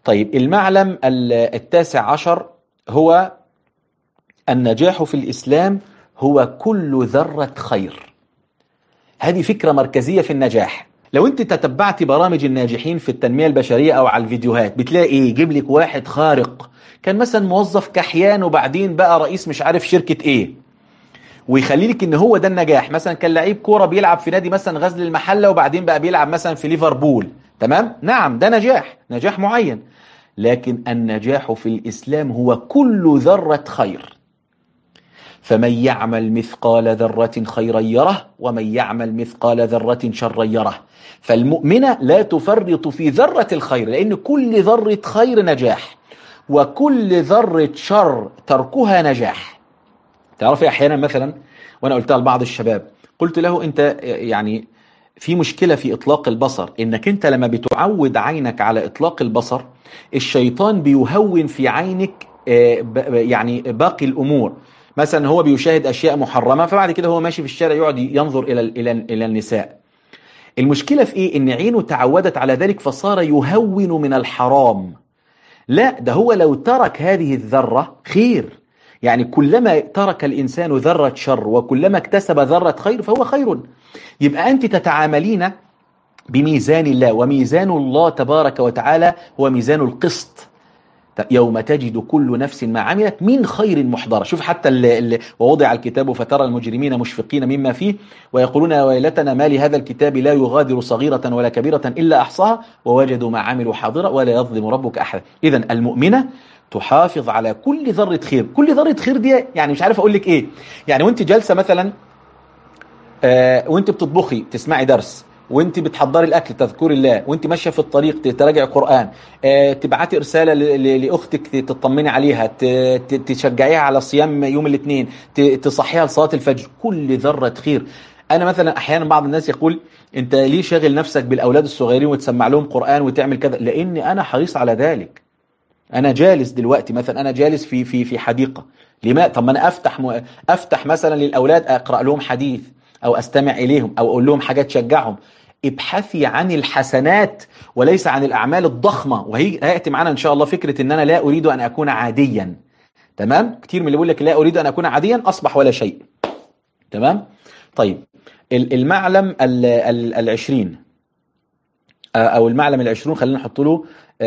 طيب المعلم التاسع عشر هو النجاح في الإسلام هو كل ذرة خير. هذه فكرة مركزية في النجاح. لو انت تتبعت برامج الناجحين في التنمية البشرية او على الفيديوهات بتلاقي ايه؟ يجيب لك واحد خارق كان مثلا موظف كحيان وبعدين بقى رئيس مش عارف شركة ايه، ويخلي لك ان هو ده النجاح. مثلا كان لعيب كورة بيلعب في نادي مثلا غزل المحلة وبعدين بقى بيلعب مثلا في ليفربول، تمام؟ نعم ده نجاح، نجاح معين. لكن النجاح في الإسلام هو كل ذرة خير. فمن يعمل مثقال ذرة خيرا يره ومن يعمل مثقال ذرة شرا يره. فالمؤمنة لا تفرط في ذرة الخير، لأن كل ذرة خير نجاح وكل ذرة شر تركها نجاح. تعرفي أحيانا مثلا، وأنا قلتها لبعض الشباب، قلت له أنت يعني في مشكلة في إطلاق البصر، إنك أنت لما بتعود عينك على إطلاق البصر الشيطان بيهون في عينك يعني باقي الأمور. مثلا هو بيشاهد أشياء محرمة، فبعد كده هو ماشي في الشارع يقعد ينظر إلى إلى إلى النساء. المشكلة في إيه؟ إن عينه تعودت على ذلك فصار يهون من الحرام. لا، ده هو لو ترك هذه الذرة خير. يعني كلما ترك الإنسان ذرة شر وكلما اكتسب ذرة خير فهو خير. يبقى أنت تتعاملين بميزان الله، وميزان الله تبارك وتعالى هو ميزان القسط. يوم تجد كل نفس ما عملت من خير محضرة. شوف حتى اللي اللي ووضع الكتاب فترى المجرمين مشفقين مما فيه ويقولون يا ويلتنا ما لهذا الكتاب لا يغادر صغيرة ولا كبيرة إلا أحصاها ووجدوا ما عملوا حاضرا ولا يظلم ربك أحدا. إذن المؤمنة تحافظ على كل ذرة خير. كل ذرة خير دي يعني مش عارف أقول لك إيه. يعني وانت جالسة مثلا آه وانت بتطبخي تسمعي درس، وانت بتحضري الاكل تذكري الله، وانت ماشيه في الطريق تراجعي قران، اه تبعتي رساله لاختك تطمني عليها، تشجعيها على صيام يوم الاثنين، تصحيها لصلاه الفجر. كل ذره خير. انا مثلا احيانا بعض الناس يقول انت ليه شاغل نفسك بالاولاد الصغيرين وتسمع لهم قران وتعمل كذا؟ لاني انا حريص على ذلك. انا جالس دلوقتي مثلا، انا جالس في في في حديقه، لما طب ما انا افتح م... افتح مثلا للاولاد اقرا لهم حديث او استمع اليهم او اقول لهم حاجات تشجعهم. ابحثي عن الحسنات وليس عن الأعمال الضخمة. وهي هيأتي معنا إن شاء الله فكرة إن أنا لا أريد أن أكون عاديا. تمام؟ كتير من اللي بيقول لك لا أريد أن أكون عاديا أصبح ولا شيء. تمام؟ طيب المعلم العشرين أو المعلم العشرون خلينا نحط له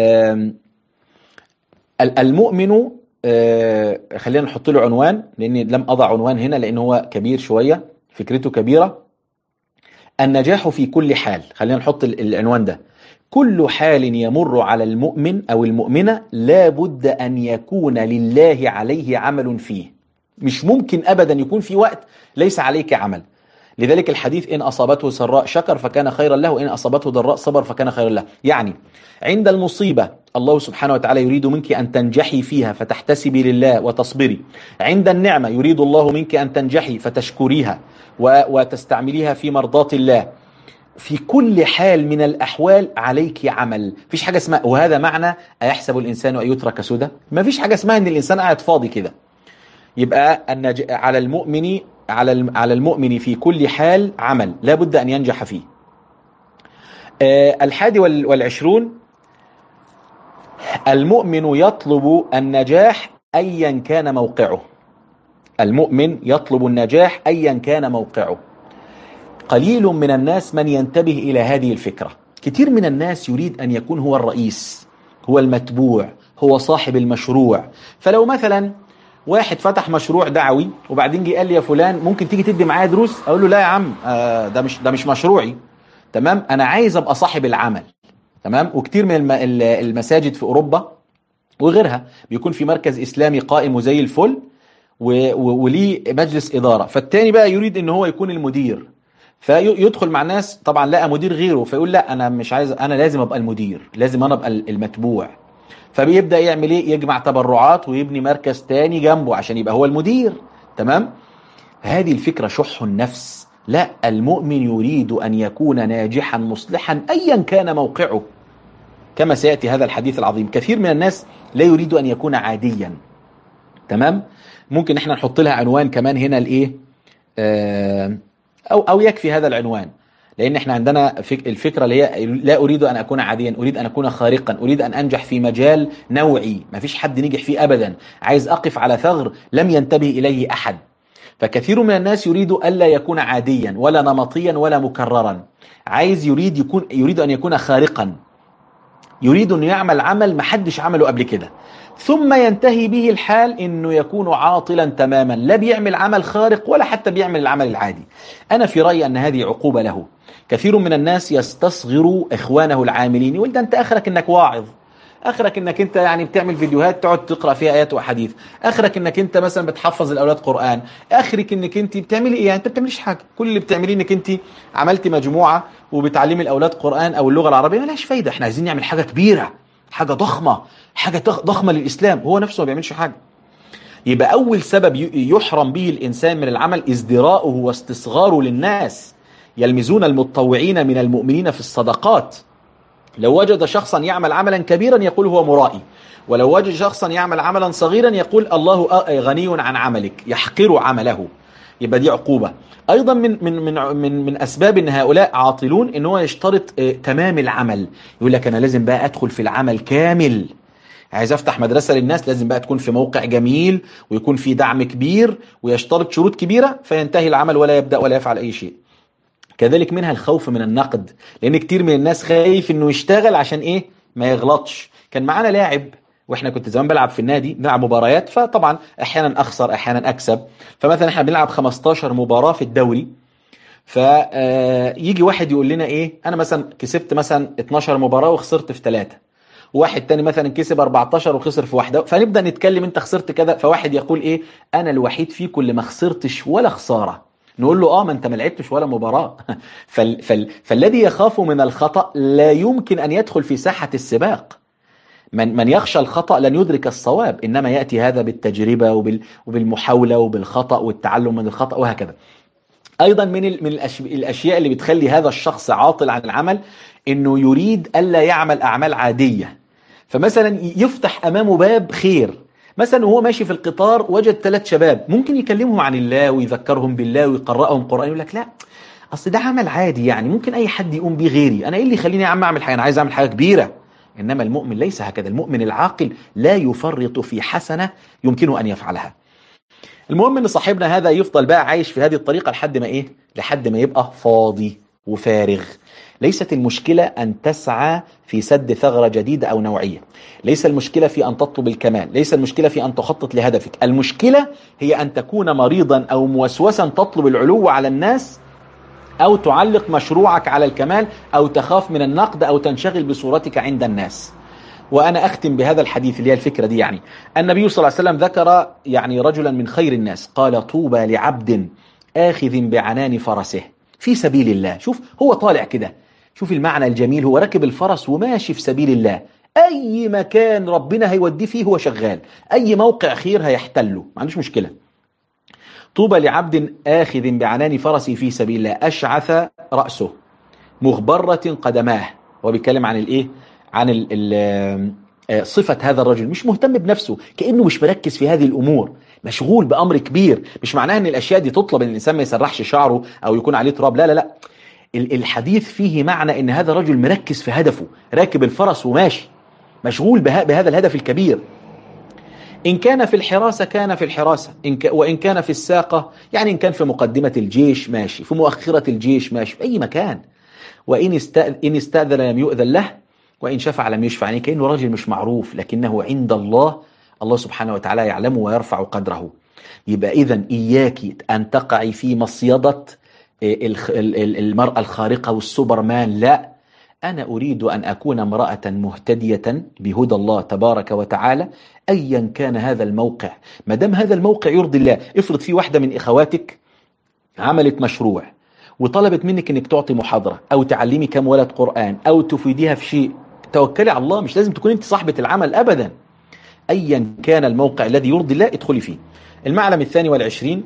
المؤمن. خلينا نحط له عنوان لأني لم أضع عنوان هنا لأن هو كبير شوية، فكرته كبيرة. النجاح في كل حال. خلينا نحط العنوان ده. كل حال يمر على المؤمن أو المؤمنة لا بد أن يكون لله عليه عمل فيه. مش ممكن أبدا يكون في وقت ليس عليك عمل. لذلك الحديث إن أصابته سراء شكر فكان خيرا له، وإن أصابته ضراء صبر فكان خيرا له. يعني عند المصيبة الله سبحانه وتعالى يريد منك أن تنجحي فيها فتحتسبي لله وتصبري. عند النعمة يريد الله منك أن تنجحي فتشكريها وتستعمليها في مرضاة الله. في كل حال من الأحوال عليك عمل. فيش حاجة اسمها، وهذا معنى أيحسب الإنسان أن يترك سدى. ما فيش حاجة اسمها أن الإنسان قاعد فاضي كده. يبقى النج... على المؤمن على على المؤمن في كل حال عمل لا بد أن ينجح فيه. أه الحادي والعشرون المؤمن يطلب النجاح أيا كان موقعه. المؤمن يطلب النجاح أيا كان موقعه. قليل من الناس من ينتبه إلى هذه الفكرة. كتير من الناس يريد أن يكون هو الرئيس، هو المتبوع، هو صاحب المشروع. فلو مثلا واحد فتح مشروع دعوي وبعدين جه قال لي يا فلان ممكن تيجي تدي معايا دروس، اقول له لا يا عم، آه ده مش ده مش مشروعي. تمام؟ انا عايز ابقى صاحب العمل. تمام؟ وكتير من المساجد في اوروبا وغيرها بيكون في مركز اسلامي قائم وزي الفل وليه مجلس اداره، فالتاني بقى يريد ان هو يكون المدير، فيدخل مع ناس طبعا لقى مدير غيره فيقول لا انا مش عايز، انا لازم ابقى المدير، لازم انا ابقى المتبوع. فبيبدأ يعمل ايه؟ يجمع تبرعات ويبني مركز تاني جنبه عشان يبقى هو المدير. تمام؟ هذه الفكرة شح النفس. لا، المؤمن يريد أن يكون ناجحا مصلحا أيا كان موقعه، كما سيأتي هذا الحديث العظيم. كثير من الناس لا يريد أن يكون عاديا. تمام؟ ممكن احنا نحط لها عنوان كمان هنا الايه، آه أو, أو يكفي هذا العنوان. لأن احنا عندنا فك الفكرة اللي هي لا أريد أن أكون عاديا، أريد أن أكون خارقا، أريد أن أنجح في مجال نوعي ما فيش حد نجح فيه أبدا، عايز أقف على ثغر لم ينتبه إليه أحد. فكثير من الناس يريد ألا يكون عاديا ولا نمطيا ولا مكررا، عايز يريد يكون يريد أن يكون خارقا، يريد أن يعمل عمل محدش عمله قبل كده، ثم ينتهي به الحال أنه يكون عاطلا تماما، لا بيعمل عمل خارق ولا حتى بيعمل العمل العادي. أنا في رأيي أن هذه عقوبة له. كثير من الناس يستصغر إخوانه العاملين، يقول ده أنت آخرك أنك واعظ، آخرك أنك أنت يعني بتعمل فيديوهات تقعد تقرأ فيها آيات وحديث، آخرك أنك أنت مثلا بتحفظ الأولاد قرآن، آخرك أنك أنت بتعملي إيه؟ يعني أنت بتعمليش حاجة، كل اللي بتعمليه أنك أنت عملتي مجموعة وبتعلمي الأولاد قرآن أو اللغة العربية، ما لهاش فايدة، إحنا عايزين نعمل حاجة كبيرة، حاجة ضخمة، حاجة ضخمة للإسلام، هو نفسه ما بيعملش حاجة. يبقى أول سبب يحرم به الإنسان من العمل ازدراؤه واستصغاره للناس. يلمزون المتطوعين من المؤمنين في الصدقات، لو وجد شخصا يعمل عملا كبيرا يقول هو مرائي، ولو وجد شخصا يعمل عملا صغيرا يقول الله غني عن عملك، يحقر عمله. يبقى دي عقوبة. أيضا من من من من من أسباب أن هؤلاء عاطلون أن هو يشترط تمام العمل، يقول لك أنا لازم بقى أدخل في العمل كامل، عايز أفتح مدرسة للناس لازم بقى تكون في موقع جميل ويكون في دعم كبير، ويشترط شروط كبيرة، فينتهي العمل ولا يبدأ ولا يفعل أي شيء. كذلك منها الخوف من النقد، لأن كتير من الناس خايف إنه يشتغل عشان إيه؟ ما يغلطش. كان معانا لاعب واحنا كنت زمان بلعب في النادي، بنلعب مباريات، فطبعا احيانا اخسر احيانا اكسب، فمثلا احنا بنلعب خمستاشر مباراة في الدوري، فيجي واحد يقول لنا ايه، انا مثلا كسبت مثلا اتناشر مباراة وخسرت في ثلاثة، وواحد تاني مثلا كسب اربعتاشر وخسر في واحدة، فنبدأ نتكلم انت خسرت كذا، فواحد يقول ايه، انا الوحيد فيكم اللي ما خسرتش ولا خسارة. نقول له اه ما انت ما لعبتش ولا مباراة. فال فال فالذي يخاف من الخطأ لا يمكن ان يدخل في ساحة السباق. من من يخشى الخطأ لن يدرك الصواب، إنما يأتي هذا بالتجربة وبال وبالمحاولة وبالخطأ والتعلم من الخطأ وهكذا. أيضا من من الأشياء اللي بتخلي هذا الشخص عاطل عن العمل إنه يريد ألا يعمل أعمال عادية. فمثلا يفتح أمامه باب خير، مثلا وهو ماشي في القطار وجد ثلاث شباب، ممكن يكلمهم عن الله ويذكرهم بالله ويقرأهم قرآن، يقول لك لا أصل ده عمل عادي، يعني ممكن أي حد يقوم بيه غيري، أنا إيه اللي يخليني يا عم أعمل حاجة، أنا عايز أعمل حاجة كبيرة. إنما المؤمن ليس هكذا، المؤمن العاقل لا يفرط في حسنة يمكنه أن يفعلها. المهم أن صاحبنا هذا يفضل بقى عايش في هذه الطريقة لحد ما إيه؟ لحد ما يبقى فاضي وفارغ. ليست المشكلة أن تسعى في سد ثغرة جديدة أو نوعية، ليس المشكلة في أن تطلب الكمال، ليس المشكلة في أن تخطط لهدفك، المشكلة هي أن تكون مريضا أو موسوسا تطلب العلو على الناس، أو تعلق مشروعك على الكمال، أو تخاف من النقد، أو تنشغل بصورتك عند الناس. وأنا أختم بهذا الحديث اللي هي الفكرة دي. يعني النبي صلى الله عليه وسلم ذكر يعني رجلا من خير الناس، قال طوبى لعبد آخذ بعنان فرسه في سبيل الله. شوف هو طالع كده، شوف المعنى الجميل، هو راكب الفرس وماشي في سبيل الله، أي مكان ربنا هيوديه فيه هو شغال، أي موقع خير هيحتله ما عندوش مشكلة. طوبى لعبد آخذ بعنان فرسه في سبيل الله أشعث رأسه مغبرة قدماه. هو بيتكلم عن الايه، عن ال ال صفة هذا الرجل، مش مهتم بنفسه، كأنه مش مركز في هذه الأمور، مشغول بأمر كبير. مش معناها ان الأشياء دي تطلب ان الإنسان ما يسرحش شعره أو يكون عليه تراب، لا لا لا، الحديث فيه معنى ان هذا الرجل مركز في هدفه، راكب الفرس وماشي مشغول بهذا الهدف الكبير. إن كان في الحراسة كان في الحراسة، إن ك... وإن كان في الساقة يعني إن كان في مقدمة الجيش ماشي، في مؤخرة الجيش ماشي، في أي مكان. وإن استأذ... إن استأذن لم يؤذن له، وإن شفع لم يشفع، يعني كأنه راجل مش معروف، لكنه عند الله الله سبحانه وتعالى يعلمه ويرفع قدره. يبقى إذن إياك أن تقعي في مصيدة المرأة الخارقة والسوبرمان، لا، أنا أريد أن أكون امرأة مهتدية بهدى الله تبارك وتعالى أيا كان هذا الموقع، ما دام هذا الموقع يرضي الله. افرض في واحدة من إخواتك عملت مشروع وطلبت منك أنك تعطي محاضرة أو تعلمي كم ولد قرآن أو تفيديها في شيء، توكلي على الله، مش لازم تكون أنت صاحبة العمل أبدا. أيا كان الموقع الذي يرضي الله ادخلي فيه. المعلم الثاني والعشرين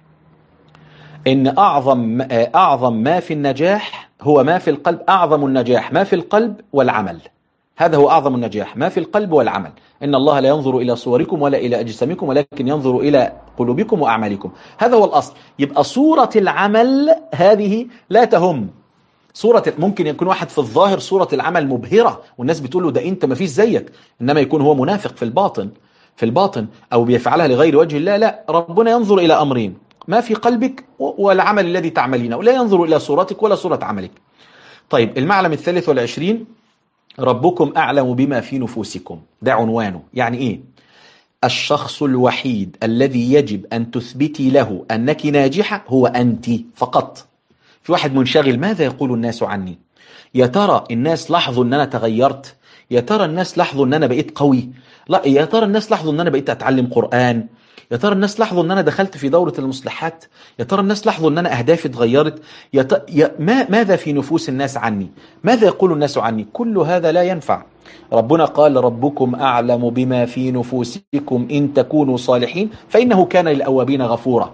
إن أعظم أعظم ما في النجاح هو ما في القلب، أعظم النجاح ما في القلب والعمل، هذا هو أعظم النجاح ما في القلب والعمل. إن الله لا ينظر إلى صوركم ولا إلى أجسامكم ولكن ينظر إلى قلوبكم وأعمالكم، هذا هو الأصل. يبقى صورة العمل هذه لا تهم، صورة ممكن يكون واحد في الظاهر صورة العمل مبهرة والناس بتقول له ده انت ما فيش زيك، انما يكون هو منافق في الباطن في الباطن او بيفعلها لغير وجه الله. لا، ربنا ينظر الى امرين: ما في قلبك والعمل الذي تعملينه، ولا ينظر الى صورتك ولا صورة عملك. طيب المعلم الثالث والعشرين: ربكم اعلم بما في نفوسكم. ده عنوانه. يعني ايه؟ الشخص الوحيد الذي يجب ان تثبتي له انك ناجحة هو انت فقط. في واحد منشغل: ماذا يقول الناس عني؟ يا ترى الناس لاحظوا ان انا تغيرت؟ يا ترى الناس لاحظوا ان انا بقيت قوي؟ لا، يا ترى الناس لاحظوا ان انا بقيت اتعلم قرآن؟ يا ترى الناس لاحظوا ان انا دخلت في دورة المصلحات؟ يا ترى الناس لاحظوا ان انا اهدافي اتغيرت؟ يا, ت... يا ما... ماذا في نفوس الناس عني؟ ماذا يقول الناس عني؟ كل هذا لا ينفع. ربنا قال: ربكم اعلم بما في نفوسكم ان تكونوا صالحين فانه كان للأوابين غفورا.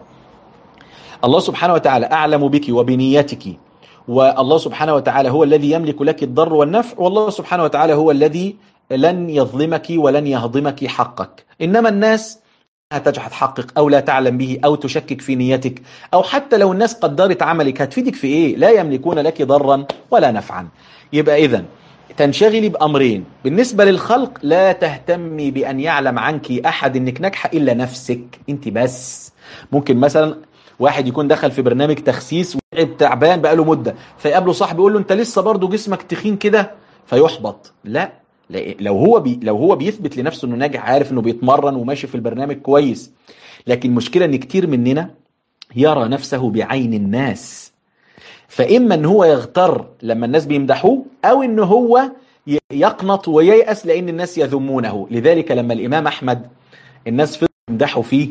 الله سبحانه وتعالى أعلم بك وبنيتك، والله سبحانه وتعالى هو الذي يملك لك الضر والنفع، والله سبحانه وتعالى هو الذي لن يظلمك ولن يهضمك حقك. إنما الناس هتجحد حقك أو لا تعلم به أو تشكك في نيتك، أو حتى لو الناس قدرت عملك هتفيدك في إيه؟ لا يملكون لك ضرا ولا نفعا. يبقى إذن تنشغلي بأمرين: بالنسبة للخلق لا تهتمي بأن يعلم عنك أحد أنك ناجحة إلا نفسك أنت بس. ممكن مثلا واحد يكون دخل في برنامج تخسيس وتعب تعبان بقاله مدة، فيقابله صاحب يقول له انت لسه برضه جسمك تخين كده، فيحبط. لا، لو هو بي لو هو بيثبت لنفسه انه ناجح، عارف انه بيتمرن وماشي في البرنامج كويس. لكن المشكلة ان كتير مننا يرى نفسه بعين الناس، فاما ان هو يغتر لما الناس بيمدحوه، او ان هو يقنط وييأس لان الناس يذمونه. لذلك لما الامام احمد الناس فضلوا يمدحوا فيه،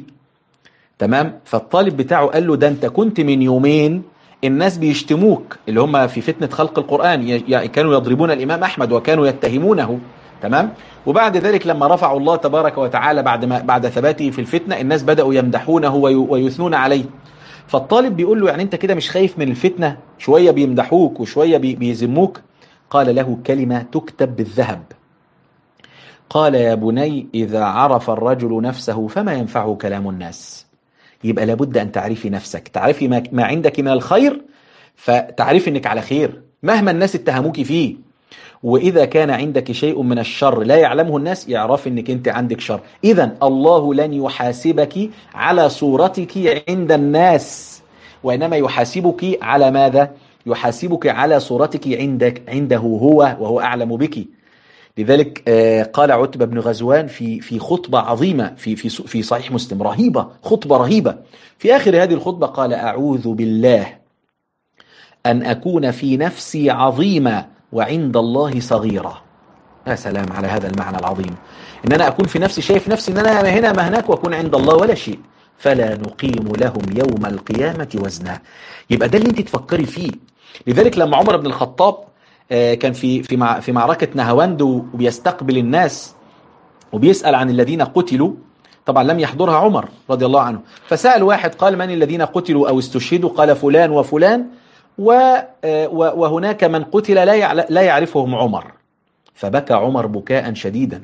تمام، فالطالب بتاعه قال له: ده انت كنت من يومين الناس بيشتموك، اللي هم في فتنة خلق القرآن، يعني كانوا يضربون الإمام أحمد وكانوا يتهمونه، تمام. وبعد ذلك لما رفعوا الله تبارك وتعالى بعد ما بعد ثباته في الفتنة، الناس بدأوا يمدحونه ويثنون عليه. فالطالب بيقول له: يعني انت كده مش خايف من الفتنة؟ شوية بيمدحوك وشوية بيذموك. قال له كلمة تكتب بالذهب. قال: يا بني، إذا عرف الرجل نفسه فما ينفعه كلام الناس. يبقى لابد أن تعرفي نفسك، تعرفي ما, ما عندك من الخير، فتعرفي أنك على خير مهما الناس اتهموك فيه. وإذا كان عندك شيء من الشر لا يعلمه الناس، يعرف أنك أنت عندك شر. إذن الله لن يحاسبك على صورتك عند الناس، وإنما يحاسبك على ماذا؟ يحاسبك على صورتك عندك عنده هو، وهو أعلم بك. لذلك قال عتبة بن غزوان في في خطبة عظيمة في في في صحيح مسلم، رهيبة، خطبة رهيبة. في آخر هذه الخطبة قال: أعوذ بالله أن أكون في نفسي عظيمة وعند الله صغيرة. يا سلام على هذا المعنى العظيم، إن أنا أكون في نفسي شايف نفسي إن أنا هنا ما هناك، وأكون عند الله ولا شيء. فلا نقيم لهم يوم القيامة وزنا. يبقى ده اللي أنت تفكري فيه. لذلك لما عمر بن الخطاب كان في في في معركة نهاوند وبيستقبل الناس وبيسأل عن الذين قتلوا، طبعا لم يحضرها عمر رضي الله عنه، فسأل واحد قال: من الذين قتلوا أو استشهدوا؟ قال: فلان وفلان، وهناك من قتل لا يعرفهم عمر. فبكى عمر بكاء شديدا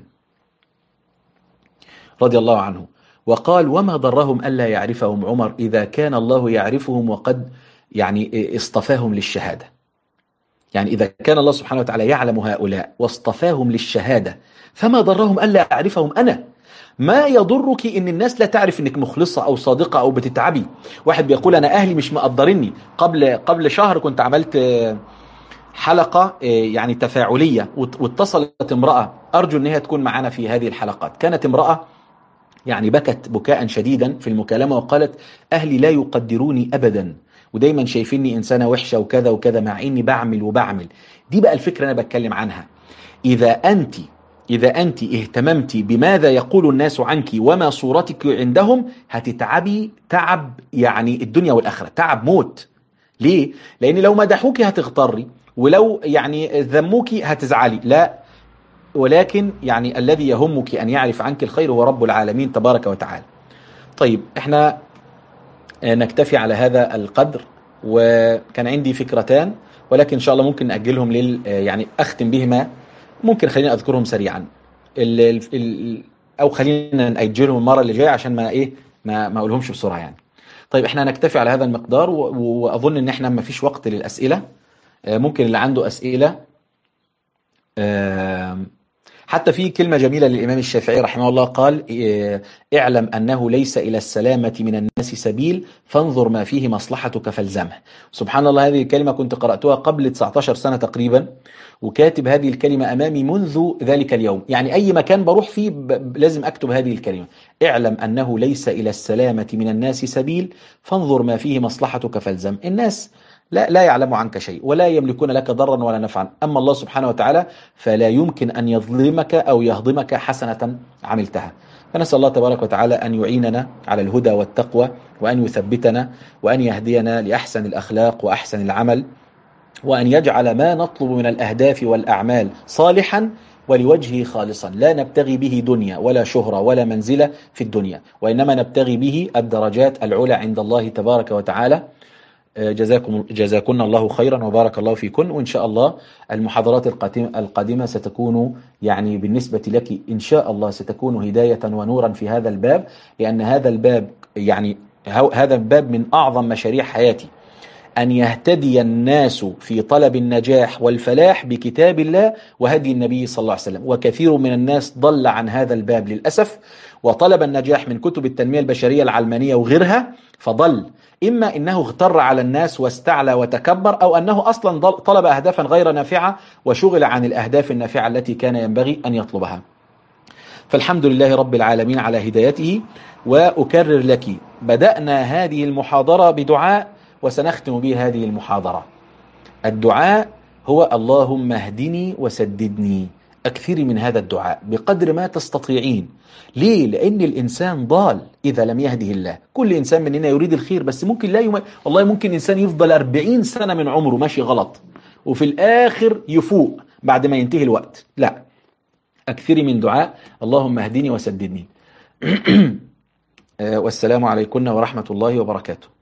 رضي الله عنه، وقال: وما ضرهم ألا يعرفهم عمر إذا كان الله يعرفهم وقد يعني اصطفاهم للشهادة. يعني إذا كان الله سبحانه وتعالى يعلم هؤلاء واصطفاهم للشهادة، فما ضرهم ألا أعرفهم أنا؟ ما يضرك إن الناس لا تعرف إنك مخلصة أو صادقة أو بتتعبي. واحد بيقول: أنا أهلي مش مقدرني. قبل قبل شهر كنت عملت حلقة يعني تفاعلية، واتصلت امرأة، أرجو أن هي تكون معنا في هذه الحلقات. كانت امرأة يعني بكت بكاء شديدا في المكالمة وقالت: أهلي لا يقدروني أبدا، ودايما شايفيني إنسانة وحشة وكذا وكذا، مع إني بعمل وبعمل. دي بقى الفكرة أنا بتكلم عنها. إذا أنت إذا أنت اهتممتي بماذا يقول الناس عنك وما صورتك عندهم، هتتعبي تعب يعني الدنيا والآخرة، تعب موت. ليه؟ لأن لو مدحوك هتغتري، ولو يعني ذموك هتزعلي. لا، ولكن يعني الذي يهمك أن يعرف عنك الخير هو رب العالمين تبارك وتعالى. طيب احنا نكتفي على هذا القدر، وكان عندي فكرتان ولكن إن شاء الله ممكن نأجلهم لل يعني أختم بهما. ممكن خلينا أذكرهم سريعا، ال ال أو خلينا نأجلهم المرة اللي جاية عشان ما إيه ما ما أقولهمش بسرعة يعني. طيب احنا نكتفي على هذا المقدار، وأظن إن احنا ما فيش وقت للأسئلة. ممكن اللي عنده أسئلة. حتى في كلمة جميلة للإمام الشافعي رحمه الله، قال اعلم أنه ليس إلى السلامة من الناس سبيل فانظر ما فيه مصلحتك فالزمه. سبحان الله، هذه الكلمة كنت قرأتها قبل تسعة عشر سنة تقريبا، وكاتب هذه الكلمة أمامي منذ ذلك اليوم. يعني أي مكان بروح فيه لازم أكتب هذه الكلمة: اعلم أنه ليس إلى السلامة من الناس سبيل فانظر ما فيه مصلحتك فالزم. الناس لا لا يعلم عنك شيء ولا يملكون لك ضرا ولا نفعا، أما الله سبحانه وتعالى فلا يمكن أن يظلمك أو يهضمك حسنة عملتها. فنسأل الله تبارك وتعالى أن يعيننا على الهدى والتقوى، وأن يثبتنا، وأن يهدينا لأحسن الأخلاق وأحسن العمل، وأن يجعل ما نطلب من الأهداف والأعمال صالحا ولوجهه خالصا، لا نبتغي به دنيا ولا شهرة ولا منزلة في الدنيا، وإنما نبتغي به الدرجات العلى عند الله تبارك وتعالى. جزاكم جزاكن الله خيرا وبارك الله فيكن. وإن شاء الله المحاضرات القادمة ستكون يعني بالنسبة لك إن شاء الله ستكون هداية ونورا في هذا الباب، لأن هذا الباب يعني هذا الباب من أعظم مشاريع حياتي، أن يهتدي الناس في طلب النجاح والفلاح بكتاب الله وهدي النبي صلى الله عليه وسلم. وكثير من الناس ضل عن هذا الباب للأسف، وطلب النجاح من كتب التنمية البشرية العلمانية وغيرها فضل، إما إنه اغتر على الناس واستعلى وتكبر، أو أنه أصلا طلب أهدافا غير نافعة وشغل عن الأهداف النافعة التي كان ينبغي أن يطلبها. فالحمد لله رب العالمين على هدايته. وأكرر لك، بدأنا هذه المحاضرة بدعاء وسنختم به هذه المحاضرة. الدعاء هو اللهم اهدني وسددني. أكثري من هذا الدعاء بقدر ما تستطيعين. ليه؟ لأن الإنسان ضال إذا لم يهده الله. كل إنسان مننا يريد الخير، بس ممكن لا يم... والله ممكن إنسان يفضل أربعين سنة من عمره ماشي غلط، وفي الآخر يفوق بعد ما ينتهي الوقت. لا، أكثري من دعاء اللهم اهدني وسددني. والسلام عليكم ورحمة الله وبركاته.